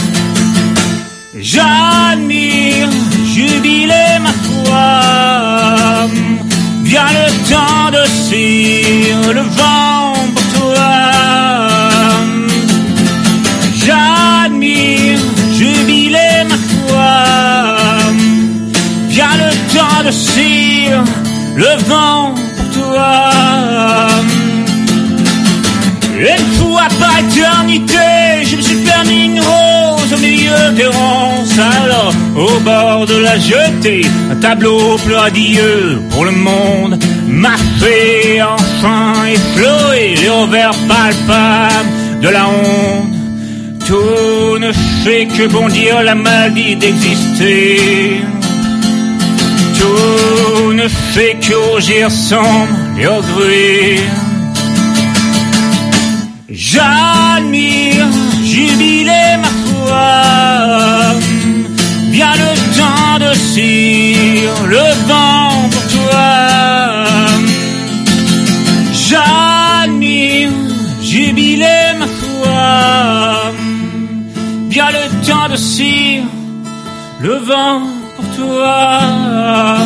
J'admire, jubilé ma foi. Vient le temps de cire, le vent pour toi. J'admire, jubilé ma foi. Vient le temps de cire, le vent pour toi. Une fois par éternité, je me suis permis une rose au milieu des ronces. Alors, au bord de la jetée, un tableau plein adieu pour le monde m'a fait enfin effleurer les revers palpables de la honte. Tout ne fait que bondir la maladie d'exister. Tout ne fait que rougir sans les regrets. J'admire, jubilé ma foi. Vient le temps de cire le vent pour toi. J'admire, jubilé ma foi. Vient le temps de cire le vent pour toi.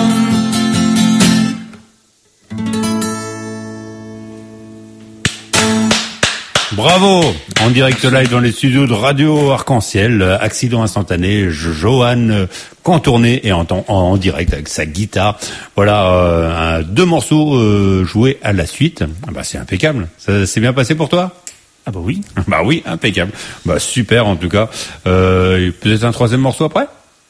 Bravo! En direct live dans les studios de Radio Arc-en-Ciel, accident instantané, Johan Contourné et en direct avec sa guitare. Voilà, 2 morceaux joués à la suite. Ah bah, c'est impeccable. Ça s'est bien passé pour toi? Ah bah oui. Bah oui, impeccable. Bah super en tout cas. Peut-être un 3e morceau après?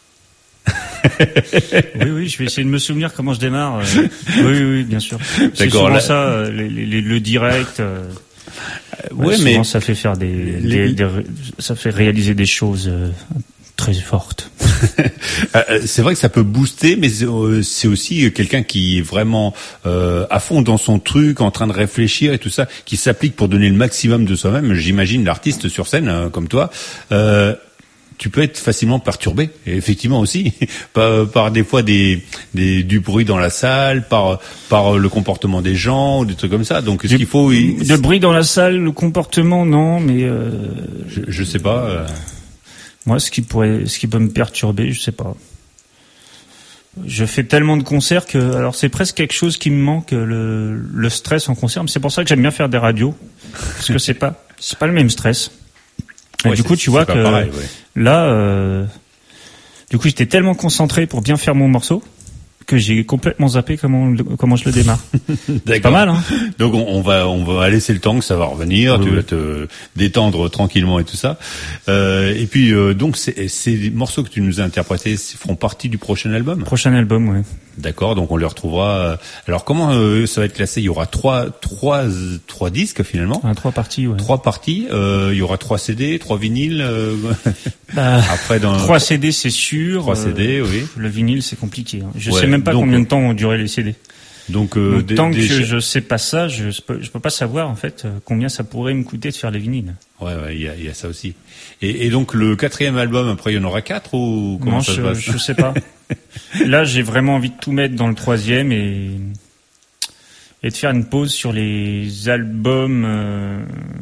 Oui, je vais essayer de me souvenir comment je démarre. Oui, bien sûr. C'est D'accord, souvent là... ça, le direct. Ouais, souvent, mais ça fait faire ça fait réaliser des choses très fortes. C'est vrai que ça peut booster, mais c'est aussi quelqu'un qui est vraiment à fond dans son truc, en train de réfléchir et tout ça, qui s'applique pour donner le maximum de soi-même. J'imagine l'artiste sur scène, comme toi. Tu peux être facilement perturbé, et effectivement aussi, par des fois du bruit dans la salle, par le comportement des gens, ou des trucs comme ça. Donc, ce qu'il faut... Le bruit dans la salle, le comportement, non, mais... Je sais pas... Moi, ce qui peut me perturber, je sais pas. Je fais tellement de concerts que... Alors, c'est presque quelque chose qui me manque, le stress en concert. C'est pour ça que j'aime bien faire des radios, parce que c'est pas le même stress. Et du coup, tu vois que pareil, là, du coup, j'étais tellement concentré pour bien faire mon morceau que j'ai complètement zappé comment je le démarre. C'est pas mal, hein. Donc on va laisser le temps que ça va revenir, tu vas te détendre tranquillement et tout ça. Et puis donc ces morceaux que tu nous as interprétés feront partie du prochain album. Prochain album, ouais. D'accord, donc on les retrouvera. Alors comment ça va être classé? Il y aura trois disques finalement. 3 parties, ouais. 3 parties. Il y aura 3 CD, 3 vinyles. Après 3 CD, c'est sûr. 3 CD, oui. Le vinyle, c'est compliqué. Hein. Je sais même pas combien de temps ont duré les CD. Donc tant que je sais pas ça, je peux pas savoir en fait combien ça pourrait me coûter de faire les vinyles. Ouais, il y a ça aussi. Et donc le 4e album, après il y en aura 4 ou comment ça se passe? Je sais pas. Là, j'ai vraiment envie de tout mettre dans le 3e et de faire une pause sur les albums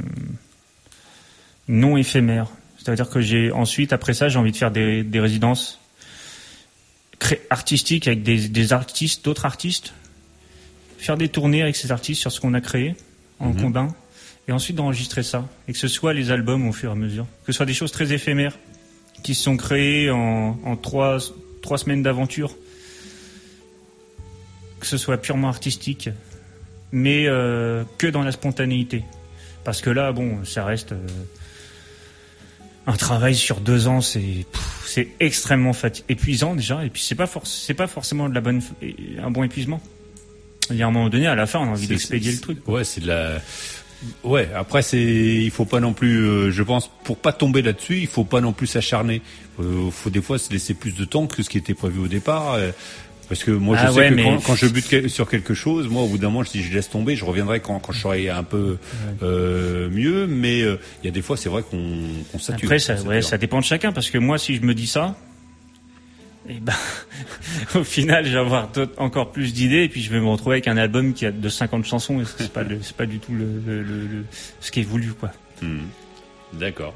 non éphémères. C'est-à-dire que ensuite, après ça, j'ai envie de faire des résidences artistiques avec des artistes, d'autres artistes. Faire des tournées avec ces artistes sur ce qu'on a créé en commun. Et ensuite d'enregistrer ça. Et que ce soit les albums au fur et à mesure. Que ce soit des choses très éphémères qui se sont créées en 3 semaines d'aventure. Que ce soit purement artistique. Mais que dans la spontanéité. Parce que là, bon, ça reste... un travail sur 2 ans, c'est extrêmement épuisant déjà. Et puis c'est pas forcément un bon épuisement. Il y a un moment donné, à la fin, on a envie d'expédier le truc. Ouais, c'est de la... Ouais, après il faut pas non plus, je pense, pour pas tomber là-dessus, il faut pas non plus s'acharner. Faut des fois se laisser plus de temps que ce qui était prévu au départ. Parce que moi, je sais que quand je bute sur quelque chose, moi, au bout d'un moment, si je laisse tomber, je reviendrai quand je serai un peu mieux. Mais il y a des fois, c'est vrai qu'on sature. Après, ça dépend de chacun. Parce que moi, si je me dis ça, et au final, je vais avoir encore plus d'idées, et puis je vais me retrouver avec un album qui a de 50 chansons, et c'est pas du tout ce qui est voulu, quoi. D'accord.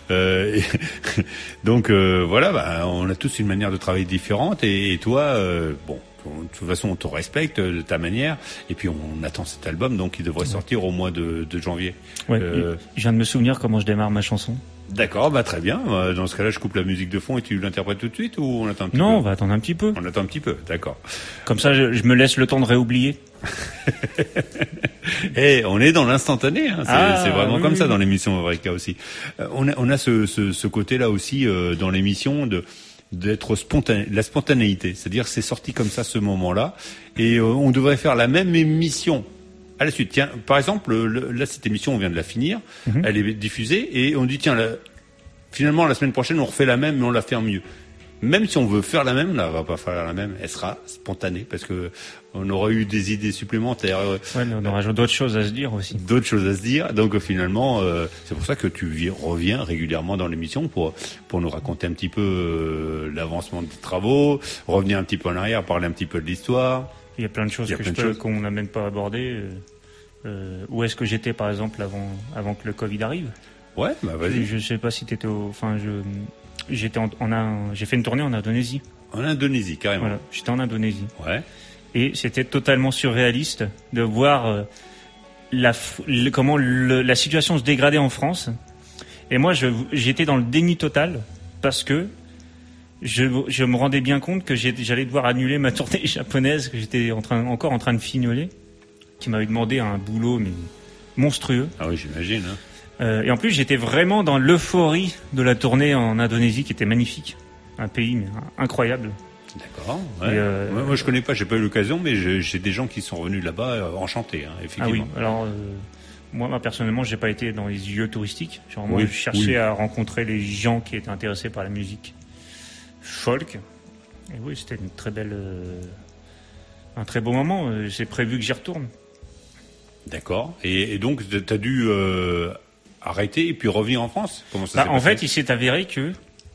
Donc voilà, on a tous une manière de travailler différente, et toi, bon, de toute façon, on te respecte de ta manière, et puis on attend cet album, donc il devrait sortir au mois de janvier. Ouais. Je viens de me souvenir comment je démarre ma chanson. D'accord, très bien. Dans ce cas-là, je coupe la musique de fond et tu l'interprètes tout de suite, ou on attend un petit peu? Non, on va attendre un petit peu. On attend un petit peu, d'accord. Comme ça, je me laisse le temps de réoublier. On est dans l'instantané, hein. C'est vraiment comme ça dans l'émission Eureka aussi. On a ce côté-là aussi dans l'émission d'être spontané, la spontanéité. C'est-à-dire c'est sorti comme ça ce moment-là, et on devrait faire la même émission à la suite. Tiens, par exemple, là, cette émission, on vient de la finir, elle est diffusée, et on dit, tiens, finalement la semaine prochaine on refait la même mais on la fait en mieux. Même si on veut faire la même, là, on va pas faire la même, elle sera spontanée parce que on aura eu des idées supplémentaires. Ouais, mais on aura d'autres choses à se dire aussi. D'autres choses à se dire. Donc finalement, c'est pour ça que tu reviens régulièrement dans l'émission pour nous raconter un petit peu l'avancement des travaux, revenir un petit peu en arrière, parler un petit peu de l'histoire. Il y a plein de choses qu'on n'a même pas abordées. Où est-ce que j'étais par exemple avant que le Covid arrive? Ouais, bah vas-y. Je sais pas si t'étais j'ai fait une tournée en Indonésie. En Indonésie, carrément. Voilà, j'étais en Indonésie. Ouais. Et c'était totalement surréaliste de voir comment la situation se dégradait en France. Et moi, j'étais dans le déni total parce que je me rendais bien compte que j'allais devoir annuler ma tournée japonaise que j'étais encore en train de fignoler, qui m'avait demandé un boulot mais monstrueux. Ah oui, j'imagine. Hein. Et en plus, j'étais vraiment dans l'euphorie de la tournée en Indonésie, qui était magnifique, un pays incroyable. D'accord. Ouais. Moi, je connais pas, j'ai pas eu l'occasion, mais j'ai des gens qui sont revenus là-bas enchantés, hein, effectivement. Ah oui. Alors, moi personnellement, j'ai pas été dans les lieux touristiques. Genre, moi, je cherchais à rencontrer les gens qui étaient intéressés par la musique folk. Et oui, c'était une très belle, un très beau moment. C'est prévu que j'y retourne. D'accord. Et donc, t'as dû arrêter et puis revenir en France? Comment ça s'est passé? En fait, il s'est avéré que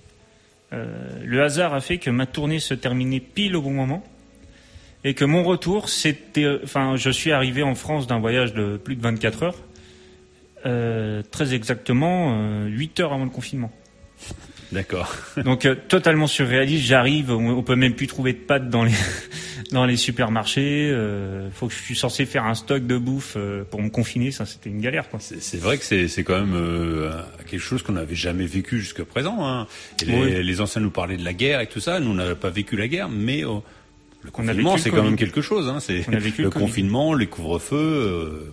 le hasard a fait que ma tournée se terminait pile au bon moment et que mon retour, je suis arrivé en France d'un voyage de plus de 24 heures, très exactement 8 heures avant le confinement. D'accord. Donc totalement surréaliste, j'arrive, on peut même plus trouver de pâtes dans les supermarchés, faut que je suis censé faire un stock de bouffe pour me confiner, ça c'était une galère quoi. C'est vrai que c'est quand même quelque chose qu'on n'avait jamais vécu jusqu'à présent, hein. Les anciens nous parlaient de la guerre et tout ça, nous on n'avait pas vécu la guerre, mais le confinement c'est quand même quelque chose, hein. C'est le confinement, les couvre-feux,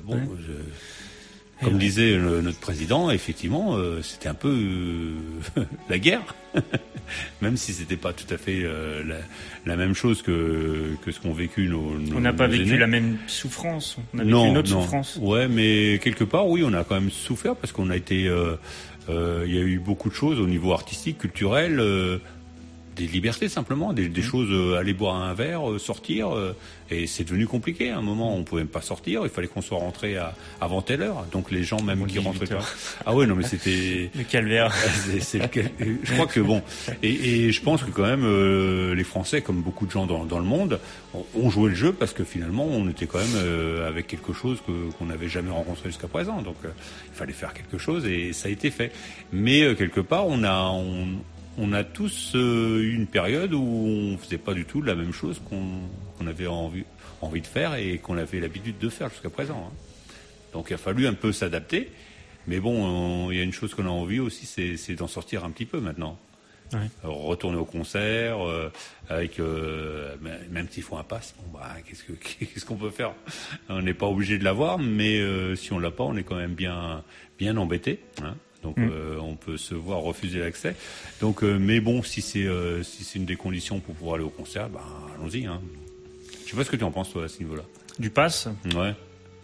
comme disait notre président, effectivement, c'était un peu la guerre, même si c'était pas tout à fait la même chose que ce qu'ont vécu nos On n'a pas vécu aînés. La même souffrance, on a vécu une autre souffrance. Ouais, mais quelque part, oui, on a quand même souffert parce qu'on a été, il y a eu beaucoup de choses au niveau artistique, culturel. Des libertés simplement, des choses, aller boire un verre, sortir, et c'est devenu compliqué. À un moment, on pouvait même pas sortir, il fallait qu'on soit rentré avant telle heure. Donc les gens même qui rentraient pas. Ah ouais, non mais c'était le calvaire. Je crois que bon, et je pense que quand même les Français, comme beaucoup de gens dans le monde, ont joué le jeu parce que finalement on était quand même avec quelque chose qu'on n'avait jamais rencontré jusqu'à présent. Donc il fallait faire quelque chose et ça a été fait. Mais quelque part, on a tous eu une période où on faisait pas du tout la même chose qu'on avait envie de faire et qu'on avait l'habitude de faire jusqu'à présent. Hein. Donc il a fallu un peu s'adapter. Mais bon, il y a une chose qu'on a envie aussi, c'est d'en sortir un petit peu maintenant. Ouais. Retourner au concert, avec même s'il faut un pass, qu'est-ce qu'on peut faire? On n'est pas obligé de l'avoir, mais si on l'a pas, on est quand même bien embêté. Hein. Donc on peut se voir refuser l'accès. Donc mais bon, si c'est une des conditions pour pouvoir aller au concert, allons-y. Hein. Je sais pas ce que tu en penses toi à ce niveau-là. Du pass ? Ouais.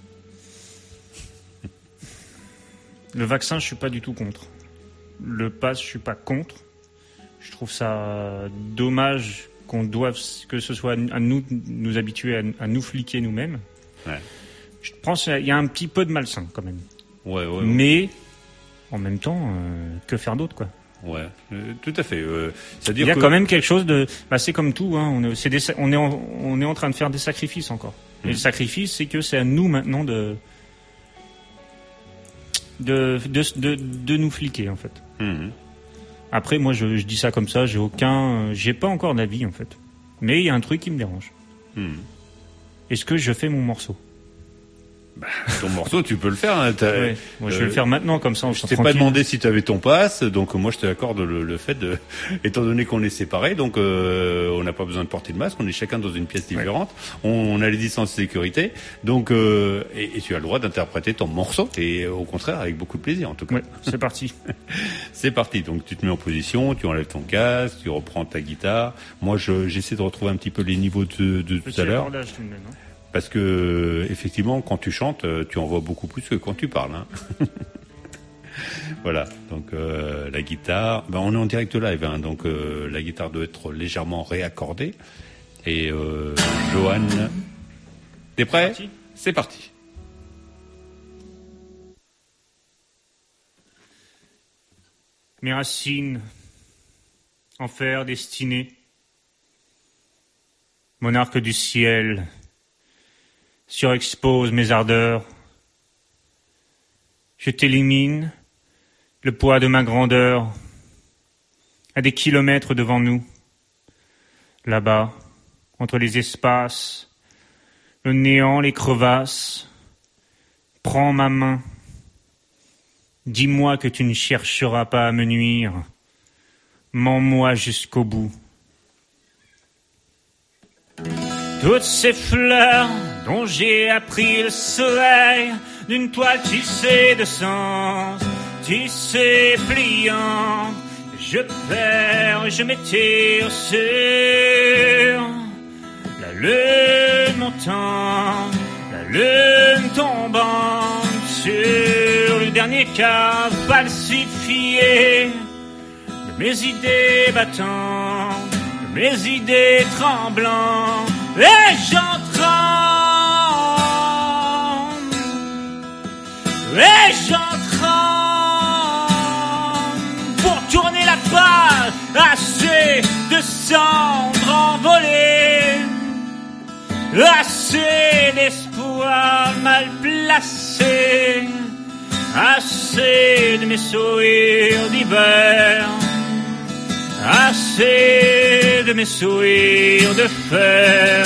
Le vaccin, je suis pas du tout contre. Le pass, je suis pas contre. Je trouve ça dommage que ce soit à nous habituer à nous fliquer nous-mêmes. Ouais. Je pense qu'il y a un petit peu de malsain quand même. Ouais. Mais en même temps, que faire d'autre quoi. Ouais, tout à fait. C'est-à-dire il y a quand même quelque chose de. C'est comme tout. Hein, on est en train de faire des sacrifices encore. Et le sacrifice, c'est que c'est à nous maintenant de nous fliquer en fait. Après, moi, je dis ça comme ça. J'ai pas encore d'avis en fait. Mais il y a un truc qui me dérange. Est-ce que je fais mon morceau? Ton morceau, tu peux le faire. Hein, ouais. Moi, je vais le faire maintenant, comme ça. Je t'ai pas demandé si tu avais ton pass, donc moi je te accorde le fait de, étant donné qu'on est séparés, donc on n'a pas besoin de porter de masque, on est chacun dans une pièce différente, on a les distances de sécurité, donc et tu as le droit d'interpréter ton morceau, et au contraire avec beaucoup de plaisir en tout cas. Ouais, c'est parti. C'est parti. Donc tu te mets en position, tu enlèves ton casque, tu reprends ta guitare. Moi j'essaie de retrouver un petit peu les niveaux de tout à l'heure. Parce que effectivement, quand tu chantes, tu en vois beaucoup plus que quand tu parles. Hein. Voilà, donc la guitare, on est en direct live, hein, donc la guitare doit être légèrement réaccordée. Et Johan, t'es prêt ? C'est parti. Mes racines, en fer destiné, monarque du ciel, surexpose mes ardeurs. Je t'élimine, le poids de ma grandeur, à des kilomètres devant nous, là-bas, entre les espaces, le néant, les crevasses. Prends ma main, dis-moi que tu ne chercheras pas à me nuire, mens-moi jusqu'au bout. Toutes ces fleurs dont j'ai appris le soleil, d'une toile tissée de sens, tissée pliante, je perds, je m'étire sur la lune montant, la lune tombante, sur le dernier cas falsifié de mes idées battantes, de mes idées tremblantes, et j'en tremble, et j'en tremble, pour tourner la page, assez de cendres envolées, assez d'espoir mal placé, assez de mes sourires d'hiver, assez de mes sourires de fer.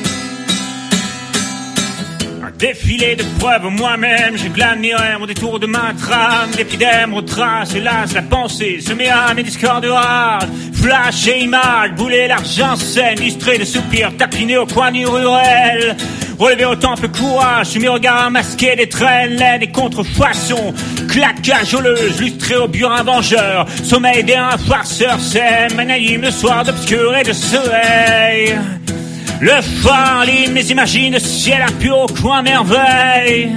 Un défilé de preuves moi-même, je glanerai mon détour de ma trame, l'épiderme retrace, hélas la pensée se met à mes discordes rares. Flash et images, bouler l'argent scène, distrait de soupirs, taquiné au coin du ruelle. Relever au temple courage, sous mes regards masqués des traînes, laines et contrefaçons, claquage holeuse, lustré au burin vengeur, sommeil d'un farceur, c'est Manaïm, le soir d'obscur et de soleil. Le phare lime mes imagines, le ciel a pu au coin merveille.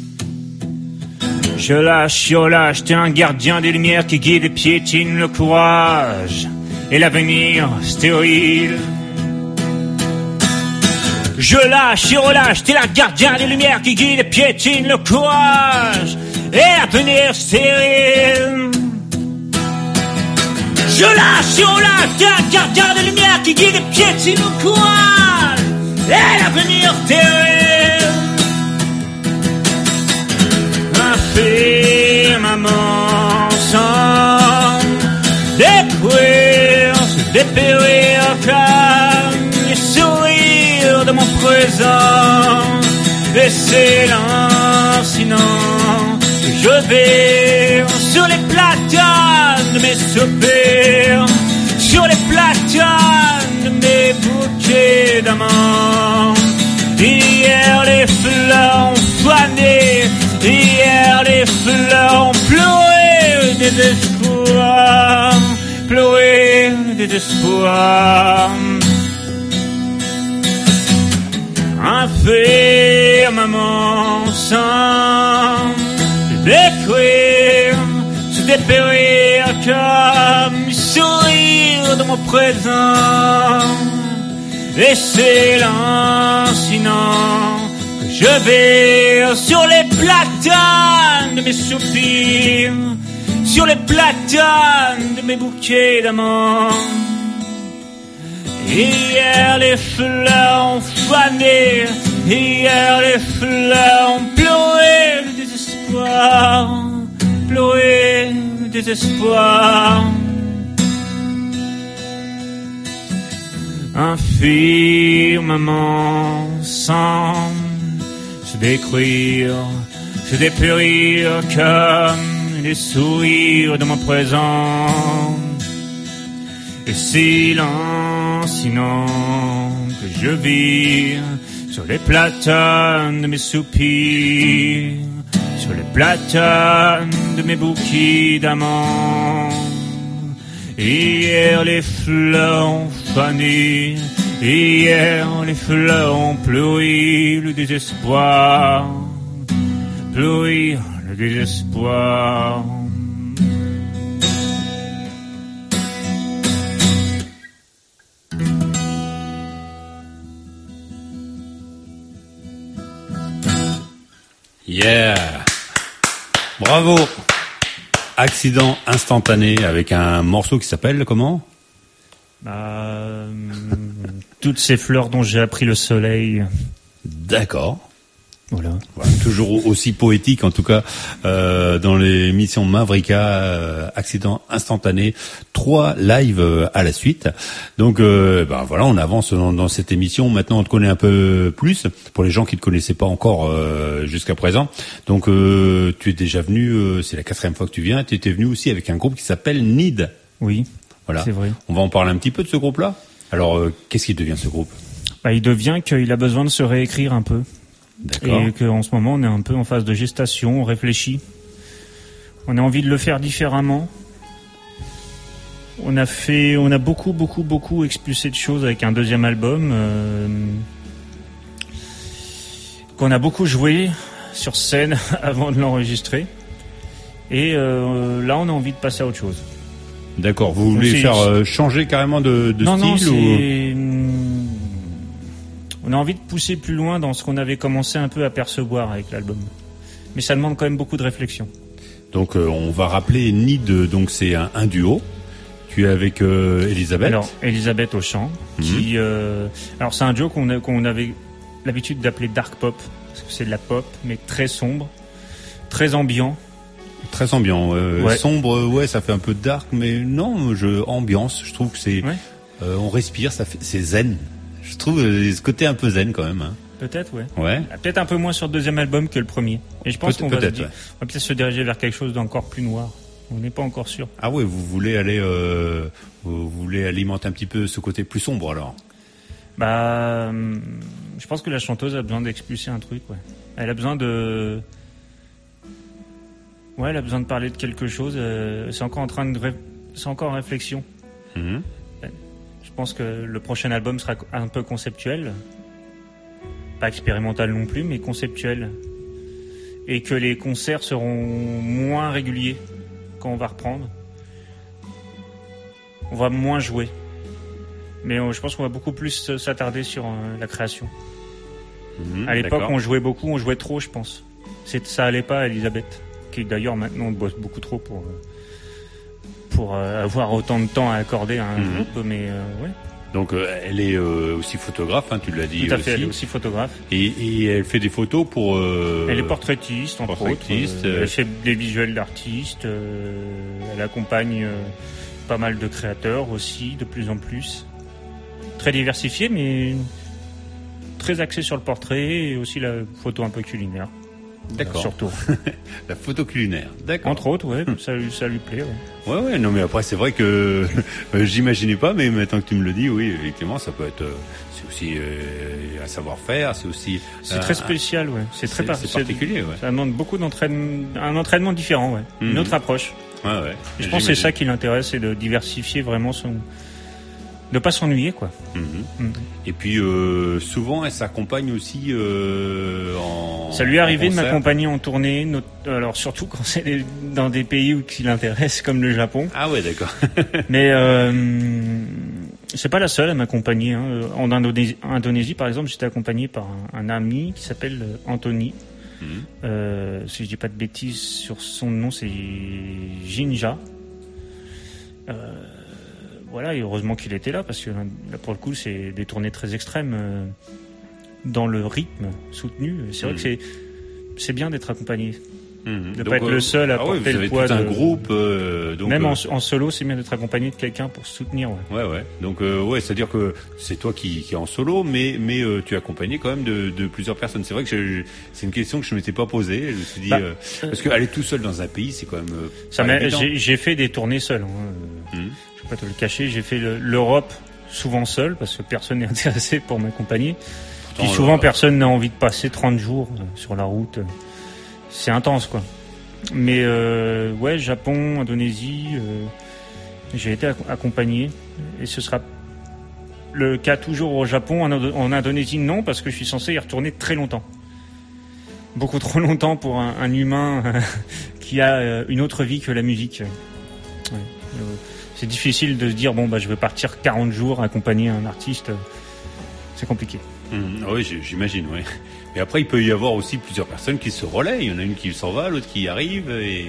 Je lâche, t'es un gardien des lumières qui guide et piétine le courage et l'avenir stérile. Je lâche et relâche, t'es la gardien des lumières qui guide et piétine le courage et l'avenir stérile. Je lâche et relâche, t'es un gardien des lumières qui guide et piétine le courage et l'avenir stérile. Infirmement sans détruire, se dépérir comme les sourires de mon présent. Et c'est lancinant que je vais sur les platanes de mes soupirs, sur les platanes de mes bouquets d'amants. Hier les fleurs ont fané, hier les fleurs ont pleuré le désespoir, pleuré le désespoir. Un firmament sans se détruire, se dépérir comme le sourire de mon présent. Et c'est lancinant que je vais sur les platanes de mes soupirs, sur les platanes de mes bouquets d'amants. Hier les fleurs ont fané, hier les fleurs ont pleuré le désespoir, pleuré le désespoir. Un firmament semble se décrire, se dépérir comme les sourires de mon présent. Et c'est lancinant que je vire sur les platanes de mes soupirs, sur les platanes de mes bouquets d'amants. Hier les fleurs ont fané, hier les fleurs ont pleuré le désespoir, pleuré le désespoir. Yeah. Bravo. Accident instantané avec un morceau qui s'appelle comment ? Toutes ces fleurs dont j'ai appris le soleil. D'accord. Voilà. Toujours aussi poétique en tout cas dans l'émission Mavrika, accident instantané, 3 lives à la suite. Donc voilà, on avance dans cette émission. Maintenant on te connaît un peu plus pour les gens qui ne te connaissaient pas encore jusqu'à présent. Donc tu es déjà venu, c'est la 4e fois que tu viens. Tu étais venu aussi avec un groupe qui s'appelle Need. Oui. Voilà. C'est vrai. On va en parler un petit peu de ce groupe-là. Alors qu'est-ce qui devient ce groupe ? Il devient qu'il a besoin de se réécrire un peu. D'accord. Et qu'en ce moment, on est un peu en phase de gestation, on réfléchit. On a envie de le faire différemment. On a beaucoup expulsé de choses avec un 2e album qu'on a beaucoup joué sur scène avant de l'enregistrer. Et là, on a envie de passer à autre chose. D'accord. Vous voulez faire changer carrément de style On a envie de pousser plus loin dans ce qu'on avait commencé un peu à percevoir avec l'album. Mais ça demande quand même beaucoup de réflexion. Donc on va rappeler Need, donc c'est un duo. Tu es avec Elisabeth. Alors Elisabeth au chant. Qui, alors c'est un duo qu'on avait l'habitude d'appeler dark pop, parce que c'est de la pop, mais très sombre, très ambiant. Très ambiant. Ouais. Sombre, ouais, ça fait un peu dark, mais non, ambiance. Je trouve que c'est, on respire, c'est zen. Je trouve ce côté un peu zen quand même. Hein. Peut-être, ouais. Ouais. Peut-être un peu moins sur le 2e album que le premier. Et je pense qu'on va peut-être se diriger vers quelque chose d'encore plus noir. On n'est pas encore sûr. Ah ouais, vous voulez alimenter un petit peu ce côté plus sombre alors ? Je pense que la chanteuse a besoin d'expulser un truc, ouais. Elle a besoin de parler de quelque chose. C'est encore en réflexion. Mm-hmm. Je pense que le prochain album sera un peu conceptuel. Pas expérimental non plus, mais conceptuel. Et que les concerts seront moins réguliers quand on va reprendre. On va moins jouer. Mais je pense qu'on va beaucoup plus s'attarder sur la création. À l'époque, on jouait beaucoup, on jouait trop, je pense. Ça allait pas à Elisabeth, qui d'ailleurs maintenant bosse beaucoup trop pour avoir autant de temps à accorder à un groupe, mais ouais. Donc elle est aussi photographe, hein, tu l'as dit. Tout à fait, elle est aussi photographe. Et elle fait des photos pour... Elle est portraitiste, entre autres. Elle fait des visuels d'artistes. Elle accompagne pas mal de créateurs aussi, de plus en plus. Très diversifié, mais très axé sur le portrait et aussi la photo un peu culinaire. D'accord. Surtout. La photo culinaire, d'accord. Entre autres, ouais, ça lui plaît. Ouais, non mais après c'est vrai que j'imaginais pas, mais maintenant que tu me le dis, oui, effectivement, ça peut être, c'est aussi un savoir-faire, c'est aussi... C'est très spécial, ouais. C'est très particulier, ouais. Ça demande beaucoup un entraînement différent, ouais. Une autre approche. Ouais. Et je pense que c'est ça qui l'intéresse, c'est de diversifier vraiment de pas s'ennuyer, quoi. Et puis souvent elle s'accompagne aussi ça lui est arrivé de m'accompagner en tournée, alors surtout quand c'est dans des pays qui l'intéressent comme le Japon. Ah ouais, d'accord. Mais c'est pas la seule à m'accompagner, hein. En Indonésie par exemple, j'étais accompagné par un ami qui s'appelle Anthony. Si je dis pas de bêtises sur son nom, c'est Jinja. Voilà, et heureusement qu'il était là, parce que là, pour le coup, c'est des tournées très extrêmes dans le rythme soutenu. C'est vrai que c'est bien d'être accompagné. De ne pas être le seul à porter le poids. Tout un groupe. Donc, même en solo, c'est bien d'être accompagné de quelqu'un pour se soutenir. Ouais. Donc, c'est-à-dire que c'est toi qui es en solo, mais tu es accompagné quand même de plusieurs personnes. C'est vrai que c'est une question que je ne m'étais pas posée. Je me suis dit, parce qu'aller tout seul dans un pays, c'est quand même. J'ai fait des tournées seul. Je ne vais pas te le cacher. J'ai fait l'Europe souvent seul, parce que personne n'est intéressé pour m'accompagner. Puis souvent, personne n'a envie de passer 30 jours sur la route. C'est intense, quoi. Mais Japon, Indonésie, j'ai été accompagné. Et ce sera le cas toujours au Japon. En Indonésie, non, parce que je suis censé y retourner très longtemps. Beaucoup trop longtemps pour un humain qui a une autre vie que la musique. Ouais. C'est difficile de se dire, je vais partir 40 jours accompagner un artiste. C'est compliqué. Oui, j'imagine, oui. Et après, il peut y avoir aussi plusieurs personnes qui se relaient. Il y en a une qui s'en va, l'autre qui arrive. Et...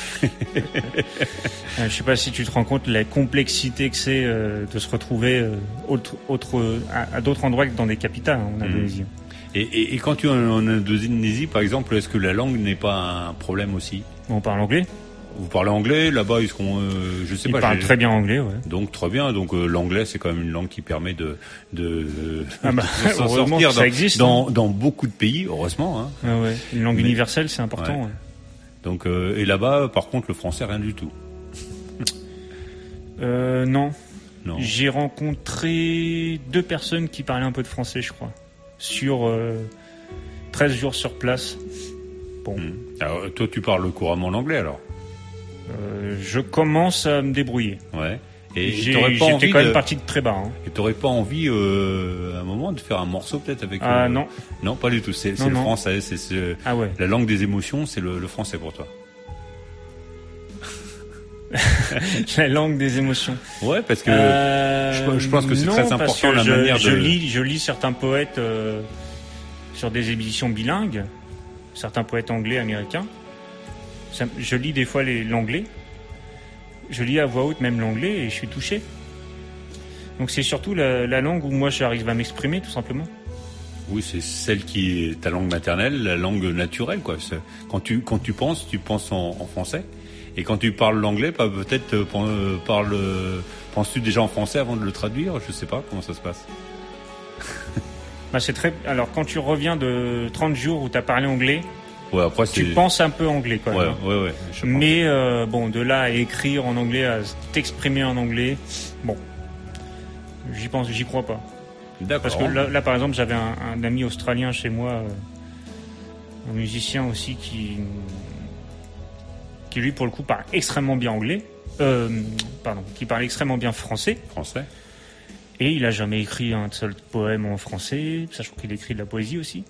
Je sais pas si tu te rends compte la complexité que c'est de se retrouver à d'autres endroits que dans des capitales en Indonésie. Et quand tu es en Indonésie, par exemple, est-ce que la langue n'est pas un problème aussi ? On parle anglais. Vous parlez anglais là-bas, je sais pas. Ils parlent très bien anglais, ouais. Donc très bien. Donc l'anglais, c'est quand même une langue qui permet de s'en sortir ça existe, dans beaucoup de pays, heureusement. Hein. Ah ouais. Une langue universelle, c'est important. Ouais. Ouais. Donc et là-bas, par contre, le français, rien du tout. Non. J'ai rencontré 2 personnes qui parlaient un peu de français, je crois, sur 13 jours sur place. Bon. Alors, toi, tu parles couramment l'anglais, alors ? Je commence à me débrouiller. Ouais. Et j'étais quand même parti de très bas. Hein. Et t'aurais pas envie, à un moment, de faire un morceau peut-être avec non. Non, pas du tout. C'est le français. Ah ouais. La langue des émotions, c'est le français pour toi. La langue des émotions. Ouais, parce que je pense que c'est très important la manière de... Je lis certains poètes sur des éditions bilingues, certains poètes anglais, américains. Je lis des fois l'anglais. Je lis à voix haute même l'anglais et je suis touché. Donc c'est surtout la langue où moi j'arrive à m'exprimer tout simplement. Oui, c'est celle qui est ta langue maternelle, la langue naturelle, quoi. Quand tu penses en français. Et quand tu parles l'anglais, peut-être penses-tu déjà en français avant de le traduire ? Je sais pas comment ça se passe. C'est très. Alors quand tu reviens de 30 jours où tu as parlé anglais, ouais, après, tu penses un peu anglais quand même. Ouais. Mais de là à écrire en anglais, à t'exprimer en anglais, j'y crois pas. D'accord. Parce que là par exemple, j'avais un ami australien chez moi, un musicien aussi qui lui pour le coup parle extrêmement bien anglais, qui parle extrêmement bien français. Et il a jamais écrit un seul poème en français, sachant qu'il écrit de la poésie aussi.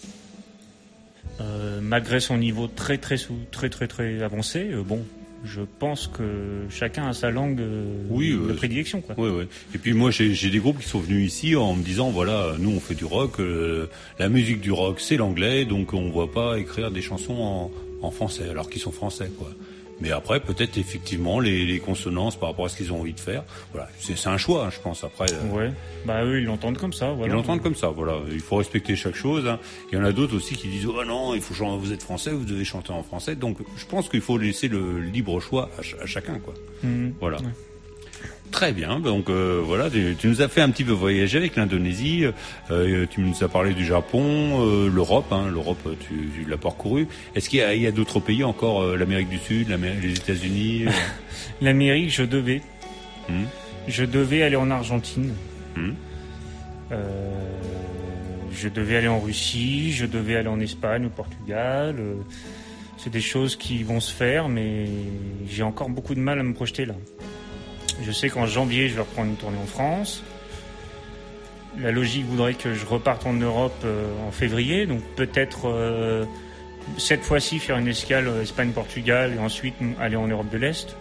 Malgré son niveau très avancé, je pense que chacun a sa langue de prédilection, quoi. Oui. Et puis moi, j'ai des groupes qui sont venus ici en me disant, voilà, nous on fait du rock, la musique du rock c'est l'anglais, donc on ne va pas écrire des chansons en français, alors qu'ils sont français, quoi. Mais après, peut-être effectivement les consonances par rapport à ce qu'ils ont envie de faire. Voilà, c'est un choix, hein, je pense. Après, eux ils l'entendent comme ça. Voilà. Ils l'entendent comme ça. Voilà, il faut respecter chaque chose. Hein. Il y en a d'autres aussi qui disent non, vous êtes français, vous devez chanter en français. Donc, je pense qu'il faut laisser le libre choix à chacun, quoi. Voilà. Ouais. Très bien, donc voilà, tu nous as fait un petit peu voyager avec l'Indonésie, tu nous as parlé du Japon, l'Europe, tu l'as parcouru. Est-ce qu'il y a d'autres pays encore, l'Amérique du Sud, les États-Unis L'Amérique, je devais aller en Argentine, je devais aller en Russie, je devais aller en Espagne, au Portugal. C'est des choses qui vont se faire, mais j'ai encore beaucoup de mal à me projeter là. Je sais qu'en janvier, je vais reprendre une tournée en France. La logique voudrait que je reparte en Europe en février. Donc peut-être cette fois-ci faire une escale Espagne-Portugal et ensuite aller en Europe de l'Est.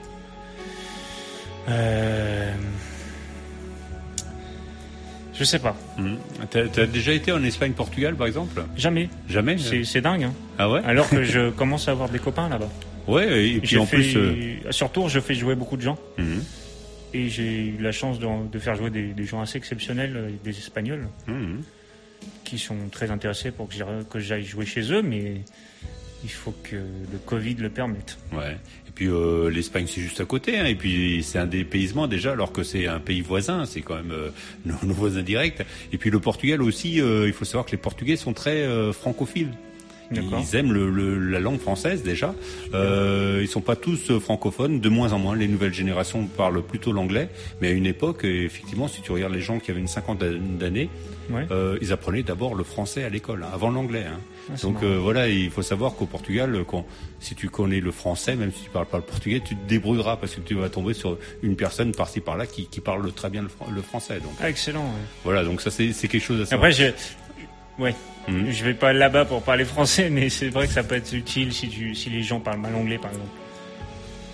Je sais pas. T'as déjà été en Espagne-Portugal, par exemple ? Jamais. Jamais ? C'est dingue. Hein. Ah ouais ? Alors que je commence à avoir des copains là-bas. Ouais, et puis en plus... Sur Tours, je fais jouer beaucoup de gens. Et j'ai eu la chance de faire jouer des gens assez exceptionnels, des Espagnols, qui sont très intéressés pour que j'aille jouer chez eux, mais il faut que le Covid le permette. Ouais. Et puis l'Espagne, c'est juste à côté, hein, et puis c'est un dépaysement déjà, alors que c'est un pays voisin, c'est quand même nos voisins directs. Et puis le Portugal aussi, il faut savoir que les Portugais sont très francophiles. D'accord. Ils aiment la langue française déjà. Ils sont pas tous francophones, de moins en moins. Les nouvelles générations parlent plutôt l'anglais. Mais à une époque, effectivement, si tu regardes les gens qui avaient une cinquantaine d'années, ils apprenaient d'abord le français à l'école, avant l'anglais. Hein. Donc voilà, il faut savoir qu'au Portugal, si tu connais le français, même si tu parles pas le portugais, tu te débrouilleras parce que tu vas tomber sur une personne par-ci par-là qui parle très bien le français. Donc, excellent. Ouais. Voilà, donc ça c'est quelque chose à savoir. Après, je vais pas là-bas pour parler français, mais c'est vrai que ça peut être utile si les gens parlent mal anglais, par exemple.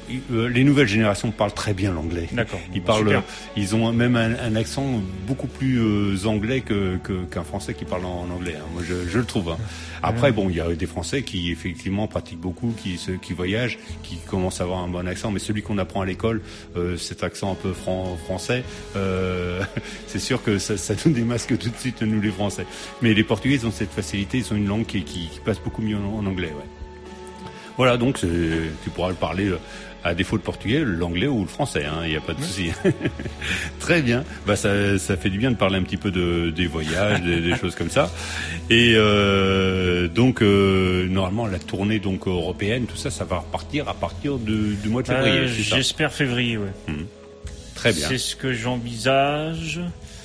les nouvelles générations parlent très bien l'anglais. D'accord. Ils ont même un accent beaucoup plus anglais qu'un Français qui parle en anglais. Hein. Moi, je le trouve. Hein. Après, bon, il y a des Français qui effectivement pratiquent beaucoup, qui voyagent, qui commencent à avoir un bon accent. Mais celui qu'on apprend à l'école, cet accent un peu français, c'est sûr que ça nous démasque tout de suite nous les Français. Mais les Portugais, ils ont cette facilité, ils ont une langue qui passe beaucoup mieux en anglais. Ouais. Voilà, donc tu pourras le parler à défaut de portugais, l'anglais ou le français, il n'y a pas de souci. Très bien, ça fait du bien de parler un petit peu des voyages, des choses comme ça. Et donc normalement la tournée donc européenne, tout ça va repartir à partir du mois de février. C'est ça ? J'espère février, ouais. Très bien. C'est ce que j'envisage.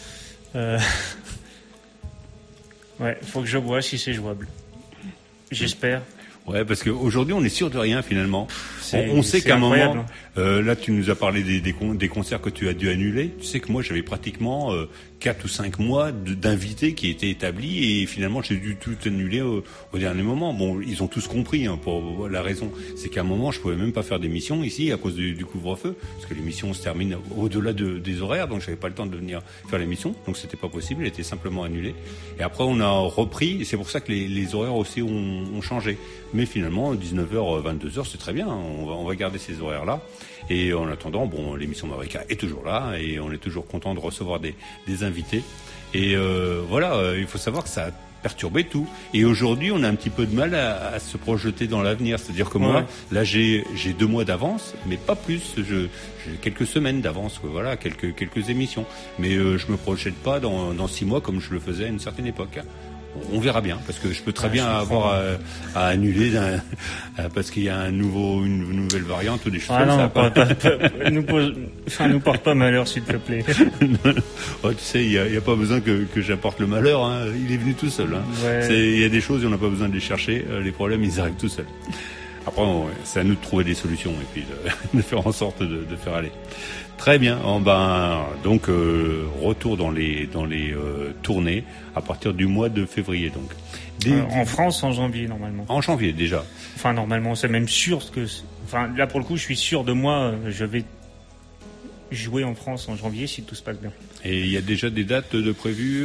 Ouais, faut que je vois si c'est jouable. J'espère. Ouais, parce qu'aujourd'hui, on est sûr de rien, finalement. On sait qu'à un moment, là, tu nous as parlé des concerts que tu as dû annuler. Tu sais que moi, j'avais pratiquement 4 ou 5 mois d'invités qui étaient établis et finalement, j'ai dû tout annuler au dernier moment. Bon, ils ont tous compris, pour la raison. C'est qu'à un moment, je pouvais même pas faire d'émission ici à cause du couvre-feu, parce que l'émission se termine au-delà des horaires, donc j'avais pas le temps de venir faire l'émission. Donc, c'était pas possible, elle était simplement annulée. Et après, on a repris, et c'est pour ça que les horaires aussi ont changé. Mais finalement, 19h, 22h, c'est très bien. On va garder ces horaires-là. Et en attendant, bon, l'émission Mavrika est toujours là et on est toujours content de recevoir des invités. Et voilà, il faut savoir que ça a perturbé tout. Et aujourd'hui, on a un petit peu de mal à se projeter dans l'avenir. C'est-à-dire que moi, là, j'ai 2 mois d'avance, mais pas plus. J'ai quelques semaines d'avance, voilà, quelques émissions. Mais je me projette pas dans 6 mois comme je le faisais à une certaine époque. On verra bien, parce que je peux très bien avoir à annuler parce qu'il y a une nouvelle variante ou des choses comme ça. Nous porte pas malheur, s'il te plaît. Tu sais, il y a pas besoin que j'apporte le malheur. Hein. Il est venu tout seul. Hein. Ouais. Il y a des choses, on n'a pas besoin de les chercher. Les problèmes, ils arrivent tout seuls. Après, c'est à nous de trouver des solutions et puis de faire en sorte de faire aller. Très bien. Donc retour dans les tournées à partir du mois de février. Donc en France, en janvier normalement. En janvier déjà. Enfin normalement, c'est même sûr que. Enfin là pour le coup, je suis sûr de moi. Je vais jouer en France en janvier si tout se passe bien. Et il y a déjà des dates de prévues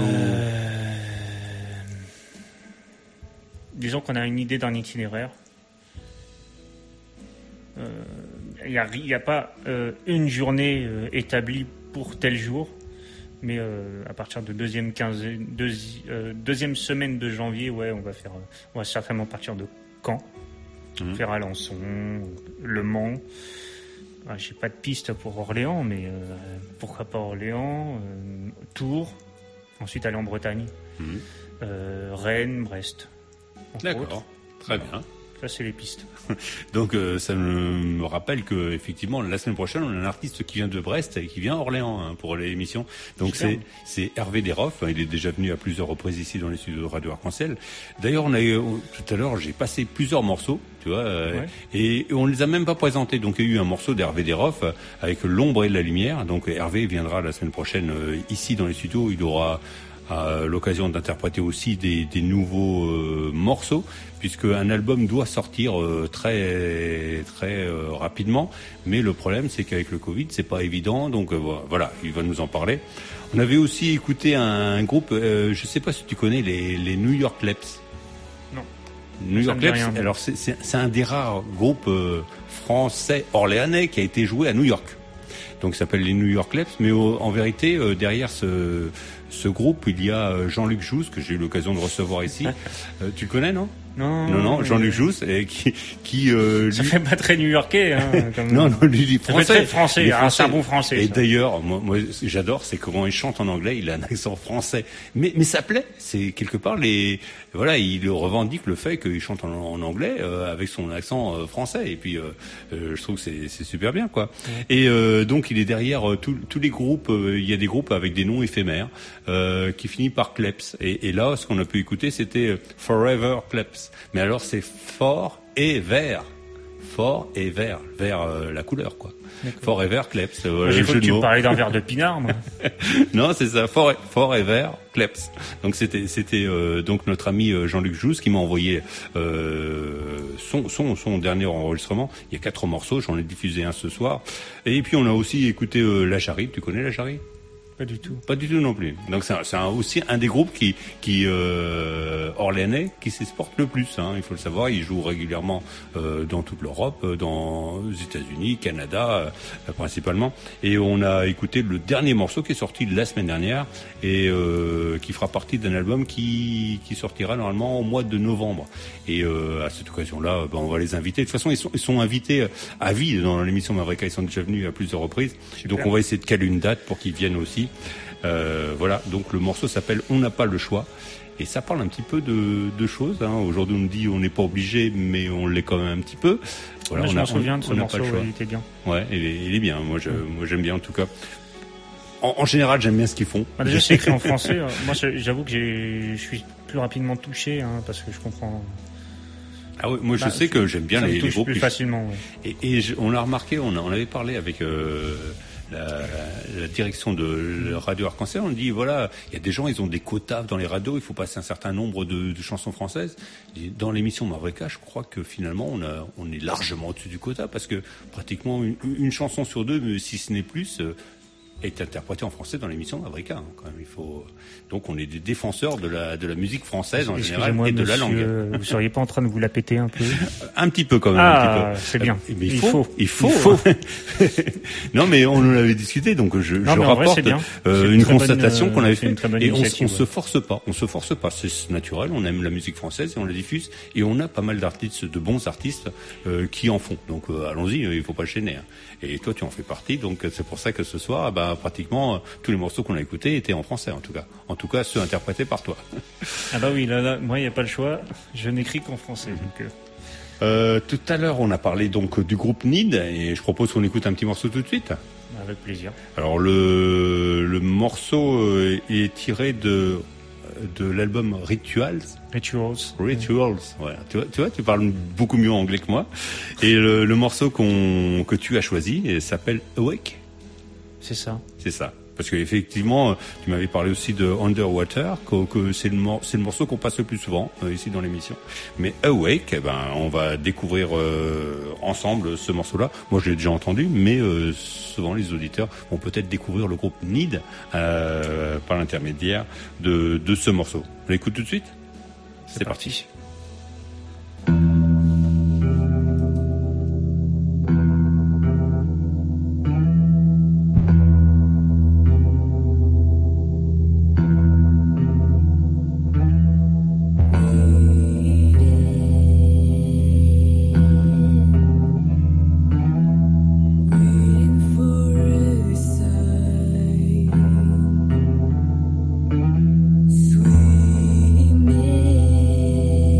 Disons qu'on a une idée d'un itinéraire. Il n'y a pas une journée établie pour tel jour, mais à partir de deuxième semaine de janvier, on va certainement partir de Caen, faire Alençon, Le Mans. J'ai pas de piste pour Orléans, mais pourquoi pas Orléans, Tours, ensuite aller en Bretagne, Rennes, Brest. D'accord, très bien. Ça, c'est les pistes. Donc, ça me rappelle que effectivement, la semaine prochaine, on a un artiste qui vient de Brest et qui vient à Orléans pour l'émission. Donc, c'est Hervé Desroff. Il est déjà venu à plusieurs reprises ici dans les studios de Radio Arc-en-Ciel. D'ailleurs, tout à l'heure, j'ai passé plusieurs morceaux, tu vois, et on les a même pas présentés. Donc, il y a eu un morceau d'Hervé Desroff avec L'ombre et la lumière. Donc, Hervé viendra la semaine prochaine ici dans les studios. Il aura l'occasion d'interpréter aussi des nouveaux morceaux, puisque un album doit sortir très très rapidement, mais le problème c'est qu'avec le Covid c'est pas évident, donc voilà, il va nous en parler. On avait aussi écouté un groupe, je sais pas si tu connais les New York Kleps. Non. New York Kleps, alors c'est un des rares groupes français orléanais qui a été joué à New York. Donc ça s'appelle les New York Kleps, mais en vérité derrière ce groupe, il y a Jean-Luc Jousse, que j'ai eu l'occasion de recevoir ici. Tu le connais, non ? Non, Jean-Luc Jousse, qui ça fait pas très new-yorkais, Non, lui, il est français. Ça fait très français, c'est un bon français. Et d'ailleurs, moi, j'adore, c'est comment il chante en anglais, il a un accent français. Mais ça plaît, c'est quelque part il revendique le fait qu'il chante en anglais, avec son accent français. Et puis, je trouve que c'est super bien, quoi. Ouais. Et, donc, il est derrière tous les groupes, il y a des groupes avec des noms éphémères, qui finissent par Kleps. Et là, ce qu'on a pu écouter, c'était Forever Kleps. Mais alors, c'est fort et vert. Fort et vert, la couleur quoi. D'accord. Fort et vert, Kleps. J'ai cru que tu parlais d'un verre de pinard, moi. Non, c'est ça, fort et vert, Kleps. Donc c'était donc notre ami Jean-Luc Jousse qui m'a envoyé son dernier enregistrement. Il y a 4 morceaux, j'en ai diffusé un ce soir. Et puis on a aussi écouté La Charrie. Tu connais La Charrie? Pas du tout. Pas du tout non plus. Donc c'est aussi un des groupes qui orléanais qui s'exporte le plus. Hein, il faut le savoir. Ils jouent régulièrement dans toute l'Europe, dans les États-Unis, Canada principalement. Et on a écouté le dernier morceau qui est sorti la semaine dernière et qui fera partie d'un album qui sortira normalement au mois de novembre. Et à cette occasion-là, on va les inviter. De toute façon, ils sont invités à vie dans l'émission Mavrika. Ils sont déjà venus à plusieurs reprises. Super. Donc on va essayer de caler une date pour qu'ils viennent aussi. Voilà, donc le morceau s'appelle On n'a pas le choix et ça parle un petit peu de choses. Hein. Aujourd'hui on nous dit on n'est pas obligé mais on l'est quand même un petit peu. Voilà, je me souviens de ce morceau, il était bien. Ouais, il est bien, moi j'aime bien en tout cas. En général j'aime bien ce qu'ils font. Déjà c'est écrit en français, moi j'avoue que je suis plus rapidement touché parce que je comprends... Ah oui, moi je sais que j'aime bien les groupes plus facilement. Ouais. Et on l'a remarqué, on avait parlé avec... la direction de Radio Arc-en-Ciel, on dit voilà, il y a des gens, ils ont des quotas dans les radios, il faut passer un certain nombre de chansons françaises. Et dans l'émission Mavrika, je crois que finalement on est largement au-dessus du quota parce que pratiquement une chanson sur 2, si ce n'est plus, est interprétée en français dans l'émission Mavrika. Hein, quand même, il faut. Donc on est des défenseurs de la musique française en général et de la langue. Vous seriez pas en train de vous la péter un peu? Un petit peu quand même. Ah, un petit peu. C'est bien. Mais il faut. Non, mais on en avait discuté, donc je rapporte une constatation qu'on avait faite. Et on se force pas. On se force pas. C'est naturel. On aime la musique française et on la diffuse. Et on a pas mal d'artistes, de bons artistes, qui en font. Donc allons-y. Il faut pas gêner. Hein. Et toi, tu en fais partie. Donc c'est pour ça que ce soir, pratiquement tous les morceaux qu'on a écoutés étaient en français, en tout cas ceux interprétés par toi. Ah bah oui, là moi il n'y a pas le choix, je n'écris qu'en français. Donc, tout à l'heure on a parlé donc du groupe Need et je propose qu'on écoute un petit morceau tout de suite. Avec plaisir. Alors le morceau est tiré de l'album Rituals. Voilà. Tu vois, tu parles beaucoup mieux anglais que moi. Et le morceau que tu as choisi s'appelle Awake. C'est ça. Parce que effectivement, tu m'avais parlé aussi de Underwater, que c'est le morceau qu'on passe le plus souvent ici dans l'émission. Mais Awake, on va découvrir ensemble ce morceau-là. Moi, je l'ai déjà entendu, mais souvent les auditeurs vont peut-être découvrir le groupe Need par l'intermédiaire de ce morceau. On l'écoute tout de suite ? C'est parti. Swimming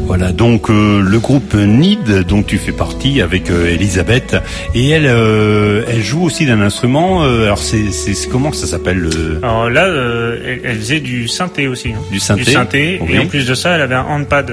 Voilà, donc le groupe Need, dont tu fais partie avec Elisabeth, et elle joue aussi d'un instrument. Alors c'est comment ça s'appelle Alors là, elle faisait du synthé aussi. Hein. Du synthé. Oui. Et en plus de ça, elle avait un handpad.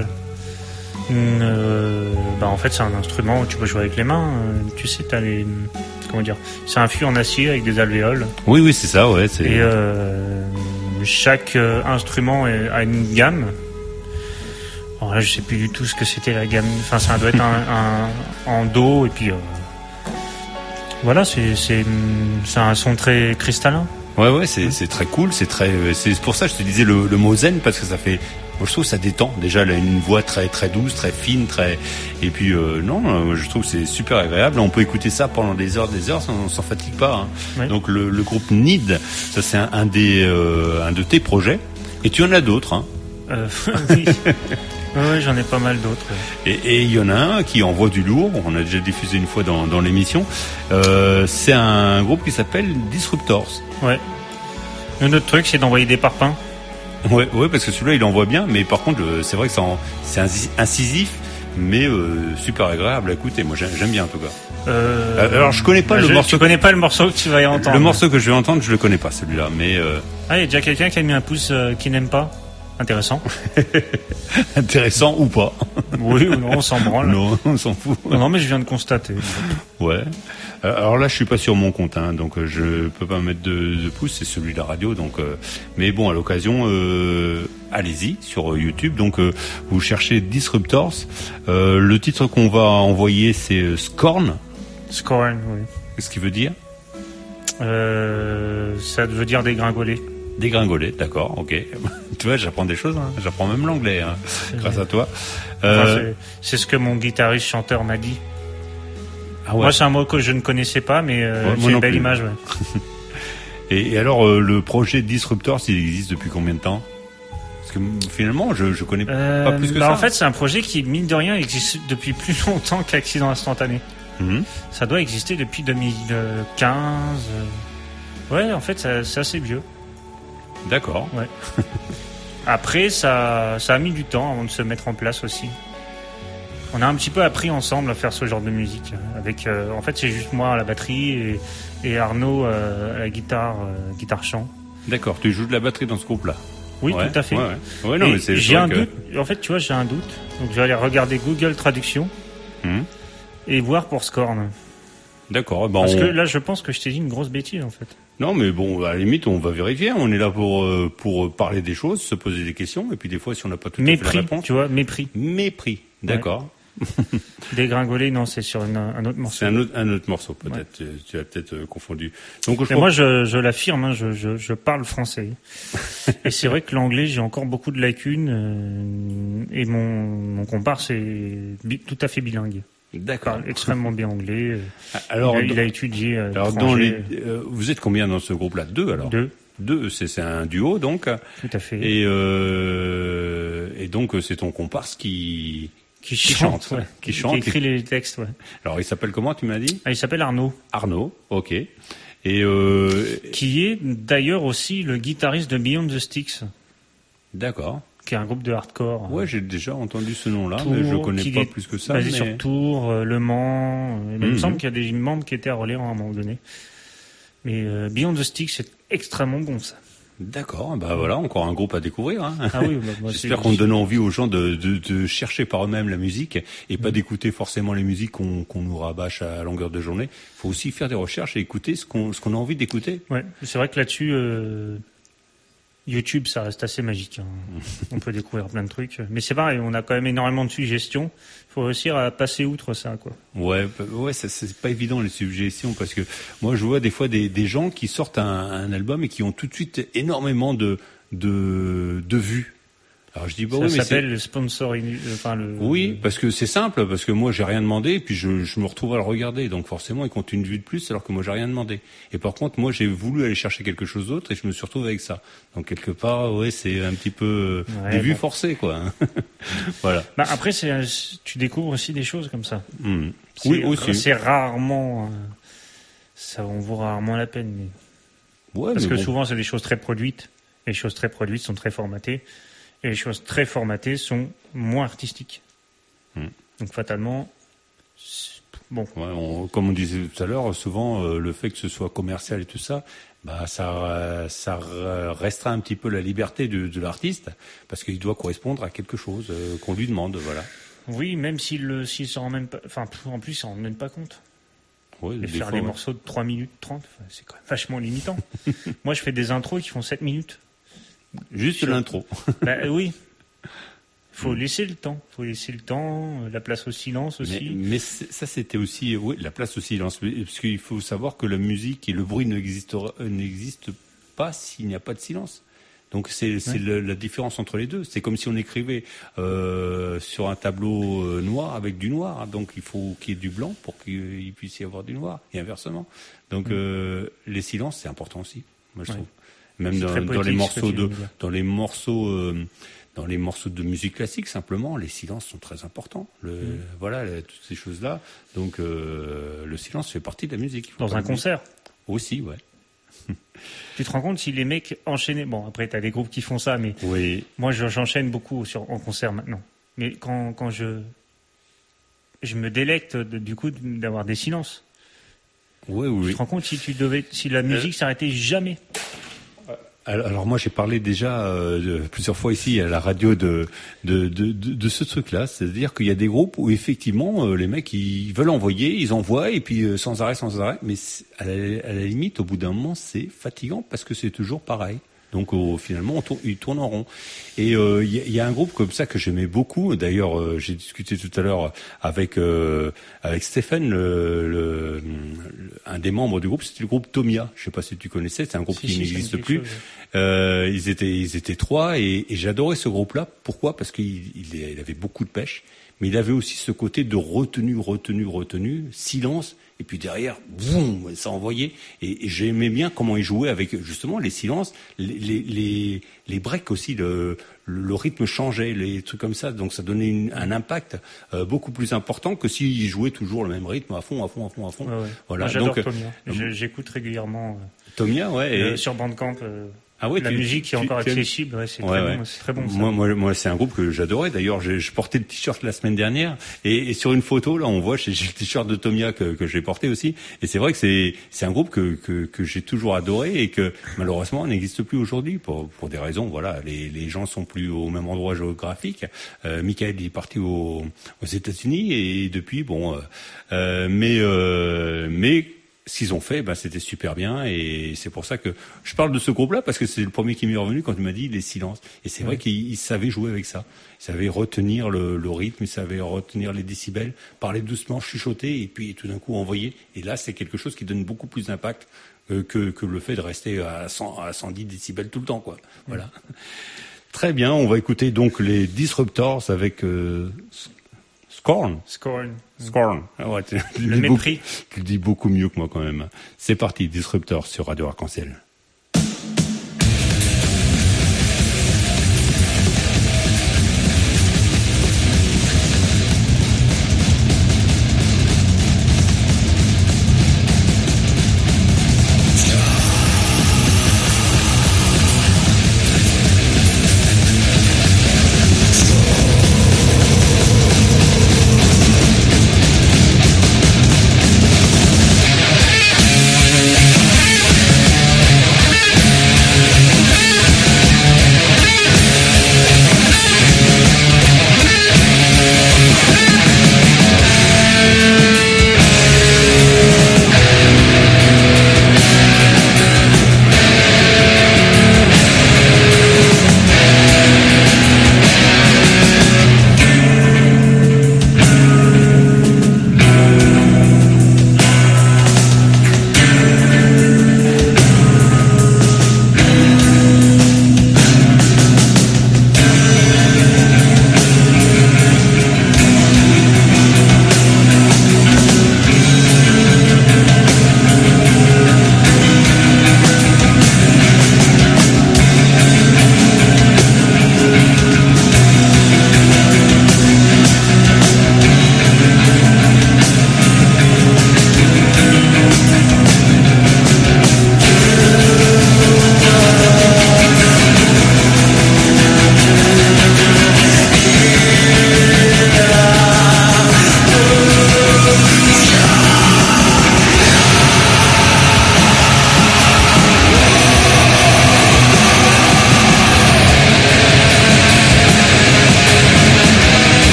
En fait, c'est un instrument où tu peux jouer avec les mains. Tu sais, t'as les comment dire. C'est un fût en acier avec des alvéoles. Oui, c'est ça, ouais. Et chaque instrument a une gamme. Alors là, je sais plus du tout ce que c'était la gamme. Enfin, ça doit être un en do et puis voilà, c'est un son très cristallin. Ouais, c'est très cool, c'est pour ça que je te disais le mot zen, parce que ça fait, moi je trouve que ça détend. Déjà, elle a une voix très très douce, très fine, et puis je trouve que c'est super agréable. On peut écouter ça pendant des heures, on s'en fatigue pas. Hein. Oui. Donc le groupe Need, ça c'est un de tes projets, et tu en as d'autres. Hein. Oui. Oui, j'en ai pas mal d'autres. Et il y en a un qui envoie du lourd, on a déjà diffusé une fois dans l'émission. C'est un groupe qui s'appelle Disruptors. Ouais. Un autre truc, c'est d'envoyer des parpaings. Ouais, parce que celui-là, il envoie bien, mais par contre, c'est vrai que c'est incisif, mais super agréable à écouter. Moi, j'aime bien en tout cas. Alors, je connais pas le morceau. Tu connais pas le morceau que tu vas y entendre. Le morceau que je vais entendre, je le connais pas, celui-là, mais. Ah, il y a déjà quelqu'un qui a mis un pouce qui n'aime pas. Intéressant. Intéressant ou pas. Oui ou non, on s'en branle. Non, on s'en fout. Non, mais je viens de constater. Ouais. Alors là, je suis pas sur mon compte, hein, donc je peux pas mettre de pouce, c'est celui de la radio, donc. Mais bon, à l'occasion, allez-y sur YouTube. Donc, vous cherchez Disruptors. Le titre qu'on va envoyer, c'est Scorn. Scorn, oui. Qu'est-ce qu'il veut dire? Ça veut dire dégringoler. Dégringoler, d'accord, ok. Tu vois, j'apprends des choses, hein. J'apprends même l'anglais, hein, grâce à toi. C'est ce que mon guitariste chanteur m'a dit. Ah ouais. Moi, c'est un mot que je ne connaissais pas, mais c'est une belle image. Ouais. Et alors, le projet Disruptors, il existe depuis combien de temps? Parce que finalement, je connais pas plus que ça. En fait, c'est un projet qui, mine de rien, existe depuis plus longtemps qu'Accident Instantané. Mm-hmm. Ça doit exister depuis 2015. Ouais, en fait, c'est assez vieux. D'accord. Ouais. Après, ça a mis du temps avant de se mettre en place aussi. On a un petit peu appris ensemble à faire ce genre de musique. Avec, en fait, c'est juste moi à la batterie et Arnaud à la guitare chant. D'accord. Tu joues de la batterie dans ce groupe-là? Oui, ouais, tout à fait. Ouais, non, mais c'est j'ai un doute. En fait, tu vois, j'ai un doute. Donc, je vais aller regarder Google Traduction et voir pour Scorn. D'accord. Parce que là, je pense que je t'ai dit une grosse bêtise, en fait. Non, mais bon, à la limite, on va vérifier. On est là pour parler des choses, se poser des questions, et puis des fois, si on n'a pas tout à fait la réponse. Tu vois, mépris. D'accord. Ouais. Dégringoler, non, c'est sur un autre morceau. C'est un autre morceau, peut-être. Ouais. Tu as peut-être confondu. Donc, moi, je l'affirme, hein, je parle français. Et c'est vrai que l'anglais, j'ai encore beaucoup de lacunes, et mon comparse est tout à fait bilingue. D'accord. Il parle extrêmement bien anglais. Alors, il a étudié. Alors, vous êtes combien dans ce groupe-là? Deux, alors? Deux, c'est un duo, donc. Tout à fait. Et donc, c'est ton comparse qui chante, ouais. Qui écrit les textes, ouais. Alors, il s'appelle comment, tu m'as dit? Il s'appelle Arnaud. Arnaud, ok. Et qui est d'ailleurs aussi le guitariste de Beyond the Sticks. D'accord. Qui est un groupe de hardcore. Ouais, j'ai déjà entendu ce nom-là, mais je connais pas plus que ça. Basé sur Tours, Le Mans. Il me semble qu'il y a des membres qui étaient à Orléans à un moment donné. Mais Beyond the Sticks, c'est extrêmement bon, ça. D'accord, bah voilà, encore un groupe à découvrir. Hein. Ah oui, moi, j'espère qu'on donne envie aux gens de chercher par eux-mêmes la musique et pas d'écouter forcément les musiques qu'on nous rabâche à longueur de journée. Il faut aussi faire des recherches et écouter ce qu'on a envie d'écouter. Ouais, c'est vrai que là-dessus, YouTube, ça reste assez magique. Hein. On peut découvrir plein de trucs. Mais c'est pareil, on a quand même énormément de suggestions. Il faut réussir à passer outre ça, quoi. Ouais, c'est pas évident les suggestions parce que moi je vois des fois des gens qui sortent un album et qui ont tout de suite énormément de vues. Alors je dis ça s'appelle le sponsoring. Oui, parce que c'est simple, parce que moi j'ai rien demandé, et puis je me retrouve à le regarder, donc forcément il compte une vue de plus, alors que moi j'ai rien demandé. Et par contre moi j'ai voulu aller chercher quelque chose d'autre et je me suis retrouvé avec ça. Donc quelque part, ouais, c'est un petit peu des vues forcées, quoi. Voilà. Bah après tu découvres aussi des choses comme ça. Oui, aussi. C'est rarement, ça en vaut rarement la peine. Mais... Ouais, parce que souvent c'est des choses très produites. Et les choses très produites sont très formatées. Et les choses très formatées sont moins artistiques. Donc fatalement, bon. Ouais, comme on disait tout à l'heure, souvent le fait que ce soit commercial et tout ça, ça restreint un petit peu la liberté de l'artiste, parce qu'il doit correspondre à quelque chose qu'on lui demande, voilà. Oui, même s'il s'en rend même pas, en plus, il s'en rend même pas compte. Ouais, et faire des morceaux de 3 minutes 30, c'est quand même vachement limitant. Moi, je fais des intros qui font 7 minutes. Juste l'intro. Oui. Faut laisser le temps. La place au silence aussi. Mais ça, c'était aussi, la place au silence. Parce qu'il faut savoir que la musique et le bruit n'existent pas s'il n'y a pas de silence. Donc c'est la différence entre les deux. C'est comme si on écrivait sur un tableau noir avec du noir. Donc il faut qu'il y ait du blanc pour qu'il puisse y avoir du noir et inversement. Donc les silences, c'est important aussi. Moi je trouve. Même dans les morceaux de musique classique, simplement, les silences sont très importants. Voilà, toutes ces choses-là. Donc le silence fait partie de la musique. Dans un concert aussi, ouais. Tu te rends compte si les mecs enchaînaient... Bon, après, t'as des groupes qui font ça, mais moi, j'enchaîne beaucoup en concert maintenant. Mais quand je me délecte du coup d'avoir des silences. Oui. Tu te rends compte si la musique s'arrêtait jamais. Alors moi j'ai parlé déjà plusieurs fois ici à la radio de ce truc-là, c'est-à-dire qu'il y a des groupes où effectivement les mecs ils veulent envoyer, ils envoient et puis sans arrêt, mais à la limite au bout d'un moment c'est fatigant parce que c'est toujours pareil. Donc finalement ils tournent en rond. Et il y a un groupe comme ça que j'aimais beaucoup. D'ailleurs j'ai discuté tout à l'heure avec Stéphane, un des membres du groupe, c'était le groupe Tomia. Je sais pas si tu connaissais, c'est un groupe qui n'existe plus. Ils étaient 3 et j'adorais ce groupe-là. Pourquoi ? Parce qu'il avait beaucoup de pêche, mais il avait aussi ce côté de retenue, silence. Et puis derrière, boum, ça envoyait. Et j'aimais bien comment ils jouaient avec justement les silences, les breaks aussi, le rythme changeait, les trucs comme ça. Donc ça donnait un impact beaucoup plus important que s'ils jouaient toujours le même rythme à fond. Ouais. Voilà. Moi, j'adore Tomia. J'écoute régulièrement. Tomia, ouais. Sur Bandcamp. Oui, la musique qui est encore accessible, c'est très bon. Ça. Moi, c'est un groupe que j'adorais. D'ailleurs, je portais le t-shirt la semaine dernière, et sur une photo, là, on voit, j'ai le t-shirt de Tomia que j'ai porté aussi. Et c'est vrai que c'est un groupe que j'ai toujours adoré et que malheureusement n'existe plus aujourd'hui pour des raisons. Voilà, les gens sont plus au même endroit géographique. Michael est parti aux États-Unis et depuis, mais ce qu'ils ont fait, c'était super bien et c'est pour ça que je parle de ce groupe-là parce que c'est le premier qui m'est revenu quand tu m'as dit les silences. Et c'est vrai qu'ils savaient jouer avec ça. Ils savaient retenir le rythme, ils savaient retenir les décibels, parler doucement, chuchoter et puis tout d'un coup envoyer. Et là, c'est quelque chose qui donne beaucoup plus d'impact que le fait de rester à 110 décibels tout le temps, quoi. Voilà. Très bien, on va écouter donc les Disruptors avec Scorn. Ah ouais, le mépris. Tu le dis beaucoup mieux que moi quand même. C'est parti, Disruptor sur Radio Arc-en-Ciel.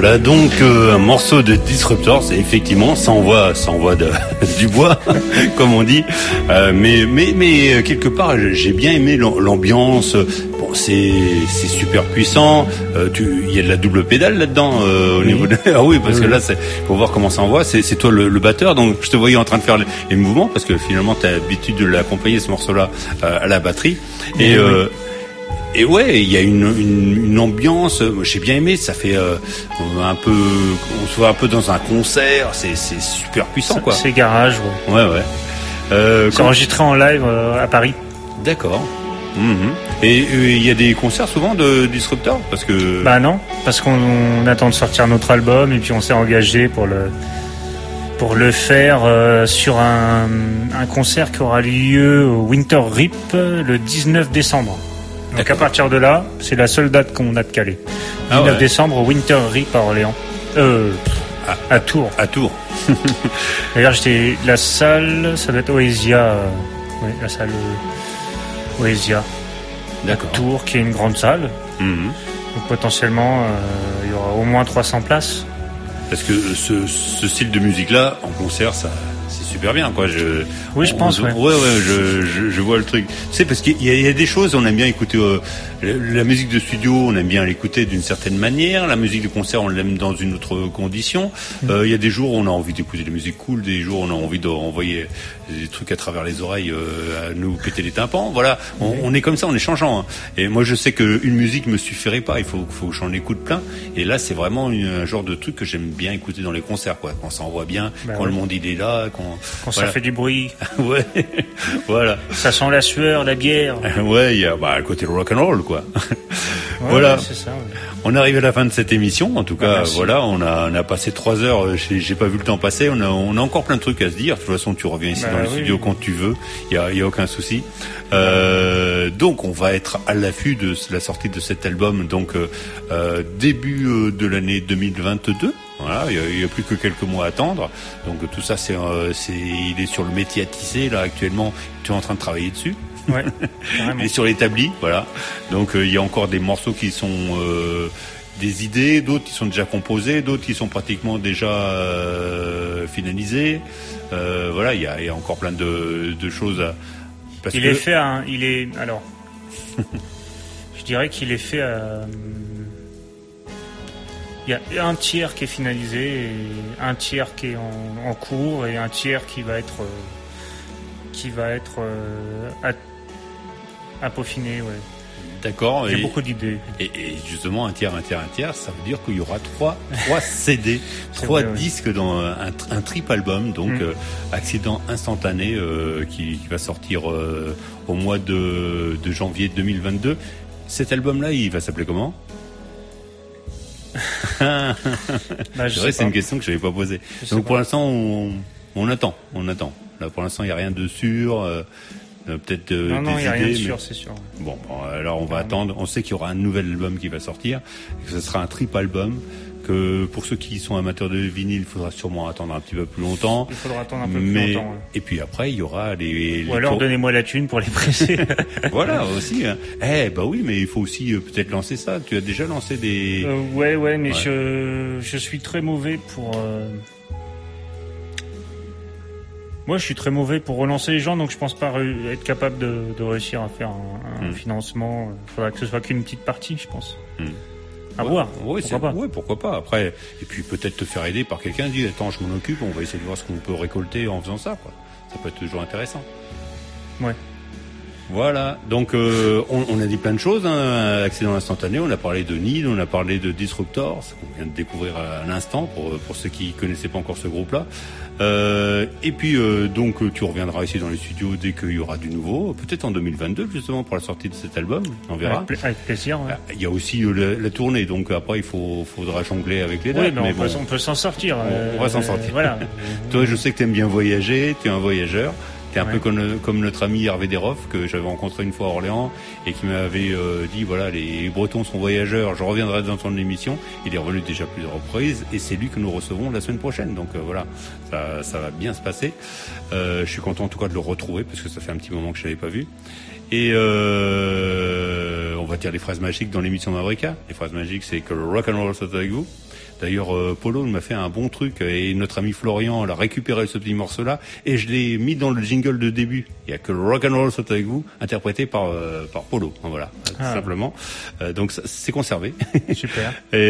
Voilà donc un morceau de Disruptor, c'est effectivement ça envoie du bois comme on dit, mais quelque part j'ai bien aimé l'ambiance. Bon, c'est super puissant. Il y a de la double pédale là-dedans au niveau de... Ah oui, parce que là faut voir comment ça envoie. C'est toi le batteur, donc je te voyais en train de faire les mouvements parce que finalement t'as l'habitude de l'accompagner ce morceau-là à la batterie et ouais, il y a une ambiance. J'ai bien aimé. Ça fait un peu, on se voit un peu dans un concert. C'est super puissant, quoi. C'est garage, ouais. Ouais. C'est enregistré en live à Paris. D'accord. Et il y a des concerts souvent de Disruptor parce que. Bah non, parce qu'on attend de sortir notre album et puis on s'est engagé pour le faire sur un concert qui aura lieu au Winter Rip le 19 décembre. Donc à partir de là, c'est la seule date qu'on a de Calais. 19 décembre au Winter Rip à Orléans. À Tours. À Tours. D'ailleurs, la salle, ça doit être Oasia. Oui, la salle Oasia. D'accord. Tours, qui est une grande salle. Donc potentiellement, il y aura au moins 300 places. Parce que ce style de musique-là, en concert, c'est super bien, quoi. Oui, je pense, ouais. Ouais, je vois le truc. Tu sais, parce qu'il y a des choses, on aime bien écouter la musique de studio, on aime bien l'écouter d'une certaine manière. La musique de concert, on l'aime dans une autre condition. Il y a des jours où on a envie d'écouter des musiques cool, des jours où on a envie d'envoyer des trucs à travers les oreilles, à nous péter les tympans. Voilà, on est comme ça, on est changeant. Hein. Et moi, je sais qu'une musique me suffirait pas. Il faut que j'en écoute plein. Et là, c'est vraiment un genre de truc que j'aime bien écouter dans les concerts, quoi. Quand ça envoie bien, quand le monde il est là, quand ça fait du bruit. Ouais, voilà. Ça sent la sueur, la bière. Ouais, il y a le côté rock and roll, quoi. Voilà. Ouais, c'est ça, ouais. On arrive à la fin de cette émission. En tout cas, voilà, on a passé 3 heures. J'ai pas vu le temps passer. On a encore plein de trucs à se dire. De toute façon, tu reviens ici dans le studio quand tu veux. Il y a aucun souci. Donc, on va être à l'affût de la sortie de cet album. Donc, début de l'année 2022. Voilà, il y a plus que quelques mois à attendre. Donc tout ça, il est sur le métier à tisser là actuellement. Tu es en train de travailler dessus. Ouais. Il est sur l'établi, voilà. Donc il y a encore des morceaux qui sont des idées, d'autres qui sont déjà composés, d'autres qui sont pratiquement déjà finalisés. Voilà, il y a encore plein de choses à. Je dirais qu'il est fait. Il y a un tiers qui est finalisé, et un tiers qui est en cours et un tiers qui va être à peaufiner, ouais. D'accord. J'ai beaucoup d'idées. Et justement, un tiers, ça veut dire qu'il y aura 3 CD, 3 disques dans un trip album, donc Accident instantané qui va sortir au mois de janvier 2022. Cet album-là, il va s'appeler comment? C'est vrai, c'est une question que je n'avais pas posée. Donc pour l'instant, on attend. Là, pour l'instant, il n'y a rien de sûr. Peut-être non, il n'y a rien de sûr, mais... c'est sûr. Bon, alors on va attendre. On sait qu'il y aura un nouvel album qui va sortir. Et que ce sera un trip album. Que pour ceux qui sont amateurs de vinyle, il faudra sûrement attendre un petit peu plus longtemps. Il faudra attendre un peu plus longtemps. Ouais. Et puis après, il y aura les Ou alors donnez-moi la thune pour les presser. Voilà aussi. Hein. Bah oui, mais il faut aussi peut-être lancer ça. Tu as déjà lancé des. Ouais, mais je suis très mauvais pour. Moi, je suis très mauvais pour relancer les gens, donc je pense pas être capable de réussir à faire un financement. Il faudra que ce soit qu'une petite partie, je pense. À voir. Pourquoi pas. Après, et puis peut-être te faire aider par quelqu'un, dire attends, je m'en occupe, on va essayer de voir ce qu'on peut récolter en faisant ça, quoi. Ça peut être toujours intéressant. Ouais. Voilà, donc on a dit plein de choses, hein. Accident instantané, on a parlé de Need, on a parlé de Disruptor, ce qu'on vient de découvrir à l'instant pour ceux qui connaissaient pas encore ce groupe-là. Et puis donc tu reviendras ici dans les studios dès qu'il y aura du nouveau, peut-être en 2022 justement pour la sortie de cet album, on verra. Avec plaisir. Ouais. Il y a aussi la tournée, donc après il faudra jongler avec les dates. Oui, mais on peut s'en sortir. On va s'en sortir. Voilà. Toi, je sais que tu aimes bien voyager, tu es un voyageur. C'est un peu comme notre ami Hervé Desroff que j'avais rencontré une fois à Orléans et qui m'avait dit voilà, les Bretons sont voyageurs, je reviendrai dans ton émission. Il est revenu déjà plusieurs reprises et c'est lui que nous recevons la semaine prochaine. Donc voilà, ça va bien se passer. Je suis content en tout cas de le retrouver parce que ça fait un petit moment que je l'avais pas vu. Et on va dire les phrases magiques dans l'émission Mavrika. Les phrases magiques, c'est que le rock and roll soit avec vous. D'ailleurs, Polo m'a fait un bon truc et notre ami Florian l'a récupéré ce petit morceau-là et je l'ai mis dans le jingle de début. Il y a que le rock and roll saute avec vous, interprété par Polo. Voilà, tout simplement. Donc c'est conservé. Super. Et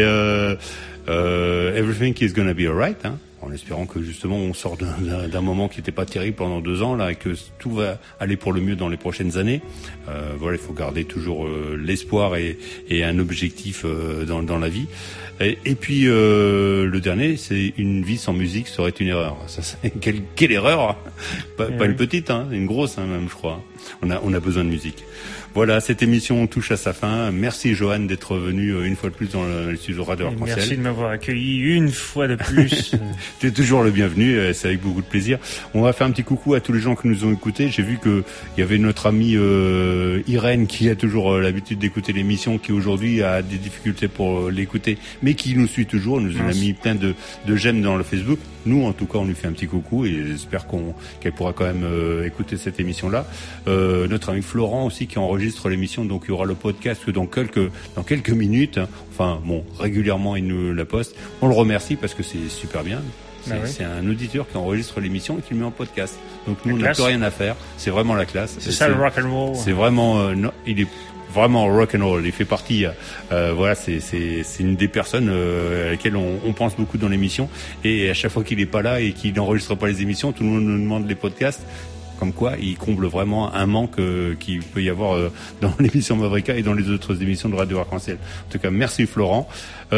Everything is gonna be alright. En espérant que justement on sort d'un moment qui n'était pas terrible pendant 2 ans là et que tout va aller pour le mieux dans les prochaines années. Voilà, il faut garder toujours l'espoir et un objectif dans la vie. Et puis le dernier, c'est une vie sans musique serait une erreur. Ça, c'est quelle erreur, pas une petite, une grosse même, je crois. On a besoin de musique. Voilà, cette émission touche à sa fin. Merci Johan d'être venu une fois de plus dans le studio Radio Arc-en-Ciel. Merci de m'avoir accueilli une fois de plus. Tu es toujours le bienvenu, c'est avec beaucoup de plaisir. On va faire un petit coucou à tous les gens qui nous ont écoutés. J'ai vu que il y avait notre amie Irène qui a toujours l'habitude d'écouter l'émission, qui aujourd'hui a des difficultés pour l'écouter, mais qui nous suit toujours. Nous a mis plein de j'aime dans le Facebook. Nous, en tout cas, on lui fait un petit coucou et j'espère qu'elle pourra quand même écouter cette émission-là. Notre ami Florent aussi qui enregistre l'émission, donc il y aura le podcast que dans quelques minutes. Enfin bon, régulièrement il nous la poste. On le remercie parce que c'est super bien. C'est un auditeur qui enregistre l'émission et qui le met en podcast. Donc nous, on n'a plus rien à faire. C'est vraiment la classe. C'est ça le rock and roll. C'est vraiment, il est vraiment rock and roll. Il fait partie. Voilà, c'est une des personnes à laquelle on pense beaucoup dans l'émission. Et à chaque fois qu'il est pas là et qu'il n'enregistre pas les émissions, tout le monde nous demande les podcasts. Comme quoi, il comble vraiment un manque qu'il peut y avoir dans l'émission Mavrika et dans les autres émissions de Radio Arc-en-Ciel. En tout cas, merci Florent.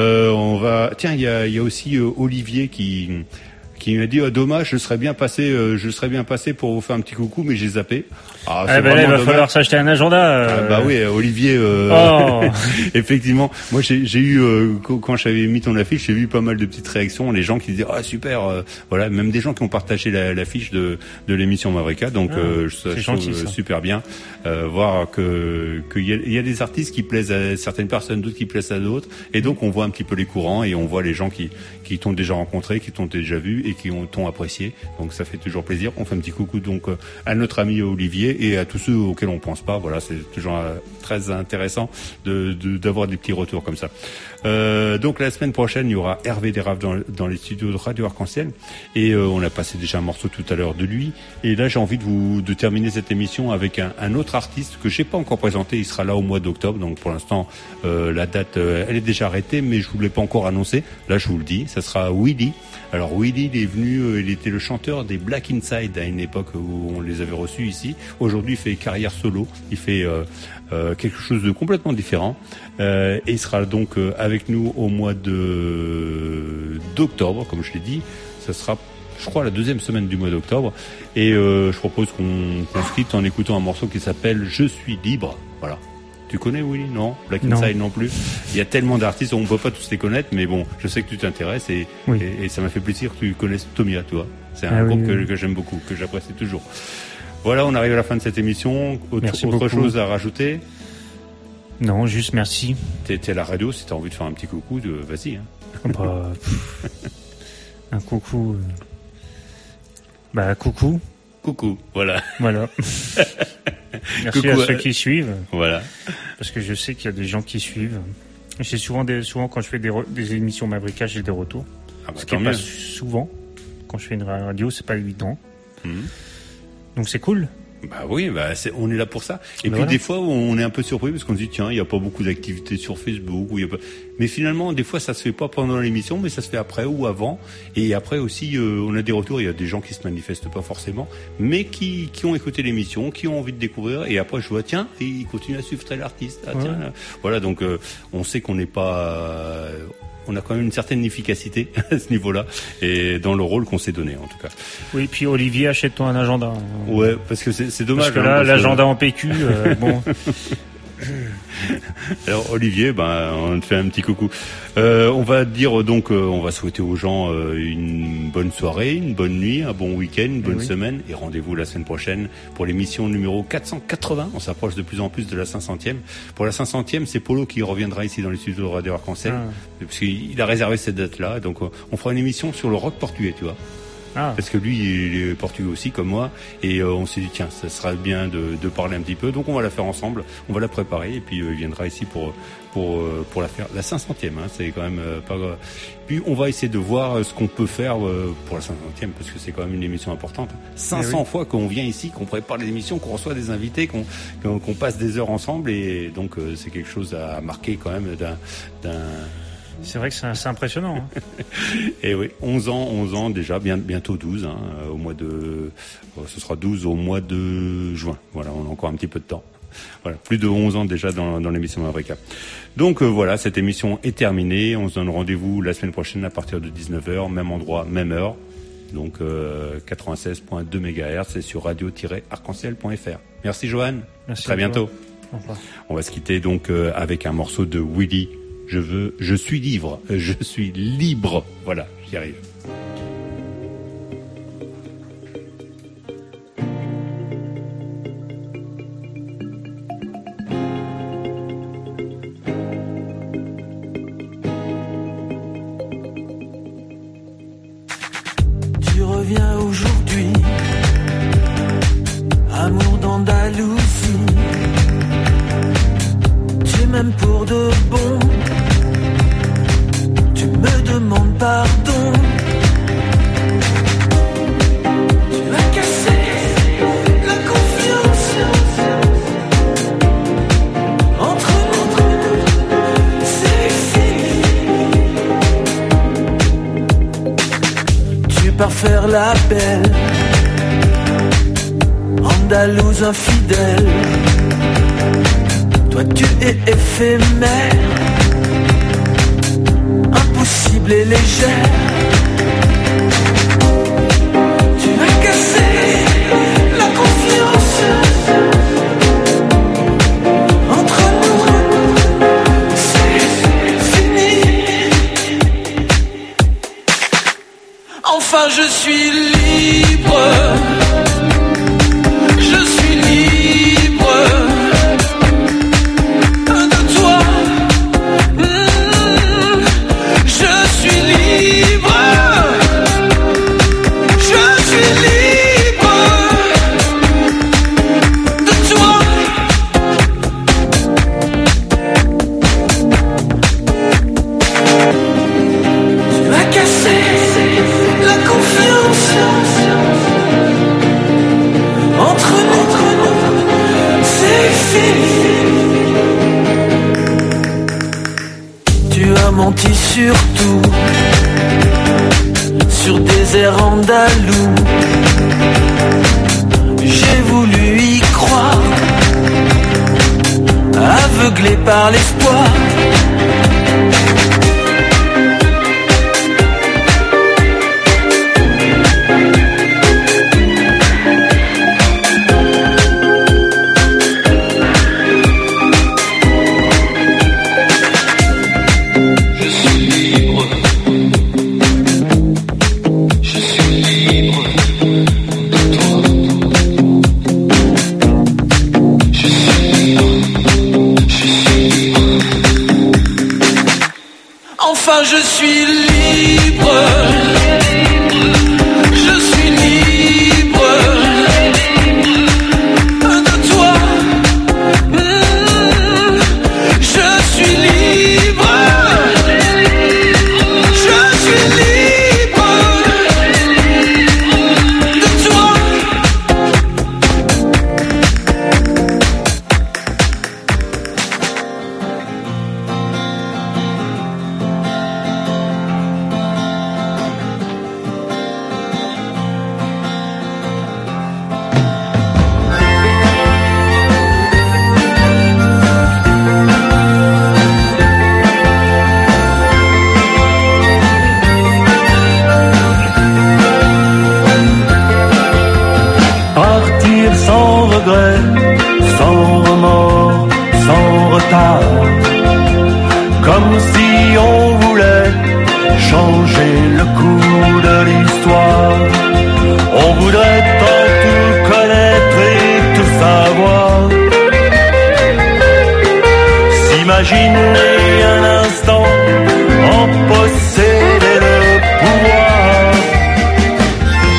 Tiens, il y a aussi Olivier qui m'a dit dommage, je serais bien passé pour vous faire un petit coucou, mais j'ai zappé. Là, il va falloir s'acheter un agenda. Bah oui, Olivier. Effectivement, moi j'ai eu quand j'avais mis ton affiche, j'ai vu pas mal de petites réactions, les gens qui disaient super, voilà, même des gens qui ont partagé l'affiche de l'émission Mavrika, donc je trouve super bien voir qu'il y a des artistes qui plaisent à certaines personnes, d'autres qui plaisent à d'autres, et donc on voit un petit peu les courants et on voit les gens qui t'ont déjà rencontré, qui t'ont déjà vu et qui t'ont apprécié, donc ça fait toujours plaisir. On fait un petit coucou donc à notre ami Olivier et à tous ceux auxquels on pense pas. Voilà, c'est toujours très intéressant d'avoir des petits retours comme ça. Donc la semaine prochaine, il y aura Hervé Desraves dans les studios de Radio Arc-en-Ciel et on a passé déjà un morceau tout à l'heure de lui. Et là, j'ai envie de terminer cette émission avec un autre artiste que j'ai pas encore présenté. Il sera là au mois d'octobre. Donc pour l'instant, la date, elle est déjà arrêtée, mais je vous l'ai pas encore annoncé. Là, je vous le dis, ça sera Willy. Alors Willy, il est venu, il était le chanteur des Black Inside à une époque où on les avait reçus ici. Aujourd'hui, il fait carrière solo. Il fait quelque chose de complètement différent. Et il sera donc avec nous au mois d'octobre, comme je l'ai dit. Ça sera, je crois, la 2e semaine du mois d'octobre. Et je propose qu'on se quitte en écoutant un morceau qui s'appelle « Je suis libre ». Voilà. Tu connais Willy? Non. Black Inside non plus. Il y a tellement d'artistes, on ne peut pas tous les connaître, mais bon, je sais que tu t'intéresses et ça m'a fait plaisir que tu connaisses Tomia, toi. C'est un groupe que j'aime beaucoup, que j'apprécie toujours. Voilà, on arrive à la fin de cette émission. Autre chose à rajouter? Non, juste merci. T'es à la radio, si t'as envie de faire un petit coucou, vas-y. Un coucou. Coucou. Coucou, voilà. Merci coucou à ceux qui suivent. Voilà. Parce que je sais qu'il y a des gens qui suivent. J'ai souvent quand je fais des émissions Mavrika, j'ai des retours. Ce qui n'est pas souvent. Quand je fais une radio, c'est pas évident. Donc c'est cool. Bah oui, on est là pour ça. Et puis des fois, on est un peu surpris parce qu'on se dit tiens, il n'y a pas beaucoup d'activités sur Facebook. Mais finalement, des fois, ça se fait pas pendant l'émission, mais ça se fait après ou avant. Et après aussi, on a des retours. Il y a des gens qui se manifestent pas forcément, mais qui ont écouté l'émission, qui ont envie de découvrir. Et après, je vois tiens, et ils continuent à suivre tel artiste. Voilà, donc on sait qu'on n'est pas. On a quand même une certaine efficacité à ce niveau-là et dans le rôle qu'on s'est donné en tout cas. Oui, puis Olivier, achète-toi un agenda. Ouais, parce que c'est dommage. Parce que là, l'agenda en PQ, bon. Alors Olivier, on te fait un petit coucou. On va dire donc, on va souhaiter aux gens une bonne soirée, une bonne nuit, un bon week-end, une bonne semaine et rendez-vous la semaine prochaine pour l'émission numéro 480. On s'approche de plus en plus de la 500e. Pour la 500e, c'est Polo qui reviendra ici dans les studios de Radio Arc-en-Ciel parce qu'il a réservé cette date-là. Donc on fera une émission sur le rock portugais, tu vois. parce que lui il est portugais aussi comme moi, et on s'est dit tiens, ça serait bien de parler un petit peu, donc on va la faire ensemble, on va la préparer, et puis il viendra ici pour la faire, la 500e, c'est quand même pas. Puis on va essayer de voir ce qu'on peut faire pour la 500e, parce que c'est quand même une émission importante. 500 fois qu'on vient ici, qu'on prépare les émissions, qu'on reçoit des invités, qu'on passe des heures ensemble, et donc c'est quelque chose à marquer quand même d'un. C'est vrai que c'est impressionnant. Et oui, 11 ans déjà, bientôt 12, au mois de, ce sera 12 au mois de juin. Voilà, on a encore un petit peu de temps. Voilà, plus de 11 ans déjà dans l'émission Mavrika. Donc voilà, cette émission est terminée. On se donne rendez-vous la semaine prochaine à partir de 19h, même endroit, même heure. Donc 96.2 MHz, c'est sur radio-arc-en-ciel.fr. Merci Johan. Merci. Très bientôt. Au revoir. On va se quitter donc avec un morceau de Willy. Je suis libre. Je suis libre. Voilà, j'y arrive. Tu reviens aujourd'hui, amour d'Andalousie. Tu m'aimes pour de bon. Tu me demandes pardon. Tu as cassé la confiance entre nous. C'est fini. Tu pars faire la belle, Andalouse infidèle. Toi tu es éphémère, impossible et légère. Tu as cassé la confiance entre nous. C'est fini. Enfin je suis libre. Je suis libre. Menti surtout sur des airs andalous. J'ai voulu y croire, aveuglé par l'espoir. Enfin je suis libre. Je suis libre de toi. Je suis libre. Je suis libre de toi. Sans remords, sans retard, comme si on voulait changer le cours de l'histoire. On voudrait tant tout connaître et tout savoir, s'imaginer un instant en posséder le pouvoir.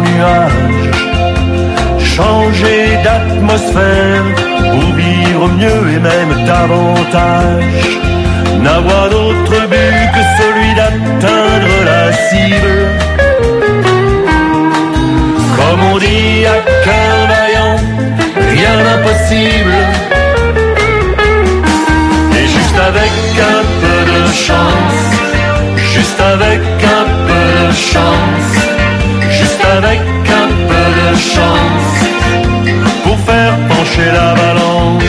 nuages, changer d'atmosphère pour vivre mieux et même davantage, n'avoir d'autre but que celui d'atteindre la cible. Comme on dit à cœur vaillant, rien d'impossible. Et juste avec un peu de chance, juste avec un peu de chance, juste avec un peu de chance, pour faire pencher la balance.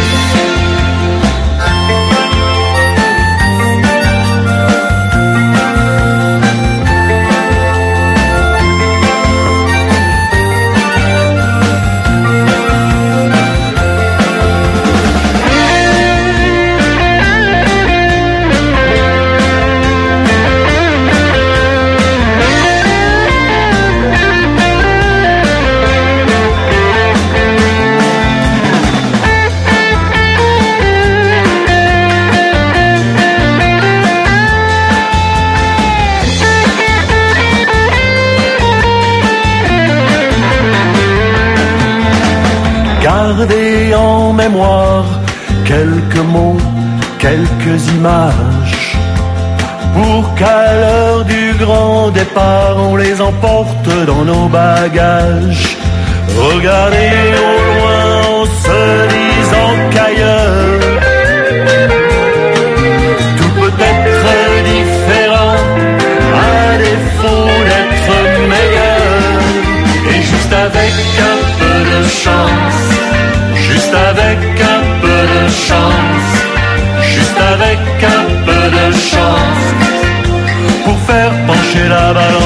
Gardez en mémoire quelques mots, quelques images, pour qu'à l'heure du grand départ on les emporte dans nos bagages. Regardez au loin en se disant qu'ailleurs tout peut être différent, à défaut d'être meilleur. Et juste avec un peu de chance, juste avec un peu de chance, juste avec un peu de chance, pour faire pencher la balance.